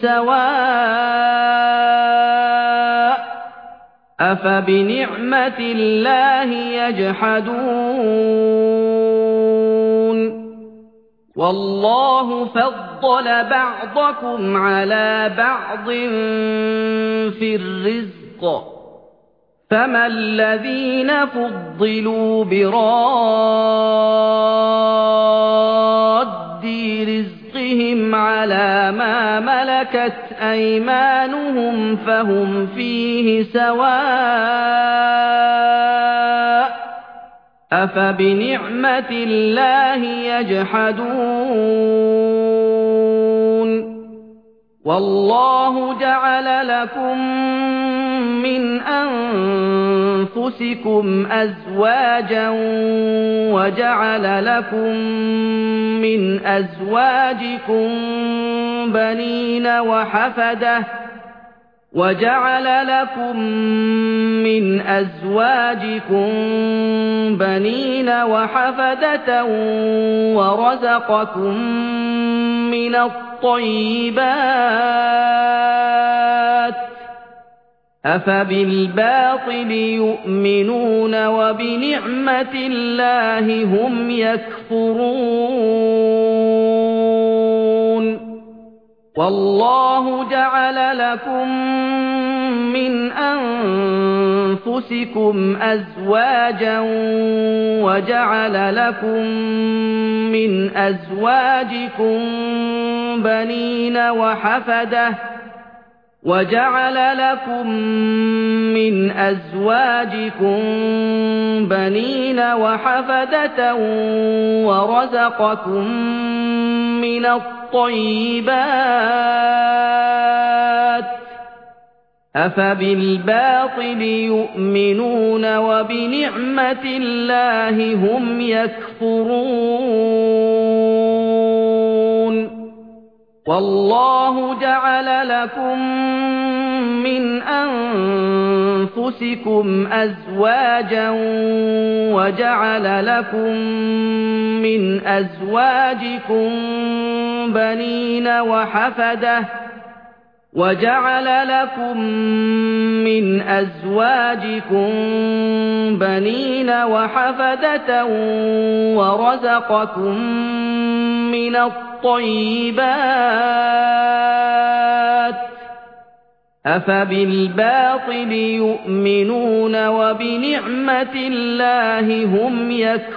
سواء أفبنعمة الله يجحدون والله فضل بعضكم على بعض في الرزق فما الذين فضلوا براد رزقهم على ما ملكت أيمانهم فهم فيه سواء أفبنعمة الله يجحدون والله جعل لكم من أنفسكم أزواجا وجعل لكم من أزواجكم بنين وحفدة وجعل لكم من أزواجكم بنين وحفدة ورزقكم من الطيبات أفبالباطل يؤمنون وبنعمة الله هم يكفرون والله جعل لكم من أنفسكم أزواجا وجعل لكم من أزواجكم بنين وحفدة وجعل لكم من أزواجكم بنين وحفدة ورزقكم من الطيبات أفبالباطل يؤمنون وبنعمة الله هم يكفرون والله جعل لكم من أنفسكم أزواجا وجعل لكم من أزواجكم بنين وحفدة وجعل لكم من أزواجكم بنين وحفدة ورزقكم من الطيبات أفبالباطل يؤمنون وبنعمة الله هم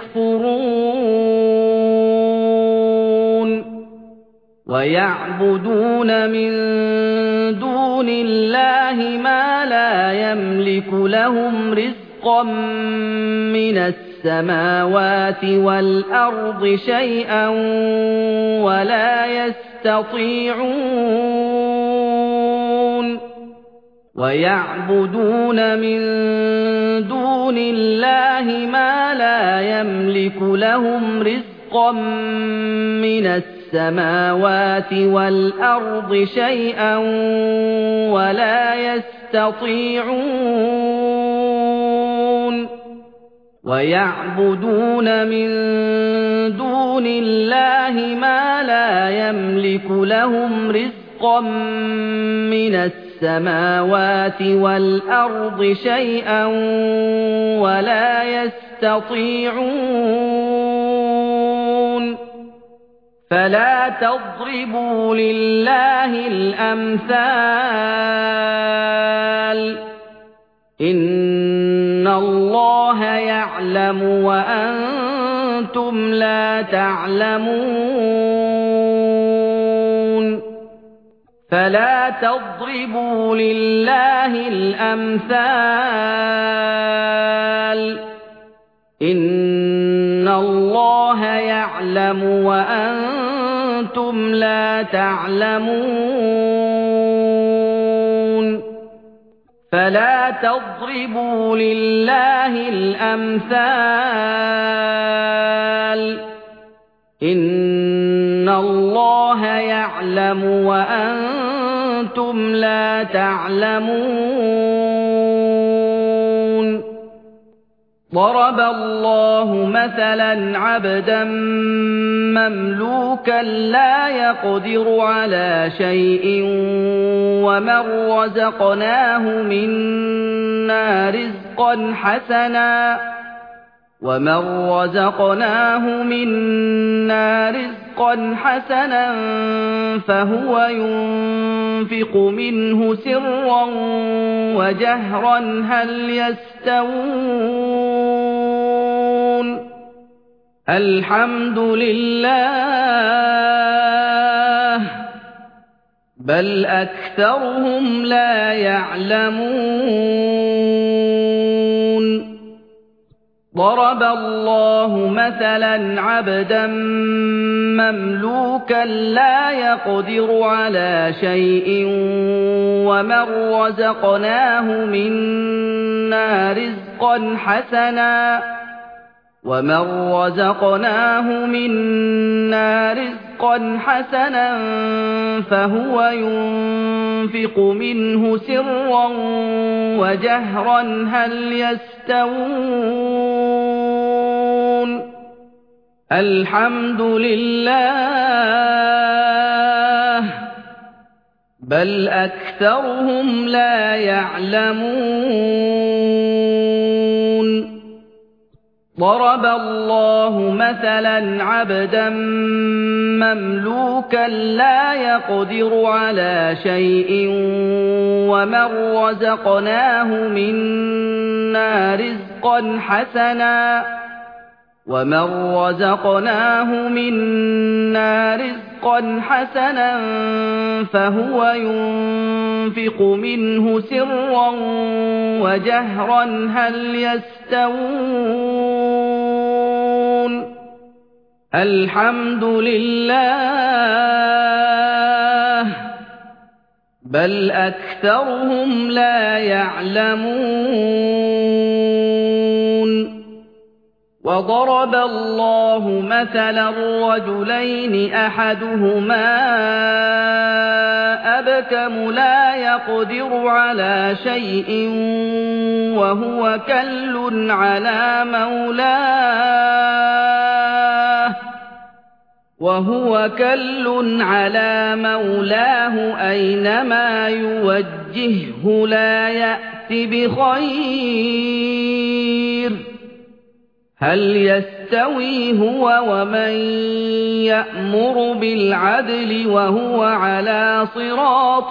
يكفرون ويعبدون من دون الله ما لا يملك لهم رزقا من السماوات والأرض شيئا ولا يستطيعون ويعبدون من دون الله ما لا يملك لهم رزقا من السماوات والأرض شيئا ولا يستطيعون ويعبدون من دون الله ما لا يملك لهم رزقا من السماوات والأرض شيئا ولا يستطيعون فلا تضربوا لله الأمثال إن الله يعلم وأنتم لا تعلمون فلا تضربوا لله الأمثال إن الله يعلم وأنتم لا تعلمون فلا تضربوا لله الأمثال إن الله يعلم وأنتم لا تعلمون ضرب الله مثلا عبدا مملوكا لا يقدر على شيء ومن رزقناه منا رزقا حسنا ومن رزقناه منا رزقا حسنا فهو ينفق منه سرا وجهرا هل يستوون الحمد لله بل أكثرهم لا يعلمون ضرب الله مثلا عبدا مملوكا لا يقدر على شيء ومن رزقناه منا رزقا حسنا ومن رزقناه منا رزقا حسنا فهو ينفق منه سرا وجهرا هل يستوون الحمد لله بل أكثرهم لا يعلمون ضرب الله مثلا عبدا مملوكا لا يقدر على شيء ومن رزقناه منا رزقا حسنا ومن رزقناه منا رزقا حسنا فهو ينفق منه سرا وجهرا هل يستوون الحمد لله بل أكثرهم لا يعلمون وضرب الله مثلا رجلين أحدهما أبكم لا يقدر على شيء وهو كل على مولاه وهو كل على مولاه أينما يوجهه لا يأت بخير هل يستوي هو ومن يأمر بالعدل وهو على صراط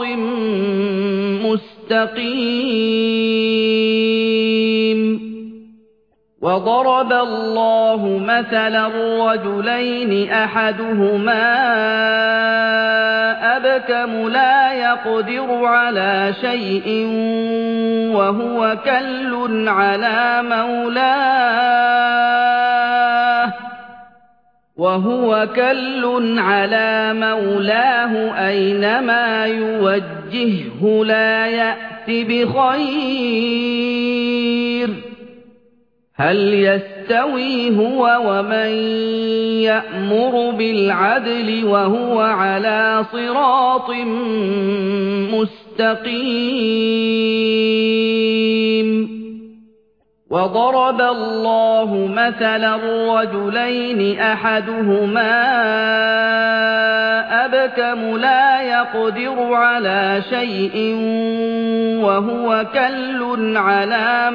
مستقيم وضرب الله مثلا رجلين أحدهما أبكم لا يقدر على شيء وهو كل على مولاه وهو كل على مولاه أينما يوجهه لا يأت بخير هل يستوي هو ومن يأمر بالعدل وهو على صراط مستقيم وضرب الله مثلا رجلين أحدهما أبكم لا يقدر على شيء وهو كل على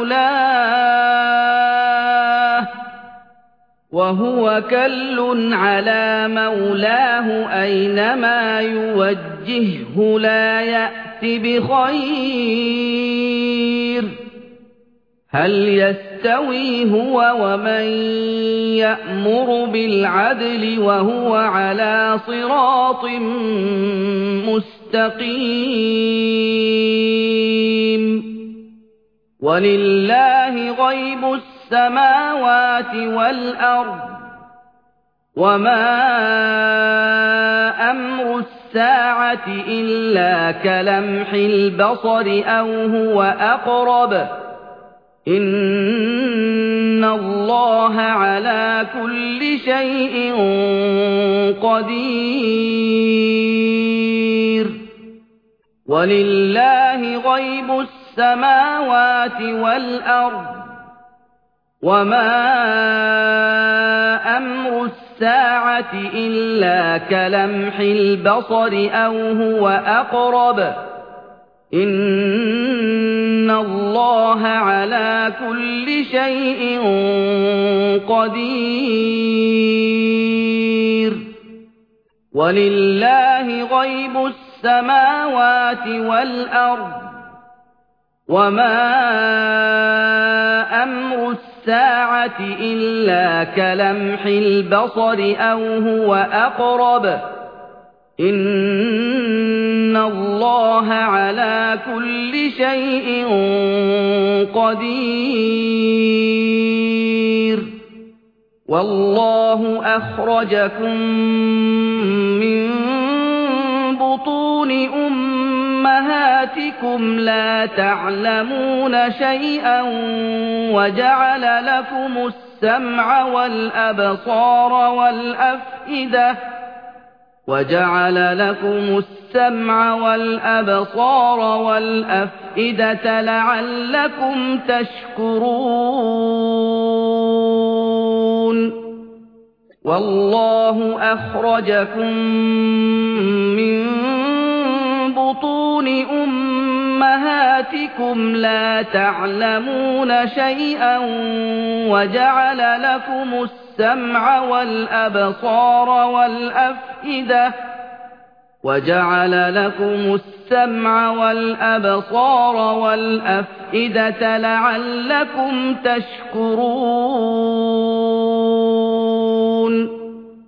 مولاه وهو كل على مولاه أينما يوجهه لا يأت بخير هل يستوي يستوي هو ومن يأمر بالعدل وهو على صراط مستقيم ولله غيب السماوات والأرض وما أمر الساعة إلا كلمح البصر أو هو أقرب إن الله على كل شيء قدير ولله غيب السماوات والأرض وما أمر الساعة إلا كلمح البصر أو هو أقرب إن الله على كل شيء قدير ولله غيب السماوات والأرض وما أمر الساعة إلا كلمح البصر أو هو أقرب إن الله على كل شيء قدير والله أخرجكم من بطون أمهاتكم لا تعلمون شيئا وجعل لكم السمع والأبصار والأفئدة وجعل لكم السمع والأبصار والأفئدة لعلكم تشكرون والله أخرجكم من بطون أمهاتكم لا تعلمون شيئا وجعل لكم السمع والأبصار والأفئدة وجعل لكم السمع والأبصار والأفئدة لعلكم تشكرون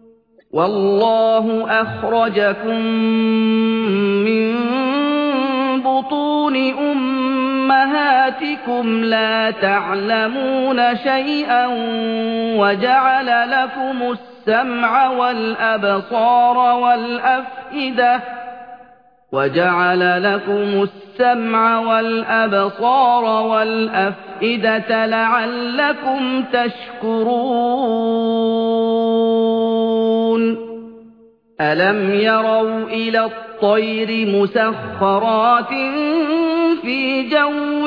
والله أخرجكم من بطون أمهاتكم لا تعلمون شيئا وجعل لكم السمع والأبصار والأفئدة وجعل لكم السمع والأبصار والأفئدة لعلكم تشكرون ألم يروا إلى الطير مسخرات في جو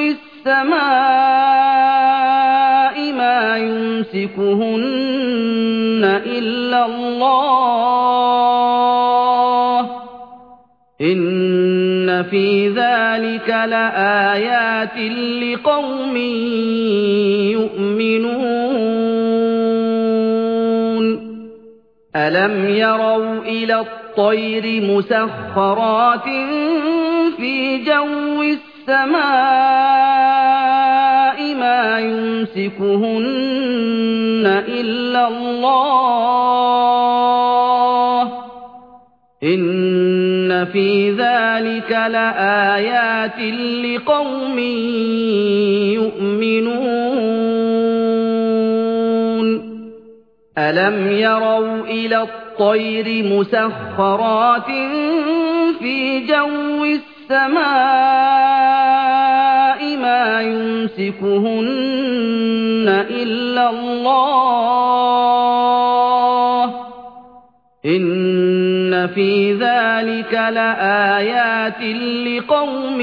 السماء ما يمسكهن إلا الله إن في ذلك لآيات لقوم يؤمنون ألم يروا إلى الطير مسخرات في جو السماء ما يمسكهن إلا الله إن في ذلك لآيات لقوم يؤمنون ألم يروا إلى الطير مسخرات في جو السماء ما يمسكهن إلا الله إن في ذلك لآيات لقوم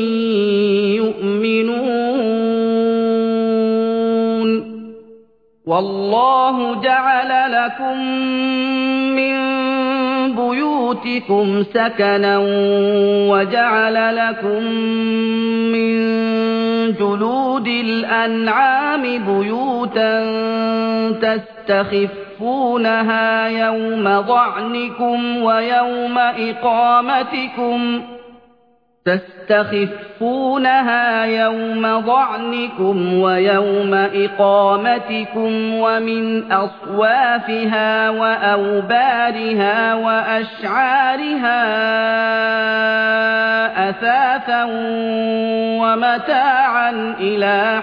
يؤمنون والله جعل لكم من بيوتكم سكنا وجعل لكم من جلود الأنعام بيوتا تستخفونها يوم ضعنكم ويوم إقامتكم تستخفونها يوم ظعنكم ويوم إقامتكم ومن أصوافها وأوبارها وأشعارها أثاثا ومتاعا إلى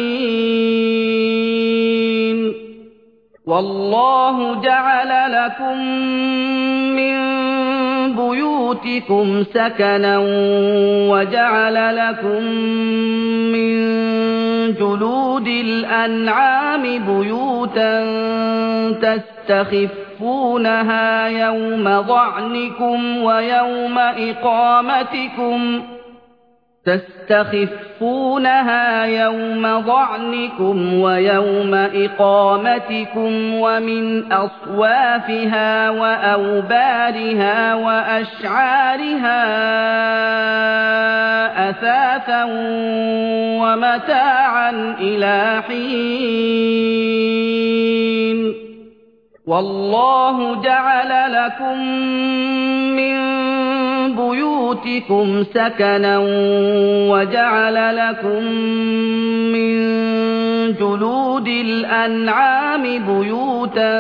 حين والله جعل لكم من بيوتكم سكنا وجعل لكم من جلود الأنعام بيوتا تستخفونها يوم ظعنكم ويوم إقامتكم تستخفونها يوم ظعنكم ويوم إقامتكم ومن أصوافها وأوبارها وأشعارها أثاثا ومتاعا إلى حين والله جعل لكم من بيوتكم سكنا وجعل لكم من جلود الأنعام بيوتا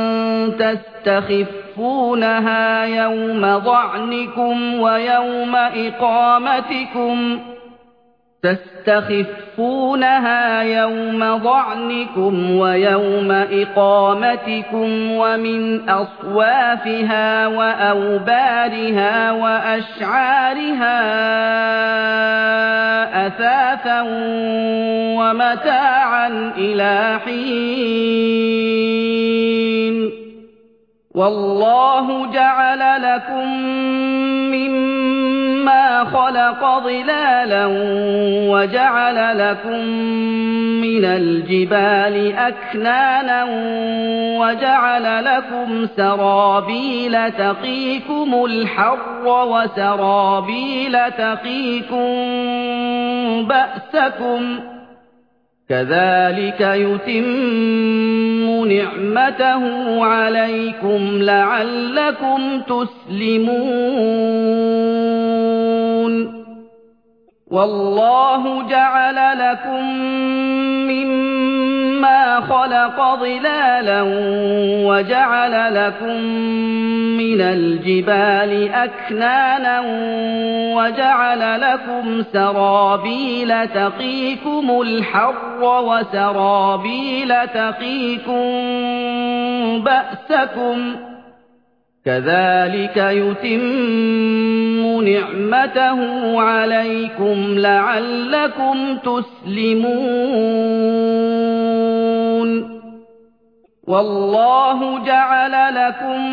تستخفونها يوم ظعنكم ويوم إقامتكم تستخفونها يوم ظعنكم ويوم إقامتكم ومن أصوافها وأوبارها وأشعارها أثاثا ومتاعا إلى حين والله جعل لكم مما خلق ظلالا وجعل لكم من الجبال أكنانا وجعل لكم سرابيل تقيكم الحر وسرابيل تقيكم بأسكم كذلك يتم نعمته عليكم لعلكم تسلمون والله جعل لكم مما خلق ظلالا وجعل لكم من الجبال أكنانا وجعل لكم سرابيل تقيكم الحر وسرابيل تقيكم بأسكم كذلك يتم نعمته عليكم لعلكم تسلمون والله جعل لكم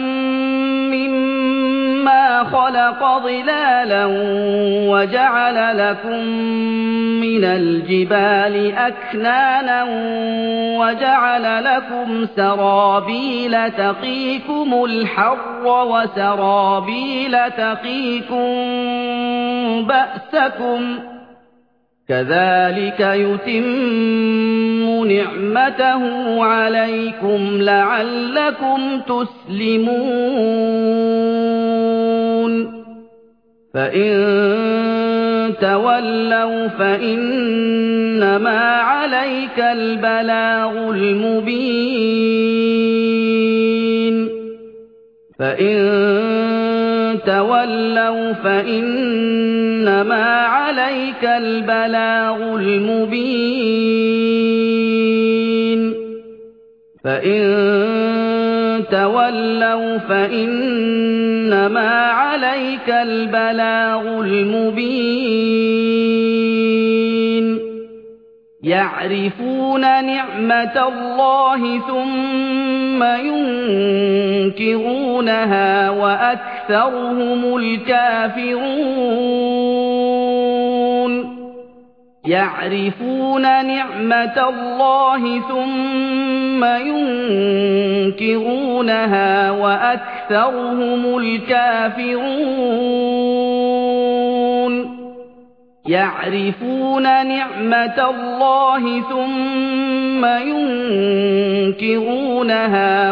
مما خلق ظلالا وجعل لكم من الجبال أكنانا وجعل لكم سرابيل تقيكم الحر وسرابيل تقيكم بأسكم كذلك يتم نعمته عليكم لعلكم تسلمون فإن تولوا فإنما عليك البلاغ المبين فإن تولوا فإنما عليك البلاغ المبين فإن تولوا فإنما عليك البلاغ المبين يعرفون نعمة الله ثم ينكرونها وأكثرهم الكافرون يعرفون نعمة الله ثم ينكرونها وأكثرهم الكافرون يعرفون نعمة الله ثم ينكرونها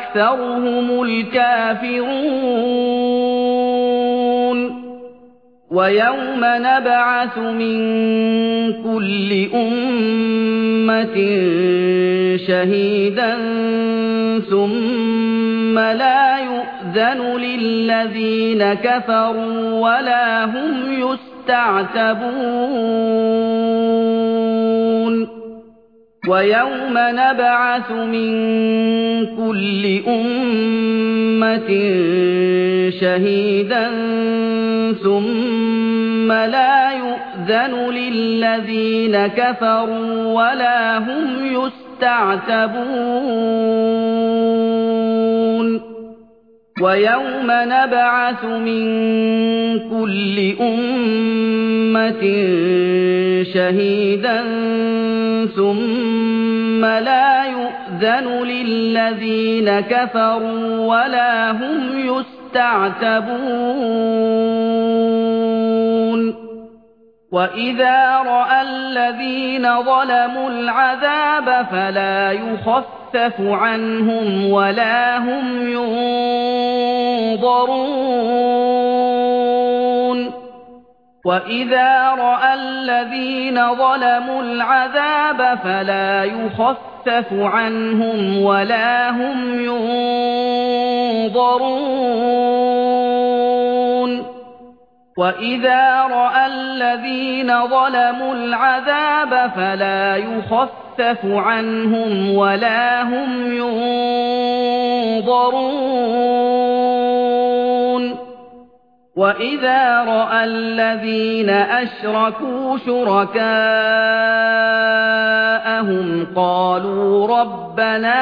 وأكثرهم الكافرون وَيَوْمَ نَبْعَثُ مِن كُلِّ أُمَّةٍ شَهِيدًا ثُمَّ لَا يُؤْذَنُ لِلَّذِينَ كَفَرُوا وَلَا هُمْ يُسْتَعْتَبُونَ وَيَوْمَ نَبْعَثُ مِن كُلِّ أُمَّةٍ شَهِيدًا ثُمَّ لَا يُؤْذَنُ لِلَّذِينَ كَفَرُوا وَلَا هُمْ يُسْتَعْتَبُونَ وَيَوْمَ نَبْعَثُ مِن كُلِّ أُمَّةٍ شَهِيدًا ثُمَّ لَا يُؤْذَنُ لِلَّذِينَ كَفَرُوا وَلَا هُمْ يُسْتَعْتَبُونَ وَإِذَا رَأَى الَّذِينَ ظَلَمُوا الْعَذَابَ فَلَا يُخَفَّفُ عَنْهُمْ وَلَا هُمْ يُنظَرُونَ وَإِذَا رَأَى الَّذِينَ ظَلَمُوا الْعَذَابَ فَلَا يُخَفَّفُ عَنْهُمْ وَلَا هُمْ يُنظَرُونَ وَإِذَا رَأَى الَّذِينَ ظَلَمُوا الْعَذَابَ فَلَا يُخَفَّفُ عَنْهُمْ وَلَا هُمْ يُنظَرُونَ وَإِذَا رَأَى الَّذِينَ أَشْرَكُوا شُرَكَاءَهُمْ قَالُوا رَبَّنَا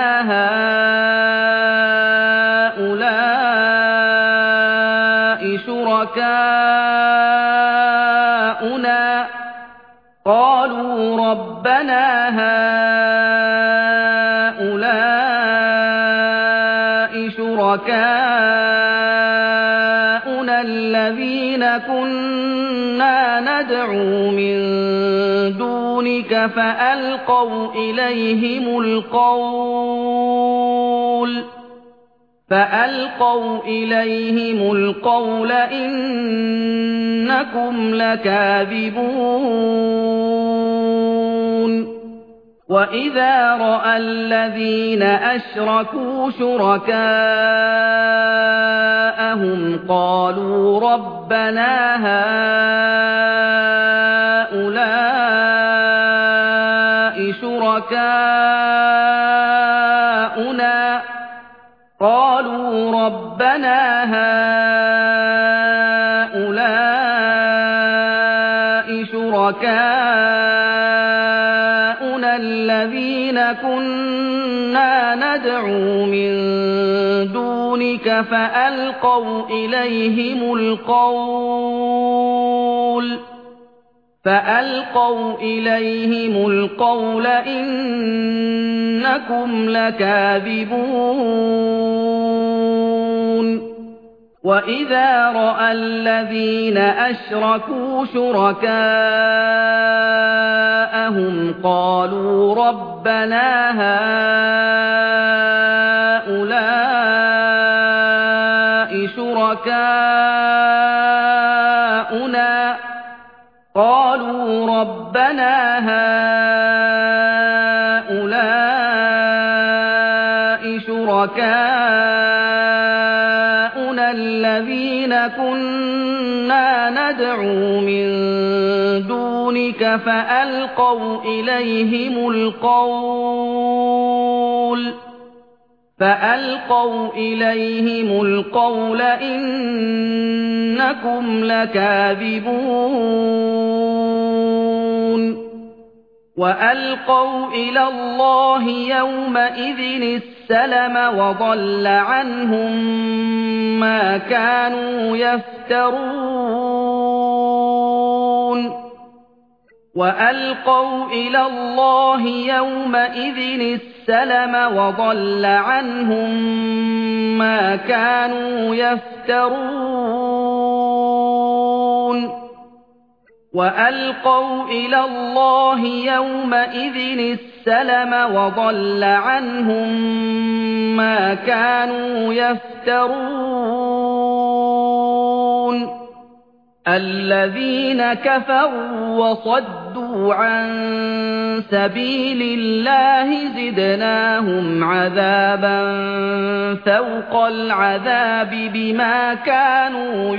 هَٰؤُلَاءِ شُرَكَاؤُنَا قَالُوا رَبَّنَا هَٰؤُلَاءِ شُرَكَاؤُنَا الَّذِينَ كُنَّا نَدْعُو مِن دُونِكَ فَأَلْقَوْا إِلَيْهِمُ الْقَوْلَ فَأَلْقَوْا إِلَيْهِمُ الْقَوْلَ إِنَّكُمْ لَكَاذِبُونَ وَإِذَا رَأَى الَّذِينَ أَشْرَكُوا شُرَكَاءَهُمْ قَالُوا رَبَّنَا هَٰؤُلَاءِ شُرَكَاؤُنَا قَالُوا رَبَّنَا هَٰؤُلَاءِ شُرَكَاؤُنَا الَّذِينَ كُنَّا نَدْعُو مِن دُونِكَ فَأَلْقَوْا إِلَيْهِمُ الْقَوْلَ فَأَلْقَوْا إِلَيْهِمُ الْقَوْلَ إِنَّكُمْ لَكَاذِبُونَ وَإِذَا رَأَى الَّذِينَ أَشْرَكُوا شُرَكَاءَهُمْ قَالُوا رَبَّنَا هَٰؤُلَاءِ شُرَكَاؤُنَا قَالُوا رَبَّنَا هَٰؤُلَاءِ شُرَكَاؤُنَا الَّذِينَ كُنَّا نَدْعُو مِن دُونِكَ فَأَلْقَوْا إِلَيْهِمُ الْقَوْلَ فَأَلْقَوْا إِلَيْهِمُ الْقَوْلَ إِنَّكُمْ لَكَاذِبُونَ وَأَلْقَوْا إِلَى اللَّهِ يَوْمَئِذٍ السَّلَمَ وَضَلَّ عَنْهُم مَّا كَانُوا يَفْتَرُونَ وَأَلْقَوْا إِلَى اللَّهِ يَوْمَئِذٍ السَّلَمَ وَضَلَّ عَنْهُم مَّا كَانُوا يَفْتَرُونَ وَأَلْقَوْا إِلَى اللَّهِ يَوْمَئِذٍ السَّلَمَ وَضَلَّ عَنْهُم مَّا كَانُوا يَفْتَرُونَ الذين كفروا وصدوا عن سبيل الله زدناهم عذابا فوق العذاب بما كانوا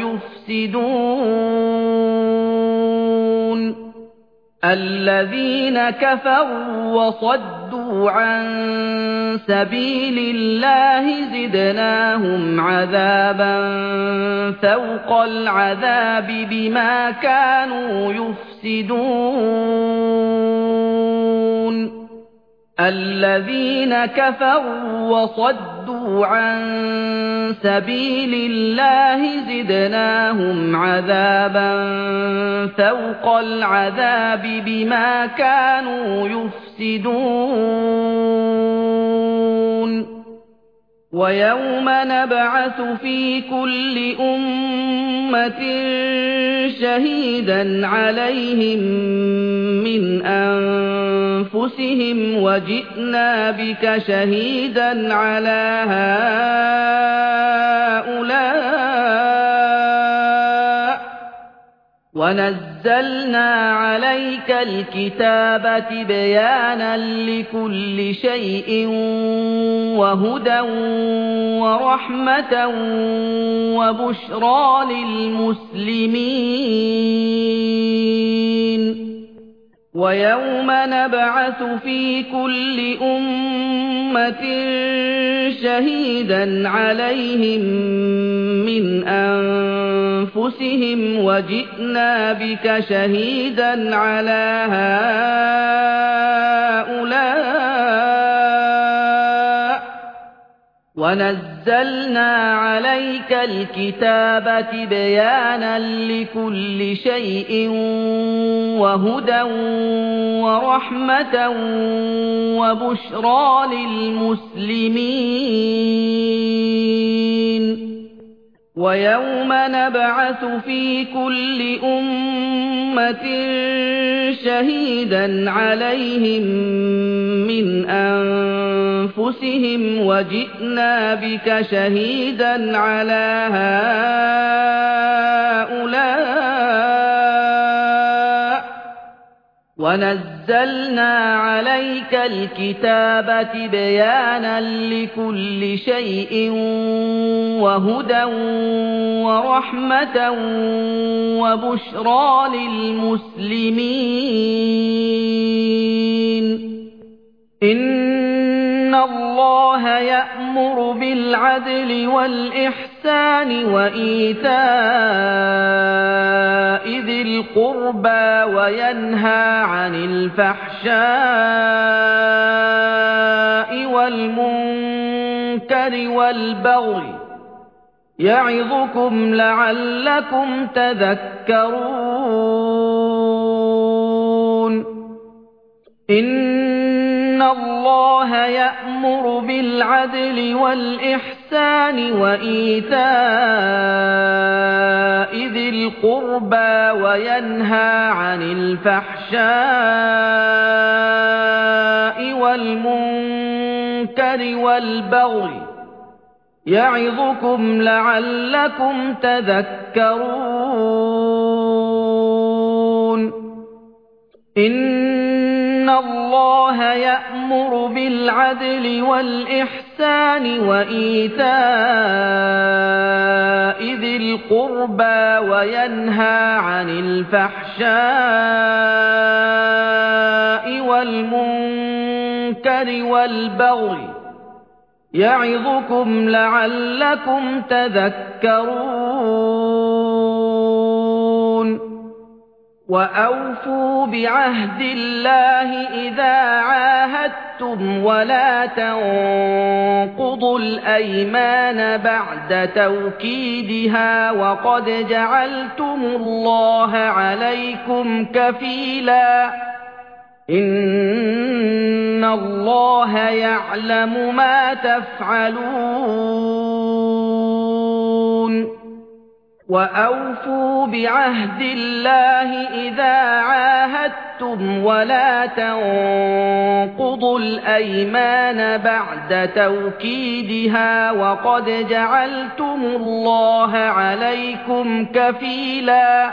يفسدون الذين كفروا وصدوا عن سبيل الله زدناهم عذابا فوق العذاب بما كانوا يفسدون الذين كفروا وصدوا عن سبيل الله زدناهم عذابا فوق العذاب بما كانوا يفسدون ويوم نبعث في كل أمة شهيدا عليهم من أنفسهم وجئنا بك شهيدا على هؤلاء ونزلنا عليك الكتاب تبيانا لكل شيء وهدى ورحمة وبشرى للمسلمين ويوم نبعث في كل أمة شهيدا عليهم من أنفسهم وجئنا بك شهيدا على هؤلاء ونزلنا عليك الكتاب تبيانا لكل شيء وهدى ورحمة وبشرى للمسلمين ويوم نبعث في كل أمة شهيدا عليهم من أنفسهم وجئنا بك شهيدا على هؤلاء ونزلنا عليك الكتاب تبيانا لكل شيء وهدى ورحمة وبشرى للمسلمين إن الله يأمر بالعدل والإحسان وإيتاء ذي القربى وينهى عن الفحشاء والمنكر والبغي يعظكم لعلكم تذكرون إن الله يأمر بالعدل والإحسان وإيتاء ذي القربى وينهى عن الفحشاء والمنكر والبغي يعظكم لعلكم تذكرون إن الله يأمر بالعدل والإحسان وإيتاء ذي القربى وينهى عن الفحشاء والمنكر والبغي يعظكم لعلكم تذكرون وأوفوا بعهد الله إذا عاهدتم ولا تنقضوا الأيمان بعد توكيدها وقد جعلتم الله عليكم كفيلا إن الله يعلم ما تفعلون وَأَوْفُوا بِعَهْدِ اللَّهِ إِذَا عَاهَدتُّمْ وَلَا تَنقُضُوا الْأَيْمَانَ بَعْدَ تَوْكِيدِهَا وَقَدْ جَعَلْتُمُ اللَّهَ عَلَيْكُمْ كَفِيلًا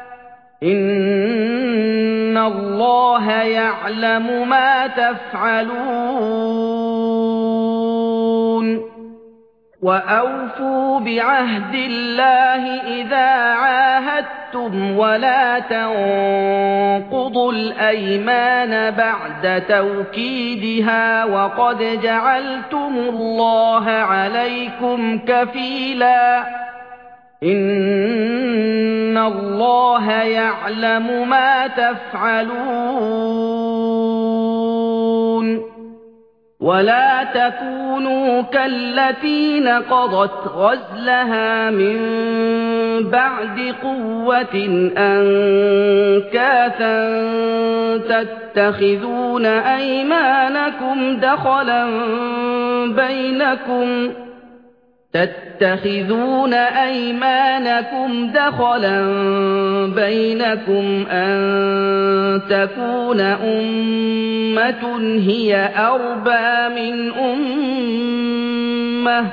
إِنَّ اللَّهَ يَعْلَمُ مَا تَفْعَلُونَ وَأَوْفُوا بِعَهْدِ اللَّهِ إِذَا عَاهَدتُّمْ وَلَا تَنقُضُوا الْأَيْمَانَ بَعْدَ تَوْكِيدِهَا وَقَدْ جَعَلْتُمُ اللَّهَ عَلَيْكُمْ كَفِيلًا إِنَّ اللَّهَ يَعْلَمُ مَا تَفْعَلُونَ وَلَا تَكُونُوا كَالَّتِي نَقَضَتْ غَزْلَهَا مِن بَعْدِ قُوَّةٍ أَنكَاثًا تَتَّخِذُونَ أَيْمَانَكُمْ دَخَلًا بَيْنَكُمْ تَتَّخِذُونَ أَيْمَانَكُمْ دَخَلًا بَيْنَكُمْ أَن تَكُونَ أُمَّةٌ هِيَ أَرْبَىٰ مِنْ أُمَّةٍ ۚ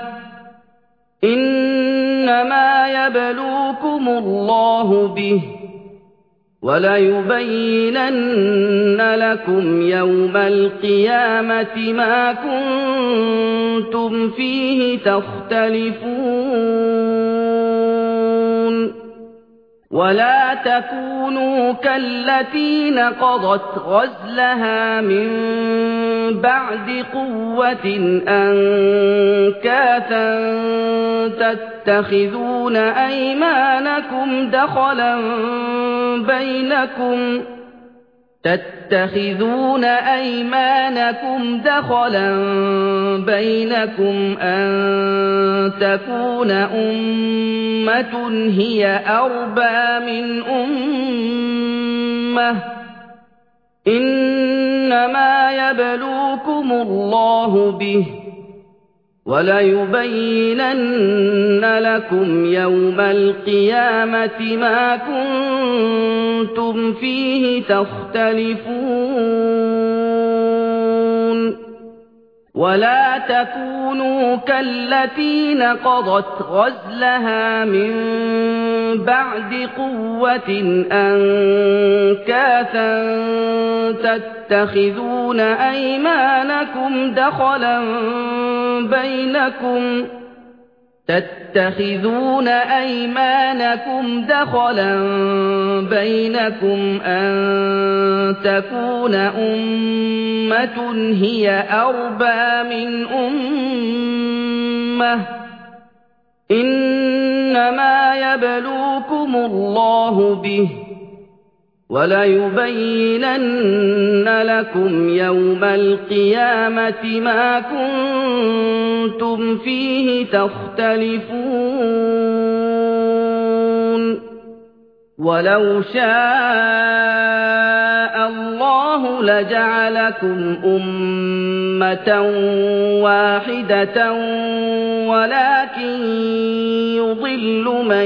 إِنَّمَا يَبْلُوكُمُ اللَّهُ بِهِ ۚ وَلَيُبَيِّنَنَّ لَكُمْ يَوْمَ الْقِيَامَةِ مَا كُنتُمْ فِيهِ تَخْتَلِفُونَ وَلَا تَكُونُوا كَالَّتِي نَقَضَتْ غَزْلَهَا مِن بَعْدِ قُوَّةٍ أَنكَاثًا تَتَّخِذُونَ أَيْمَانَكُمْ دَخَلًا بَيْنَكُمْ تَتَّخِذُونَ أَيْمَانَكُمْ دَخَلًا بَيْنَكُمْ أَن تَكُونَ أُمَّةٌ هِيَ أَرْبَىٰ مِنْ أُمَّةٍ ۚ إِنَّمَا يَبْلُوكُمُ اللَّهُ بِهِ ۚ وَلَيُبَيِّنَنَّ لَكُمْ يَوْمَ الْقِيَامَةِ مَا كُنتُمْ فِيهِ تَخْتَلِفُونَ وَلَا تَكُونُوا كَالَّتِي نَقَضَتْ غَزْلَهَا مِن بَعْدِ قُوَّةٍ أَنكَاثًا تَتَّخِذُونَ أَيْمَانَكُمْ دَخَلًا بَيْنَكُمْ تَتَّخِذُونَ أَيْمَانَكُمْ دَخَلًا بَيْنَكُمْ أَن تَكُونَ أُمَّةٌ هِيَ أَرْبَىٰ مِنْ أُمَّةٍ ۚ إِنَّمَا يَبْلُوكُمُ اللَّهُ بِهِ ۚ وَلَيُبَيِّنَنَّ لَكُمْ يَوْمَ الْقِيَامَةِ مَا كُنتُمْ فِيهِ تَخْتَلِفُونَ وَلَوْ شَاءَ اللَّهُ لَجَعَلَكُمْ أُمَّةً وَاحِدَةً وَلَٰكِن يُضِلُّ مَن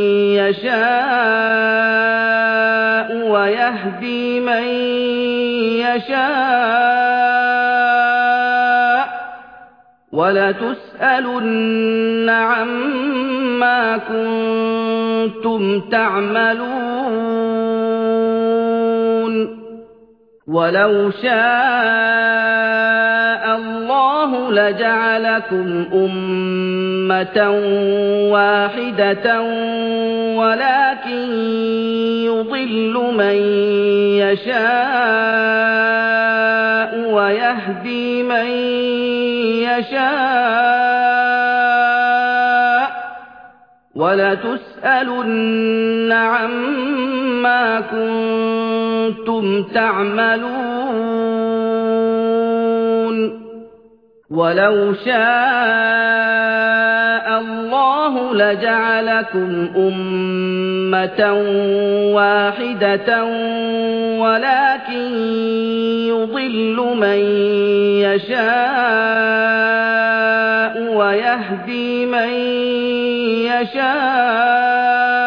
يَشَاءُ وَيَهْدِي مَن يَشَاءُ ۚ وَلَتُسْأَلُنَّ عَمَّا كُنتُمْ تَعْمَلُونَ وَلَوْ شَاءَ اللَّهُ لَجَعَلَكُمْ أُمَّةً وَاحِدَةً وَلَٰكِن يُضِلُّ مَن يَشَاءُ وَيَهْدِي مَن يَشَاءُ ۚ وَلَتُسْأَلُنَّ عَمَّا كُنتُمْ تَعْمَلُونَ وَلَوْ شَاءَ اللَّهُ لَجَعَلَكُمْ أُمَّةً وَاحِدَةً وَلَٰكِن يُضِلُّ مَن يَشَاءُ وَيَهْدِي مَن يَشَاءُ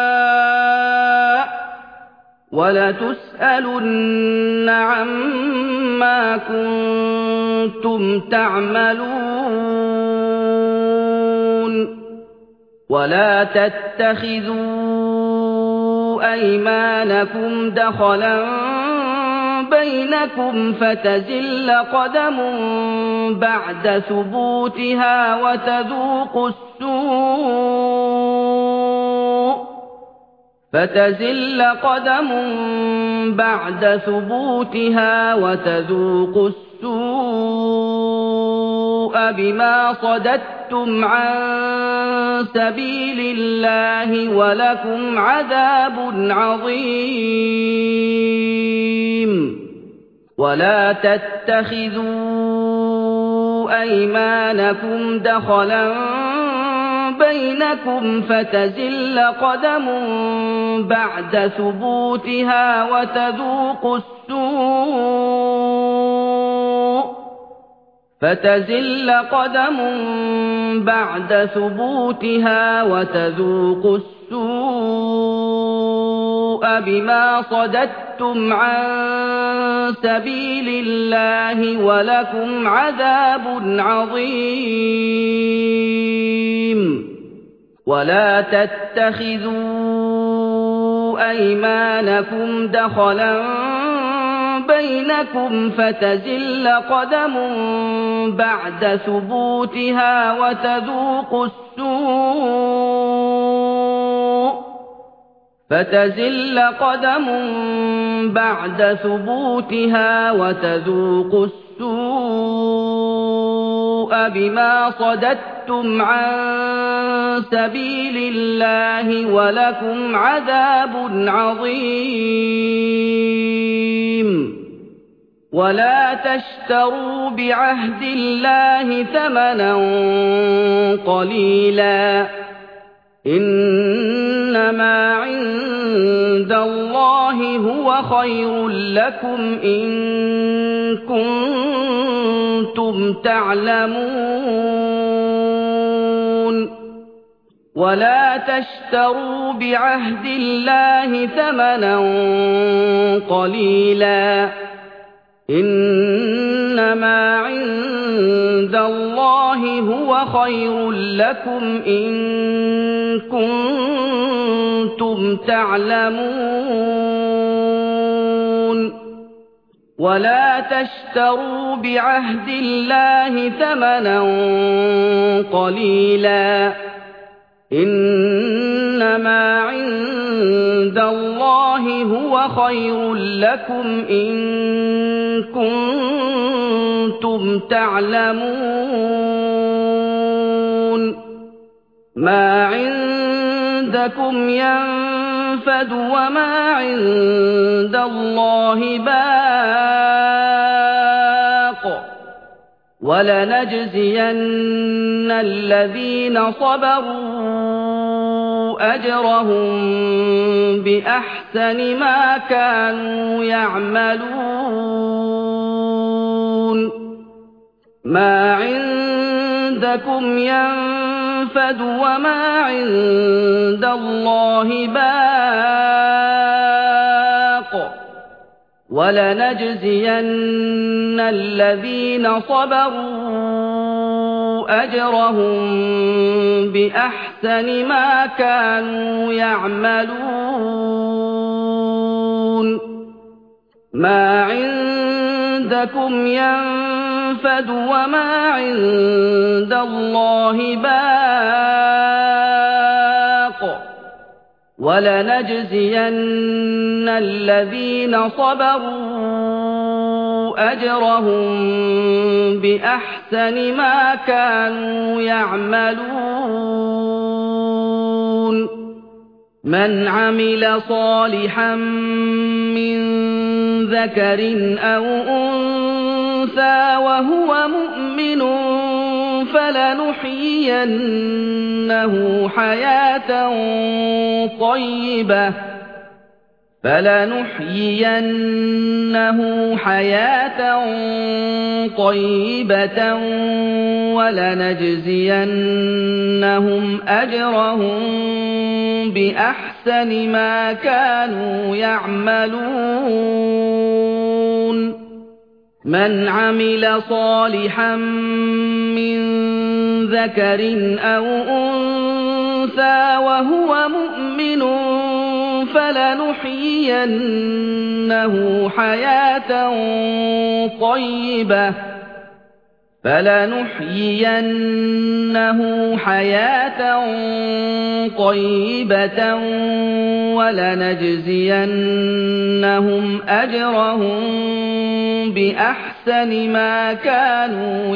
وَلَتُسْأَلُنَّ عَمَّا كُنتُمْ تَعْمَلُونَ وَلَا تَتَّخِذُوا أَيْمَانَكُمْ دَخَلًا بَيْنَكُمْ فَتَزِلَّ قَدَمٌ بَعْدَ ثُبُوتِهَا وَتَذُوقُوا السُّوءَ فتزل قدم بعد ثبوتها وتذوقوا السوء بما صددتم عن سبيل الله ولكم عذاب عظيم ولا تتخذوا أيمانكم دخلا بينكم فتزل قدم بعد ثبوتها وتذوقوا السوء فتزل قدم بعد ثبوتها وتذوقوا السوء بما صددتم عن سبيل الله ولكم عذاب عظيم ولا تتخذوا أيمانكم دخلا بينكم فتزل قدم بعد ثبوتها وتذوقوا السوء فتزل قدم بعد ثبوتها وتذوقوا السوء بما صددتم عن سبيل الله ولكم عذاب عظيم ولا تشتروا بعهد الله ثمنا قليلا إنما عند الله هو خير لكم إن كنتم تعلمون ولا تشتروا بعهد الله ثمنا قليلا إنما عند الله هو خير لكم إن كنتم تعلمون ولا تشتروا بعهد الله ثمنا قليلا إنما عند الله هو خير لكم إن كنتم تعلمون ما عندكم ينفد وما عند الله باق ولنجزين الذين صبروا أجرهم بأحسن ما كانوا يعملون ما عندكم ينفد وما عند الله باق ولنجزين الذين صبروا أجرهم بأحسن ما كانوا يعملون ما عندكم ينفد وما عند الله باق ولنجزين الذين صبروا أجرهم بأحسن ما كانوا يعملون من عمل صالحا من ذكر أو أنثى وهو مؤمن فلنحيينه حياة طيبة فَلَنُحْيِيَنَّهُ حَيَاةً طَيِّبَةً وَلَنَجْزِيَنَّهُمْ أَجْرَهُم بِأَحْسَنِ مَا كَانُوا يَعْمَلُونَ مَنْ عَمِلَ صَالِحًا مِّن ذَكَرٍ أَوْ أُنثَىٰ وَهُوَ مُؤْمِنٌ فَلَنُحْيِيَنَّهُ حَيَاةً طَيِّبَةً فَلَنُحْيِيَنَّهُ حَيَاةً طَيِّبَةً وَلَنَجْزِيَنَّهُمْ أَجْرَهُم بِأَحْسَنِ مَا كَانُوا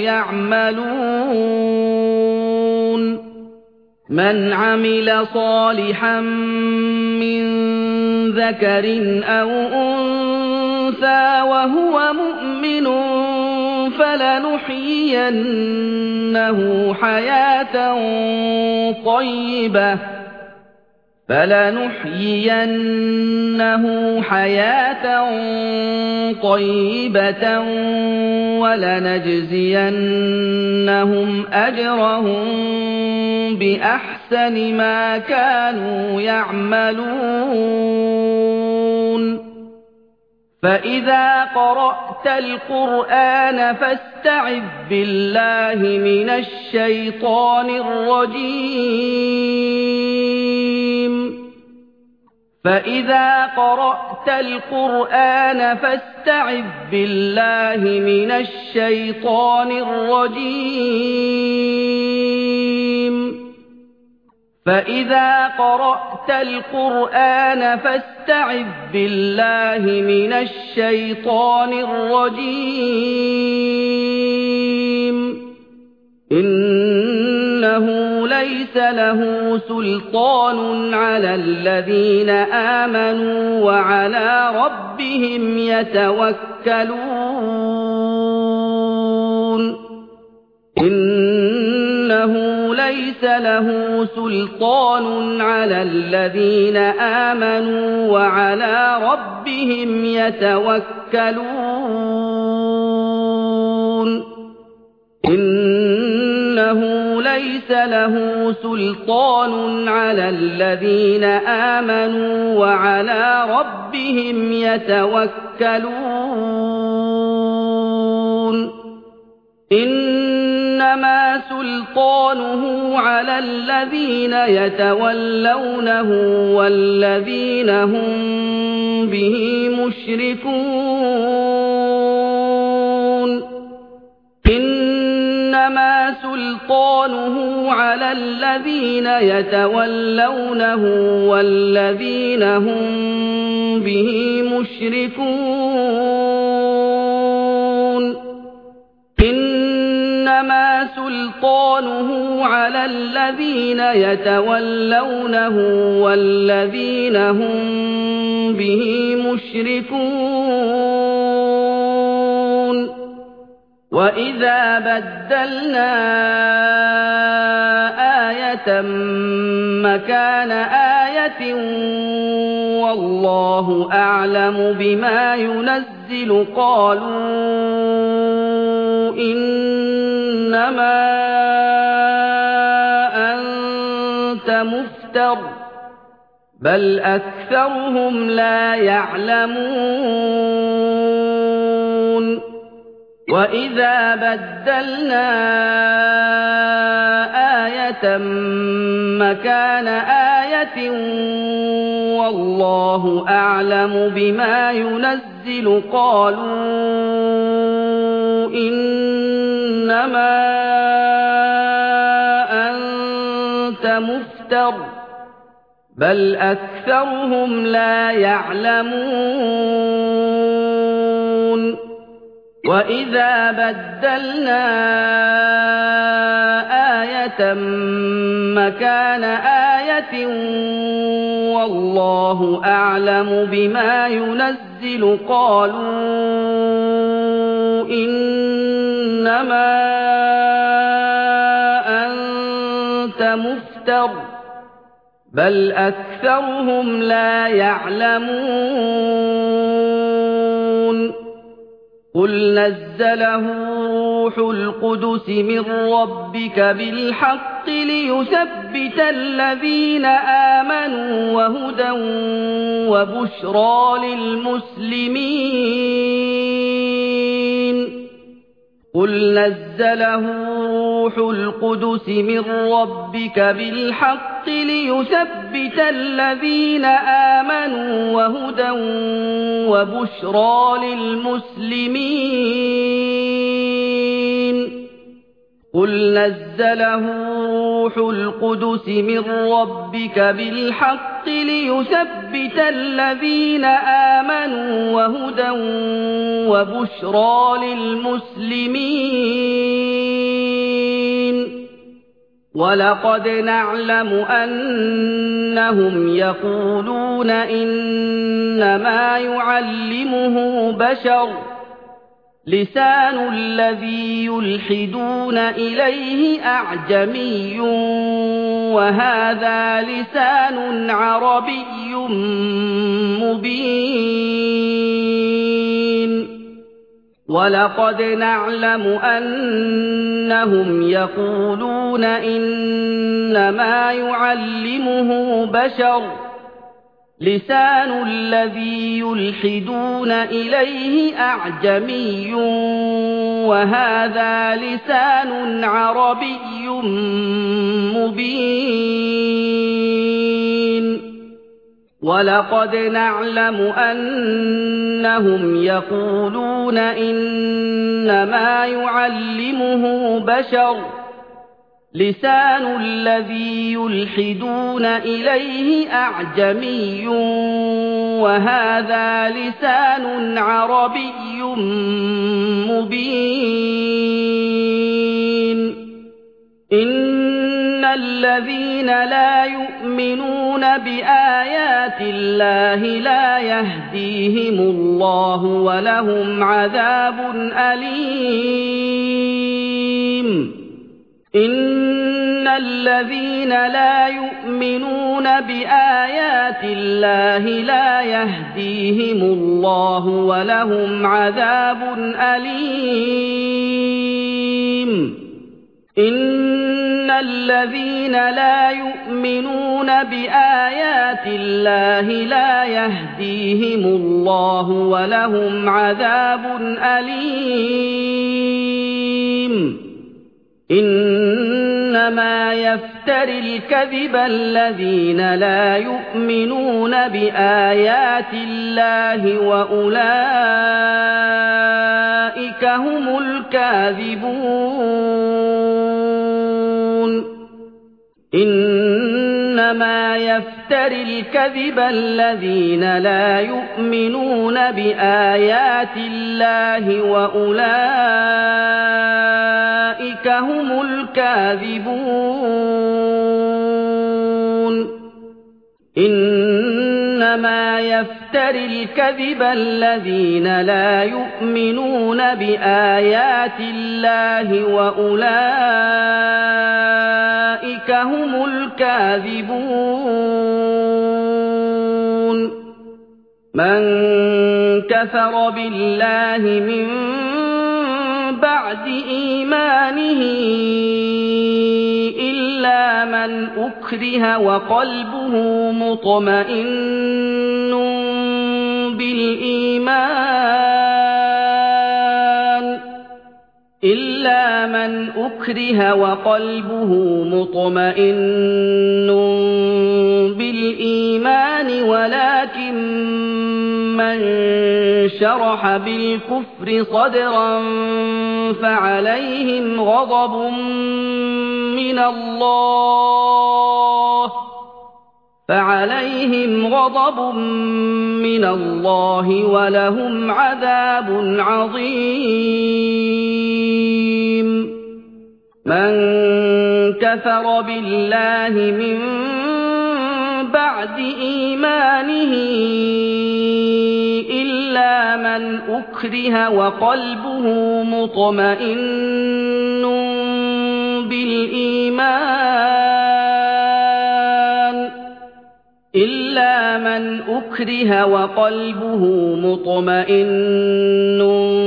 يَعْمَلُونَ مَنْ عَمِلَ صَالِحًا مِّن ذَكَرٍ أَوْ أُنثَىٰ وَهُوَ مُؤْمِنٌ فَلَنُحْيِيَنَّهُ حَيَاةً طَيِّبَةً فَلَنُحْيِيَنَّهُ حَيَاةً طَيِّبَةً وَلَنَجْزِيَنَّهُمْ أَجْرَهُم بِأَحْسَنِ مَا كَانُوا يَعْمَلُونَ فَإِذَا قَرَأْتَ الْقُرْآنَ فَاسْتَعِذْ بِاللَّهِ مِنَ الشَّيْطَانِ الرَّجِيمِ فَإِذَا قَرَأْتَ الْقُرْآنَ فَاسْتَعِذْ بِاللَّهِ مِنَ الشَّيْطَانِ الرَّجِيمِ فَإِذَا قَرَأْتَ الْقُرْآنَ فَاسْتَعِذْ بِاللَّهِ مِنَ الشَّيْطَانِ الرَّجِيمِ إِنَّهُ لَيْسَ لَهُ سُلْطَانٌ عَلَى الَّذِينَ آمَنُوا وَعَلَىٰ رَبِّهِمْ يَتَوَكَّلُونَ إِنَّهُ لَيْسَ لَهُ سُلْطَانٌ عَلَى الَّذِينَ آمَنُوا وَعَلَىٰ رَبِّهِمْ يَتَوَكَّلُونَ إِنَّهُ لَيْسَ لَهُ سُلْطَانٌ عَلَى الَّذِينَ آمَنُوا وَعَلَىٰ رَبِّهِمْ يَتَوَكَّلُونَ إِنَّمَا سُلْطَانُهُ عَلَى الَّذِينَ يَتَوَلَّوْنَهُ وَالَّذِينَ هُم بِهِ مُشْرِكُونَ إِنَّمَا سُلْطَانُهُ عَلَى الَّذِينَ يَتَوَلَّوْنَهُ وَالَّذِينَ هُم بِهِ مُشْرِكُونَ إِنَّمَا سُلْطَانُهُ عَلَى الَّذِينَ يَتَوَلَّوْنَهُ وَالَّذِينَ هُم بِهِ مُشْرِكُونَ وَإِذَا بَدَّلْنَا آيَةً مَّكَانَ آيَةٍ وَاللَّهُ أَعْلَمُ بِمَا يُنَزِّلُ قَالُوا إِنَّمَا أَنتَ مُفْتَرٍ بَلْ أَكْثَرُهُمْ لَا يَعْلَمُونَ وَإِذَا بَدَّلْنَا آيَةً مَّكَانَ آيَةٍ وَاللَّهُ أَعْلَمُ بِمَا يُنَزِّلُ قَالُوا إِنَّمَا أَنتَ مُفْتَرٍ بَلْ أَكْثَرُهُمْ لَا يَعْلَمُونَ وَإِذَا بَدَّلْنَا آيَةً مَّكَانَ آيَةٍ وَاللَّهُ أَعْلَمُ بِمَا يُنَزِّلُ قَالُوا إِنَّمَا أَنتَ مُفْتَرٍ بل أكثرهم لا يعلمون قل نزله روح القدس من ربك بالحق ليثبت الذين آمنوا وهدى وبشرى للمسلمين قل نزله روح القدس من ربك بالحق ليثبت الذين آمنوا وهدى وبشرى للمسلمين قل نزله روح القدس من ربك بالحق ليثبت الذين آمنوا وهدى وبشرى للمسلمين ولقد نعلم أنهم يقولون إنما يعلمه بشر لسان الذي يلحدون إليه أعجمي وهذا لسان عربي مبين ولقد نعلم أنهم يقولون إنما يعلمه بشر لسان الذي يلحدون إليه أعجمي وهذا لسان عربي مبين ولقد نعلم أنهم يقولون إنما يعلمه بشر لسان الذي يلحدون إليه أعجمي وهذا لسان عربي مبين إن الذين لا يؤمنون بآيات الله لا يهديهم الله ولهم عذاب أليم إن الذين لا يؤمنون بآيات الله لا يهديهم الله ولهم عذاب أليم إن الذين لا يؤمنون بآيات الله لا يهديهم الله ولهم عذاب أليم إنما يفتري الكذب الذين لا يؤمنون بآيات الله وأولئك هم الكاذبون إنما يفتري الكذب الذين لا يؤمنون بآيات الله وأولئك هم الكاذبون إنما يفتري الكذب الذين لا يؤمنون بآيات الله وأولئك هم الكاذبون من كفر بالله من بعد إيمانه إلا من أكره وقلبه مطمئن بالإيمان إلا من أكره وقلبه مطمئن بالإيمان ولكن من شرح بالكفر صدرا فعليهم غضب من الله فعليهم غضب من الله ولهم عذاب عظيم من كفر بالله من بعد إيمانه إلا من أكره وقلبه مطمئن بالإيمان إلا من أكره وقلبه مطمئن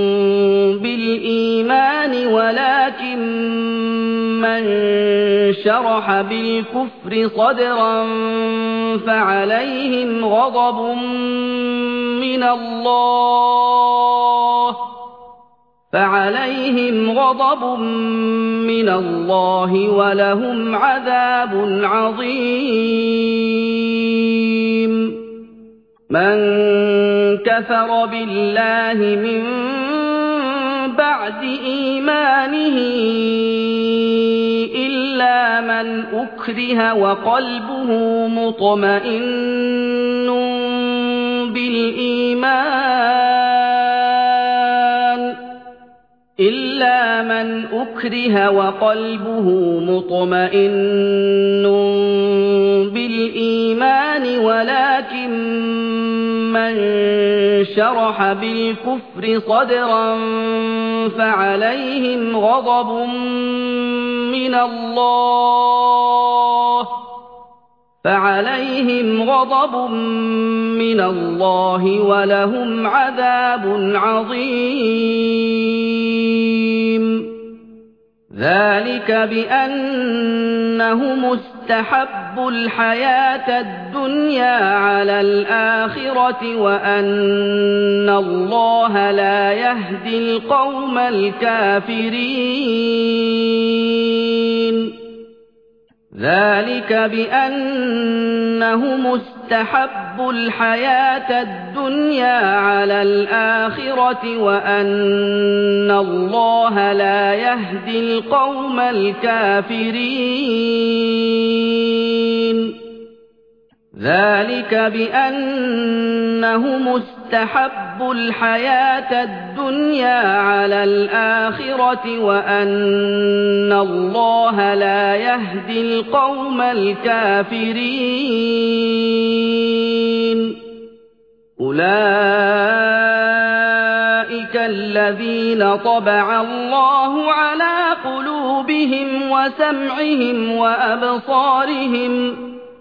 بالإيمان ولكن من شرح بالكفر صدرا فعليهم غضب من الله فعليهم غضب من الله ولهم عذاب عظيم من كفر بالله من بعد إيمانه إلا من أكره وقلبه مطمئن بالإيمان إلا من أكره وقلبه مطمئن بالإيمان ولكن من شرح بالكفر صدرا فعليهم غضب من الله فعليهم غضب من الله ولهم عذاب عظيم ذلك بأنهم استحبوا الحياة الدنيا على الآخرة وأن الله لا يهدي القوم الكافرين ذلك بأنهم استحبوا الحياة الدنيا على الآخرة وأن الله لا يهدي القوم الكافرين ذلك بأنهم استحبوا الحياة الدنيا على الآخرة وأن الله لا يهدي القوم الكافرين أولئك الذين طبع الله على قلوبهم وسمعهم وأبصارهم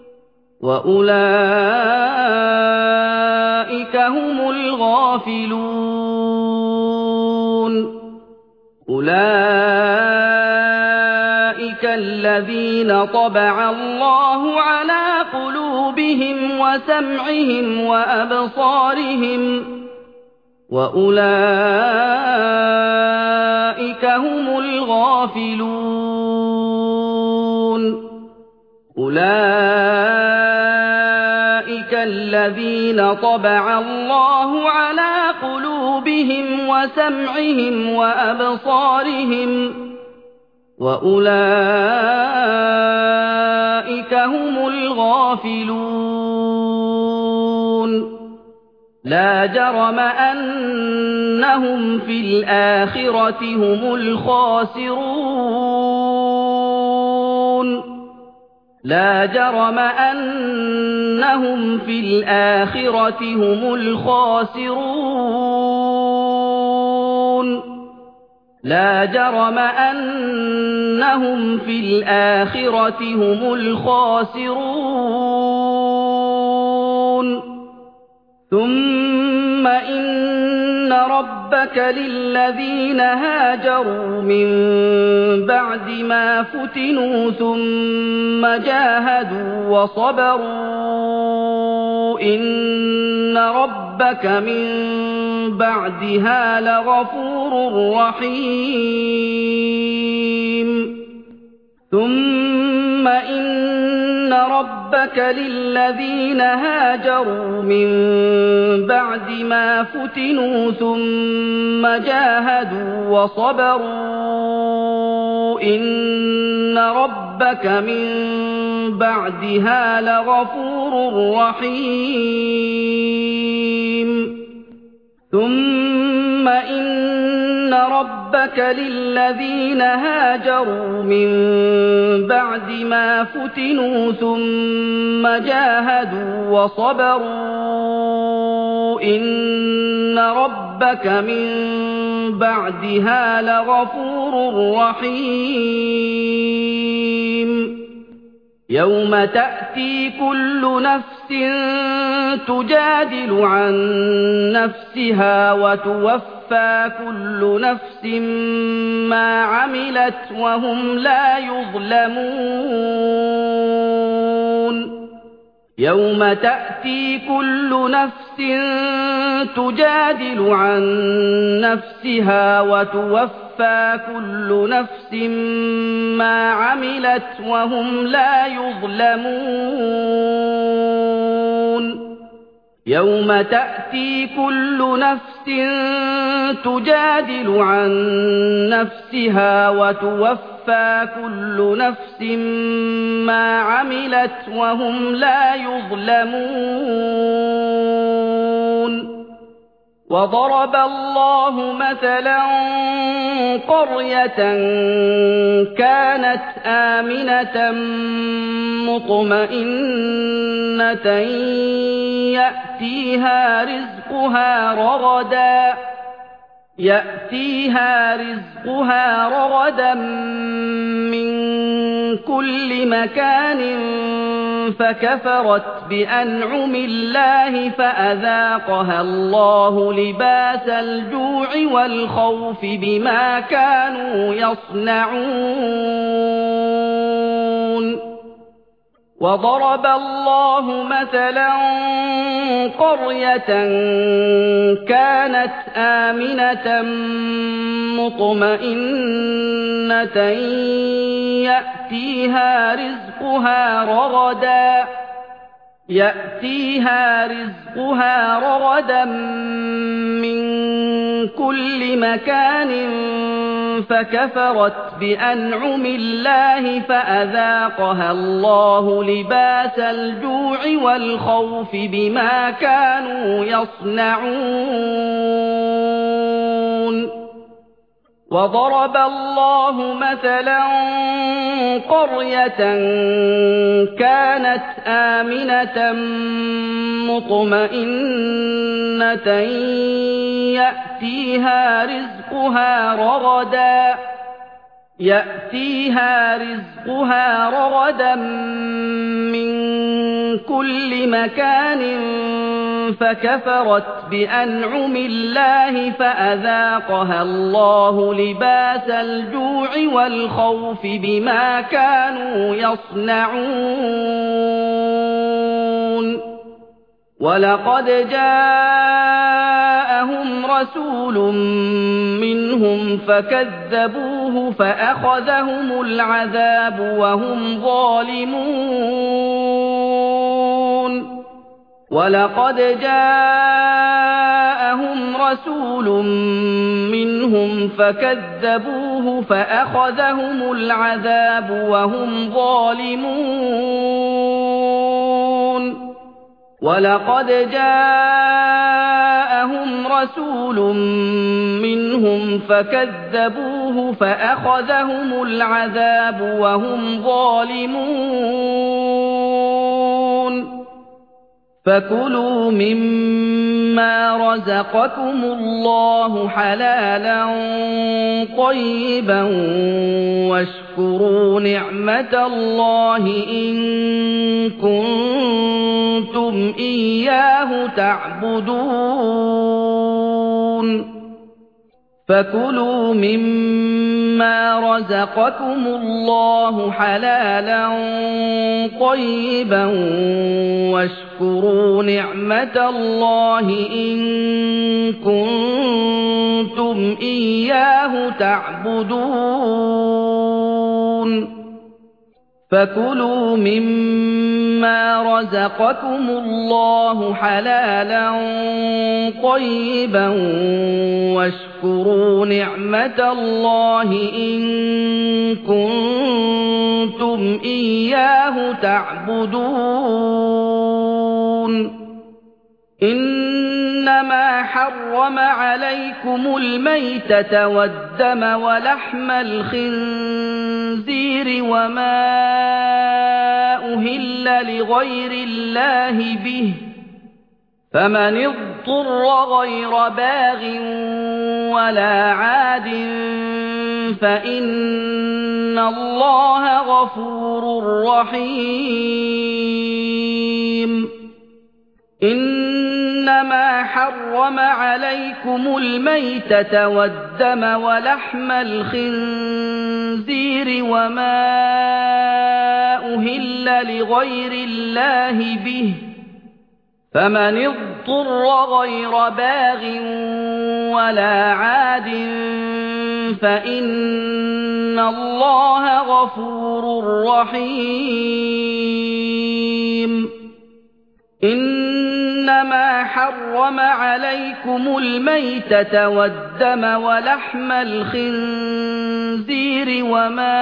وأولئك هم الغافلون أولئك الذين طبع الله على قلوبهم وسمعهم وأبصارهم وأولئك هم الغافلون أولئك الذين طبع الله على قلوبهم وسمعهم وأبصارهم وأولئك هم الغافلون لا جرم أنهم في الآخرة هم الخاسرون لا جرم أنهم في الآخرة هم الخاسرون لا جرم أنهم في الآخرة هم الخاسرون ثم إن ربك للذين هاجروا من بعد ما فتنوا ثم جاهدوا وصبروا إن ربك من بعدها لغفور رحيم ثم إن ربك للذين هاجروا من بعد ما فتنوا ثم جاهدوا وصبروا إن ربك من بعدها لغفور رحيم ثم إن ربك للذين هاجروا من بعد ما فتنوا ثم جاهدوا وصبروا إن ربك من بعدها لغفور رحيم يوم تأتي كل نفس تجادل عن نفسها وتوفى كل نفس ما عملت وهم لا يظلمون يوم تأتي كل نفس تجادل عن نفسها وتوفى كل نفس ما عملت وهم لا يظلمون يوم تأتي كل نفس تجادل عن نفسها وتوفى كل نفس ما عملت وهم لا يظلمون وضرب الله مثلا قرية كانت آمنة مطمئنة يأتيها رزقها رغدا يأتيها رزقها رغدا من كل مكان فكفرت بأنعم الله فأذاقها الله لباس الجوع والخوف بما كانوا يصنعون وضرب الله مثلا قرية كانت آمنة مطمئنة يأتيها رزقها رغدا يأتيها رزقها رغدا من كل مكان فكفرت بأنعم الله فأذاقها الله لباس الجوع والخوف بما كانوا يصنعون وضرب الله مثلا قرية كانت آمنة مطمئنة يأتيها رزقها رغدا يأتيها رزقها رغدا من كل مكان فكفرت بأنعم الله فأذاقها الله لباس الجوع والخوف بما كانوا يصنعون ولقد جاءهم رسول منهم فكذبوه فأخذهم العذاب وهم ظالمون ولقد جاءهم رسول منهم فكذبوه فأخذهم العذاب وهم ظالمون ولقد جاءهم رسول منهم فكذبوه فأخذهم العذاب وهم ظالمون فكلوا مما رزقكم الله حلالا طيبا واشكروا نعمة الله إن كنتم إياه تعبدون فكلوا مما رزقكم الله حلالا طيبا واشكروا نعمة الله إن كنتم إياه تعبدون فكلوا مما رزقكم الله حلالا طيبا واشكروا نعمة الله إن كنتم إياه تعبدون إنما حرم عليكم الميتة والدم ولحم الخنزير وما أهل لغير الله به فمن اضطر غير باغ ولا عاد فإن الله غفور رحيم إنما حرم عليكم الميتة والدم ولحم الخنزير وما أهل لغير الله به فمن اضطر غير باغ ولا عاد فإن الله غفور رحيم إنما حرم عليكم الميتة والدم ولحم الخنزير وما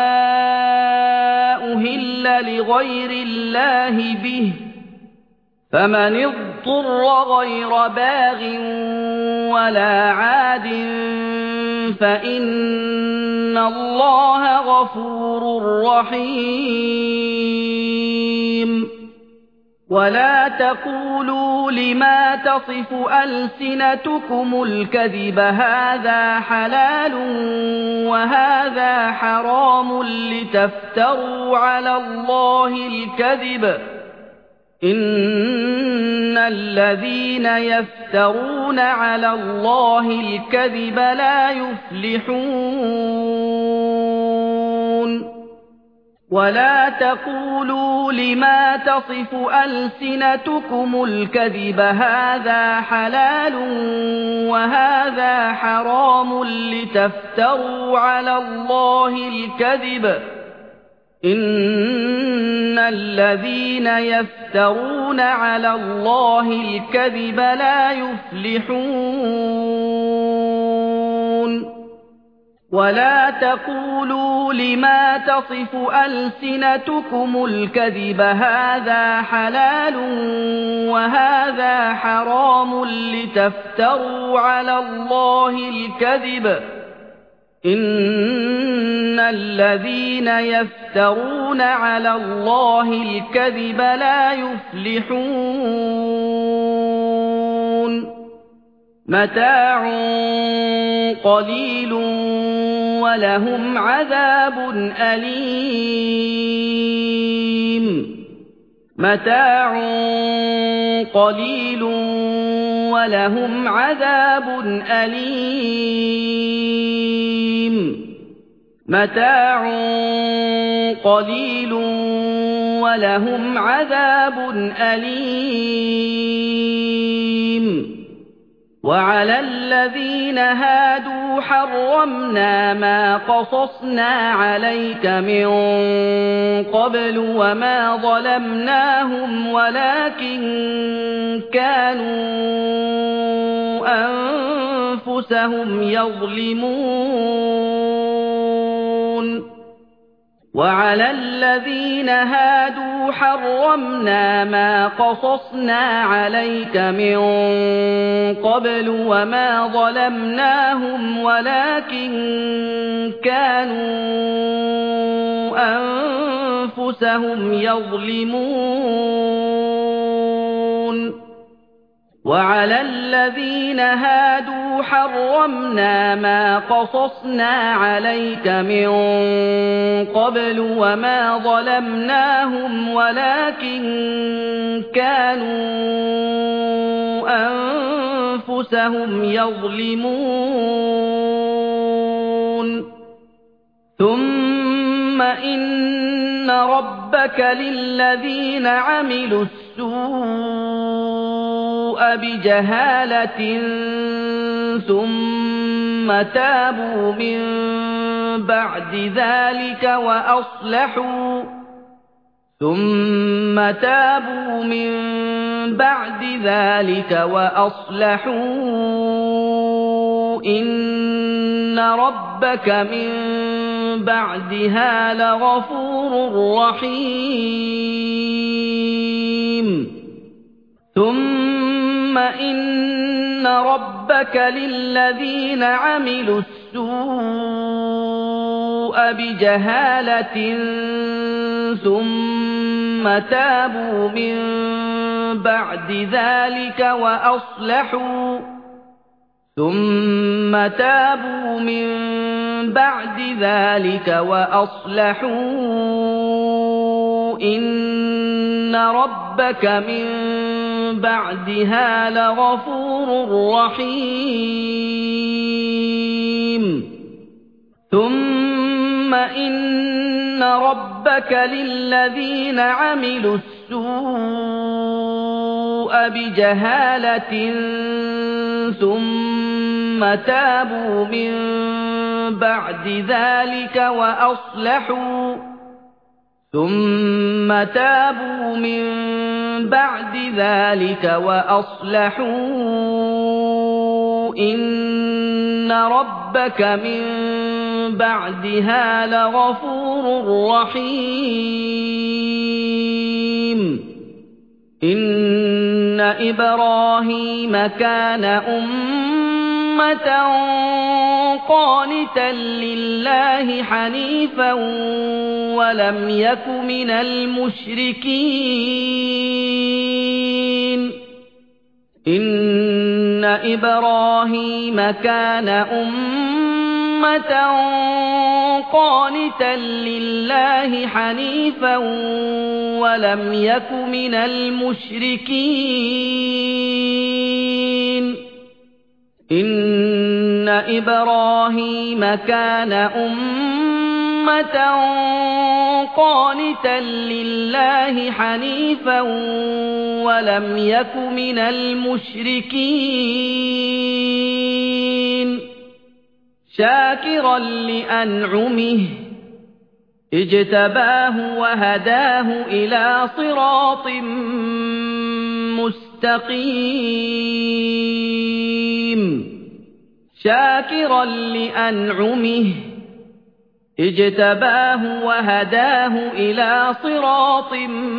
أهل لغير الله به فمن اضطر غير باغ ولا عاد فإن الله غفور رحيم ولا تقولوا لما تصف ألسنتكم الكذب هذا حلال وهذا حرام لتفتروا على الله الكذب إن الذين يفترون على الله الكذب لا يفلحون ولا تقولوا لما تصف ألسنتكم الكذب هذا حلال وهذا حرام لتفتروا على الله الكذب إن الذين يفترون على الله الكذب لا يفلحون ولا تقولوا لما تصف ألسنتكم الكذب هذا حلال وهذا حرام لتفتروا على الله الكذب إن الذين يفترون على الله الكذب لا يفلحون متاع قليل ولهم عذاب أليم متاع قليل ولهم عذاب أليم متاع قليل ولهم عذاب أليم وعلى الذين هادوا حرمنا ما قصصنا عليك من قبل وما ظلمناهم ولكن كانوا أنفسهم يظلمون وعلى الذين هادوا حرمنا ما قصصنا عليك من قبل وما ظلمناهم ولكن كانوا أنفسهم يظلمون وعلى الذين هادوا حرمنا ما قصصنا عليك من قبل وما ظلمناهم ولكن كانوا أنفسهم يظلمون ثم إن ربك للذين عملوا السوء بجهالة ثم تابوا من بعد ذلك وأصلحوا ثم تابوا من بعد ذلك وأصلحوا إن ربك من بعدها لغفور رحيم ثم إن ربك للذين عملوا السوء بجهالة ثم تابوا من بعد ذلك وأصلحوا ثم تابوا من بَعْدِ ذَلِكَ وَأَصْلَحُوا إِنَّ رَبَّكَ مِن بَعْدِهَا لَغَفُورٌ رَّحِيمٌ ثُمَّ إِنَّ رَبَّكَ لِلَّذِينَ عَمِلُوا السُّوءَ بِجَهَالَةٍ ثُمَّ تَابُوا مِن بَعْدِ ذَلِكَ وَأَصْلَحُوا ثُمَّ تَابُوا مِن بَعْدِ ذَلِكَ وَأَصْلَحُوا إِنَّ رَبَّكَ مِن بَعْدِهَا لَغَفُورٌ رَّحِيمٌ إِنَّ إِبْرَاهِيمَ كَانَ أُمَّةً قَانِتًا لِّلَّهِ حَنِيفًا وَلَمْ يَكُ مِنَ الْمُشْرِكِينَ إِنَّ إِبْرَاهِيمَ كَانَ أُمَّةً قَانِتًا لِّلَّهِ حَنِيفًا وَلَمْ يَكُ مِنَ الْمُشْرِكِينَ إِنَّ إِبْرَاهِيمَ كَانَ أُمَّةً قَانِتًا لِّلَّهِ حَنِيفًا وَلَمْ يَكُ مِنَ الْمُشْرِكِينَ شَاكِرًا لِّأَنْعُمِهِ اجْتَبَاهُ وَهَدَاهُ إِلَىٰ صِرَاطٍ مُّسْتَقِيمٍ شَاكِرًا لِّأَنْعُمِهِ اجْتَبَاهُ وَهَدَاهُ إِلَىٰ صِرَاطٍ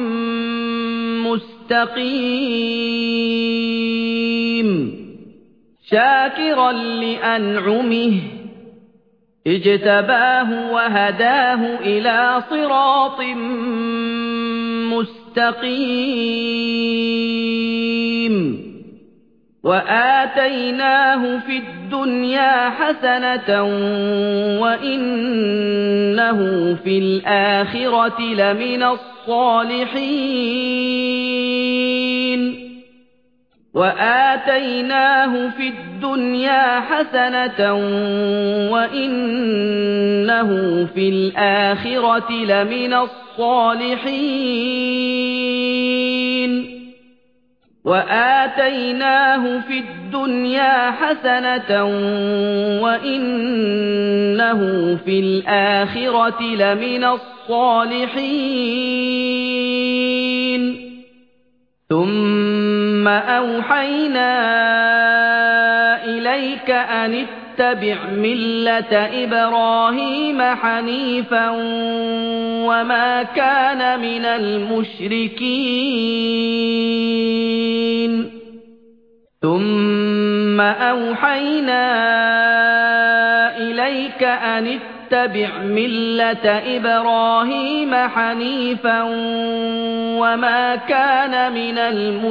مُّسْتَقِيمٍ شَاكِرًا لِّأَنْعُمِهِ اجْتَبَاهُ وَهَدَاهُ إِلَىٰ صِرَاطٍ مُّسْتَقِيمٍ وَآتَيْنَاهُ فِي الدُّنْيَا حَسَنَةً وَإِنَّهُ فِي الْآخِرَةِ لَمِنَ الصَّالِحِينَ وَآتَيْنَاهُ فِي الدُّنْيَا حَسَنَةً وَإِنَّهُ فِي الْآخِرَةِ لَمِنَ الصَّالِحِينَ وَآتَيْنَاهُ فِي الدُّنْيَا حَسَنَةً وَإِنَّهُ فِي الْآخِرَةِ لَمِنَ الصَّالِحِينَ ثُمَّ أَوْحَيْنَا إِلَيْكَ أَنِ اتَّبِعْ مِلَّةَ إِبْرَاهِيمَ حَنِيفًا وَمَا كَانَ مِنَ الْمُشْرِكِينَ ثُمَّ أَوْحَيْنَا إِلَيْكَ أَنِ اتَّبِعْ مِلَّةَ إِبْرَاهِيمَ حَنِيفًا وَمَا كَانَ مِنَ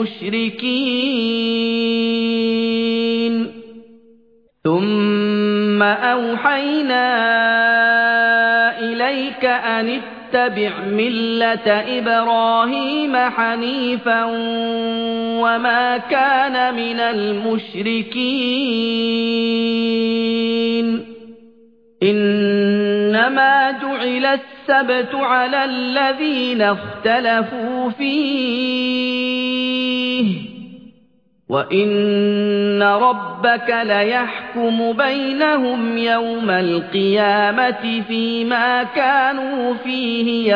الْمُشْرِكِينَ ثُمَّ أَوْحَيْنَا إِلَيْكَ أَنِ اتَّبِعْ مِلَّةَ إِبْرَاهِيمَ حَنِيفًا وَمَا كَانَ مِنَ الْمُشْرِكِينَ إِنَّمَا جُعِلَ السَّبْتُ عَلَى الَّذِينَ اخْتَلَفُوا فِيهِ وَإِنَّ رَبَّكَ لَيَحْكُمُ بَيْنَهُمْ يَوْمَ الْقِيَامَةِ فِيمَا كَانُوا فِيهِ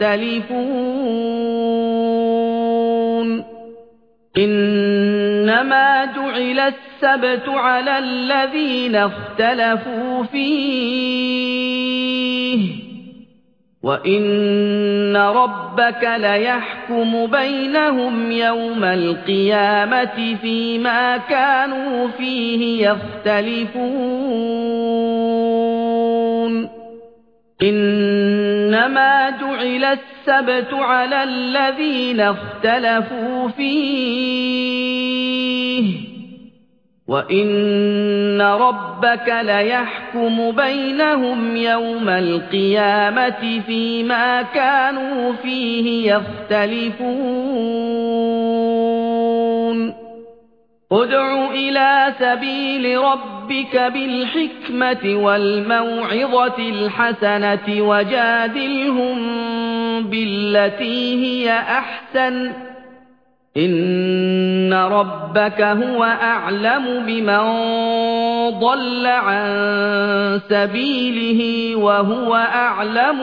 يَخْتَلِفُونَ إِنَّمَا جُعِلَ السَّبْتُ عَلَى الَّذِينَ اخْتَلَفُوا فِيهِ وَإِنَّ رَبَّكَ لَيَحْكُمُ بَيْنَهُمْ يَوْمَ الْقِيَامَةِ فِيمَا كَانُوا فِيهِ يَخْتَلِفُونَ إِنَّمَا جُعِلَ السَّبْتُ عَلَى الَّذِينَ اخْتَلَفُوا فِيهِ وَإِنَّ رَبَّكَ لَيَحْكُمُ بَيْنَهُمْ يَوْمَ الْقِيَامَةِ فِيمَا كَانُوا فِيهِ يَخْتَلِفُونَ ادْعُ إِلَى سَبِيلِ رَبِّكَ بِالْحِكْمَةِ وَالْمَوْعِظَةِ الْحَسَنَةِ وَجَادِلْهُم بِالَّتِي هِيَ أَحْسَنُ إِنَّ رَبَّكَ هُوَ أَعْلَمُ بِمَن ضَلَّ عَن سَبِيلِهِ وَهُوَ أَعْلَمُ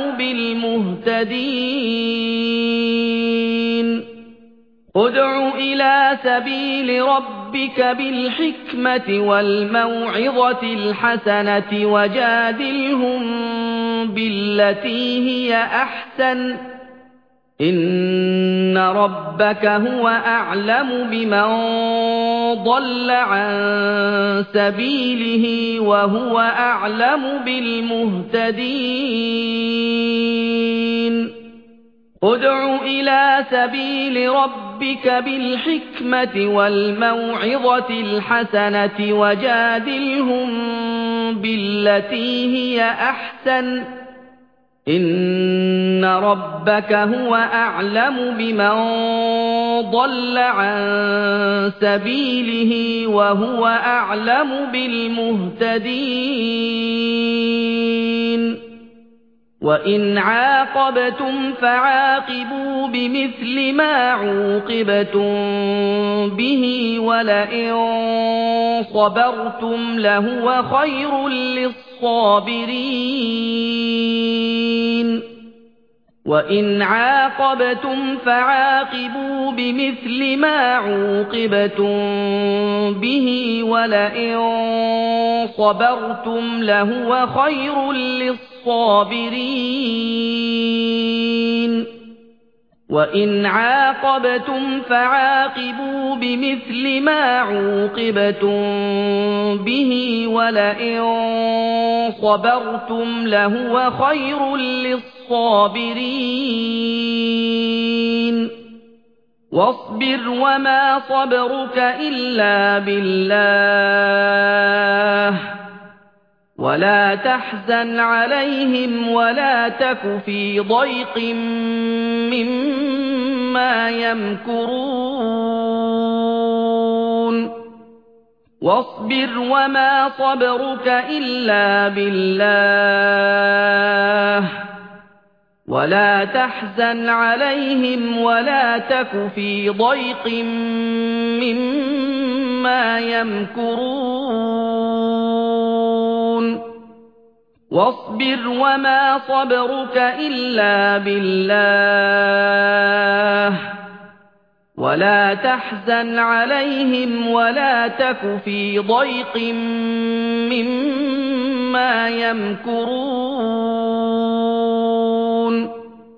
بِالْمُهْتَدِينَ ادْعُ إِلَى سَبِيلِ رَبِّكَ بِالْحِكْمَةِ وَالْمَوْعِظَةِ الْحَسَنَةِ وَجَادِلْهُم بِالَّتِي هِيَ أَحْسَنُ إِنَّ رَبَّكَ هُوَ أَعْلَمُ بِمَن ضَلَّ عَن سَبِيلِهِ وَهُوَ أَعْلَمُ بِالْمُهْتَدِينَ ادْعُ إِلَى سَبِيلِ رَبِّكَ بِالْحِكْمَةِ وَالْمَوْعِظَةِ الْحَسَنَةِ وَجَادِلْهُم بِالَّتِي هِيَ أَحْسَنُ إِنَّ رَبَّكَ هُوَ أَعْلَمُ بِمَن ضَلَّ عَن سَبِيلِهِ وَهُوَ أَعْلَمُ بِالْمُهْتَدِينَ وَإِنْ عَاقَبْتُمْ فَعَاقِبُوا بِمِثْلِ مَا عُوقِبْتُم بِهِ وَلَئِن صَبَرْتُمْ لَهُوَ خَيْرٌ لِّلصَّابِرِينَ وَإِنْ عَاقَبْتُمْ فَعَاقِبُوا بِمِثْلِ مَا عُوقِبْتُم بِهِ وَلَئِن صَبَرْتُمْ لَهُوَ خَيْرٌ لِّلصَّابِرِينَ وَإِنْ عَاقَبْتُمْ فَعَاقِبُوا بِمِثْلِ مَا عُوقِبْتُم بِهِ وَلَئِن صَبَرْتُمْ لَهُوَ خَيْرٌ لِّلصَّابِرِينَ وَاصْبِرْ وَمَا صَبْرُكَ إِلَّا بِاللَّهِ وَلَا تَحْزَنْ عَلَيْهِمْ وَلَا تَكُ فِي ضَيْقٍ مِّمَّا يَمْكُرُونَ وَاصْبِرْ وَمَا صَبْرُكَ إِلَّا بِاللَّهِ وَلَا تَحْزَنْ عَلَيْهِمْ وَلَا تَكُ فِي ضَيْقٍ مِّمَّا يَمْكُرُونَ وَاصْبِرْ وَمَا صَبْرُكَ إِلَّا بِاللَّهِ وَلَا تَحْزَنْ عَلَيْهِمْ وَلَا تَكُ فِي ضَيْقٍ مِّمَّا يَمْكُرُونَ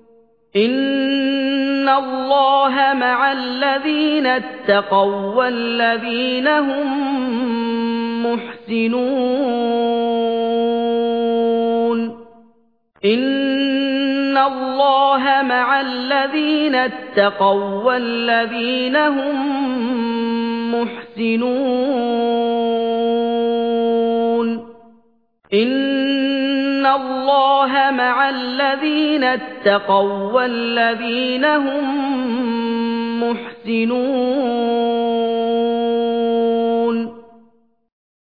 إِنَّ اللَّهَ مَعَ الَّذِينَ اتَّقَوا وَّالَّذِينَ هُم مُّحْسِنُونَ إِنَّ اللَّهَ مَعَ الَّذِينَ اتَّقَوا وَّالَّذِينَ هُم مُّحْسِنُونَ إِنَّ اللَّهَ مَعَ الَّذِينَ اتَّقَوا وَّالَّذِينَ هُم مُّحْسِنُونَ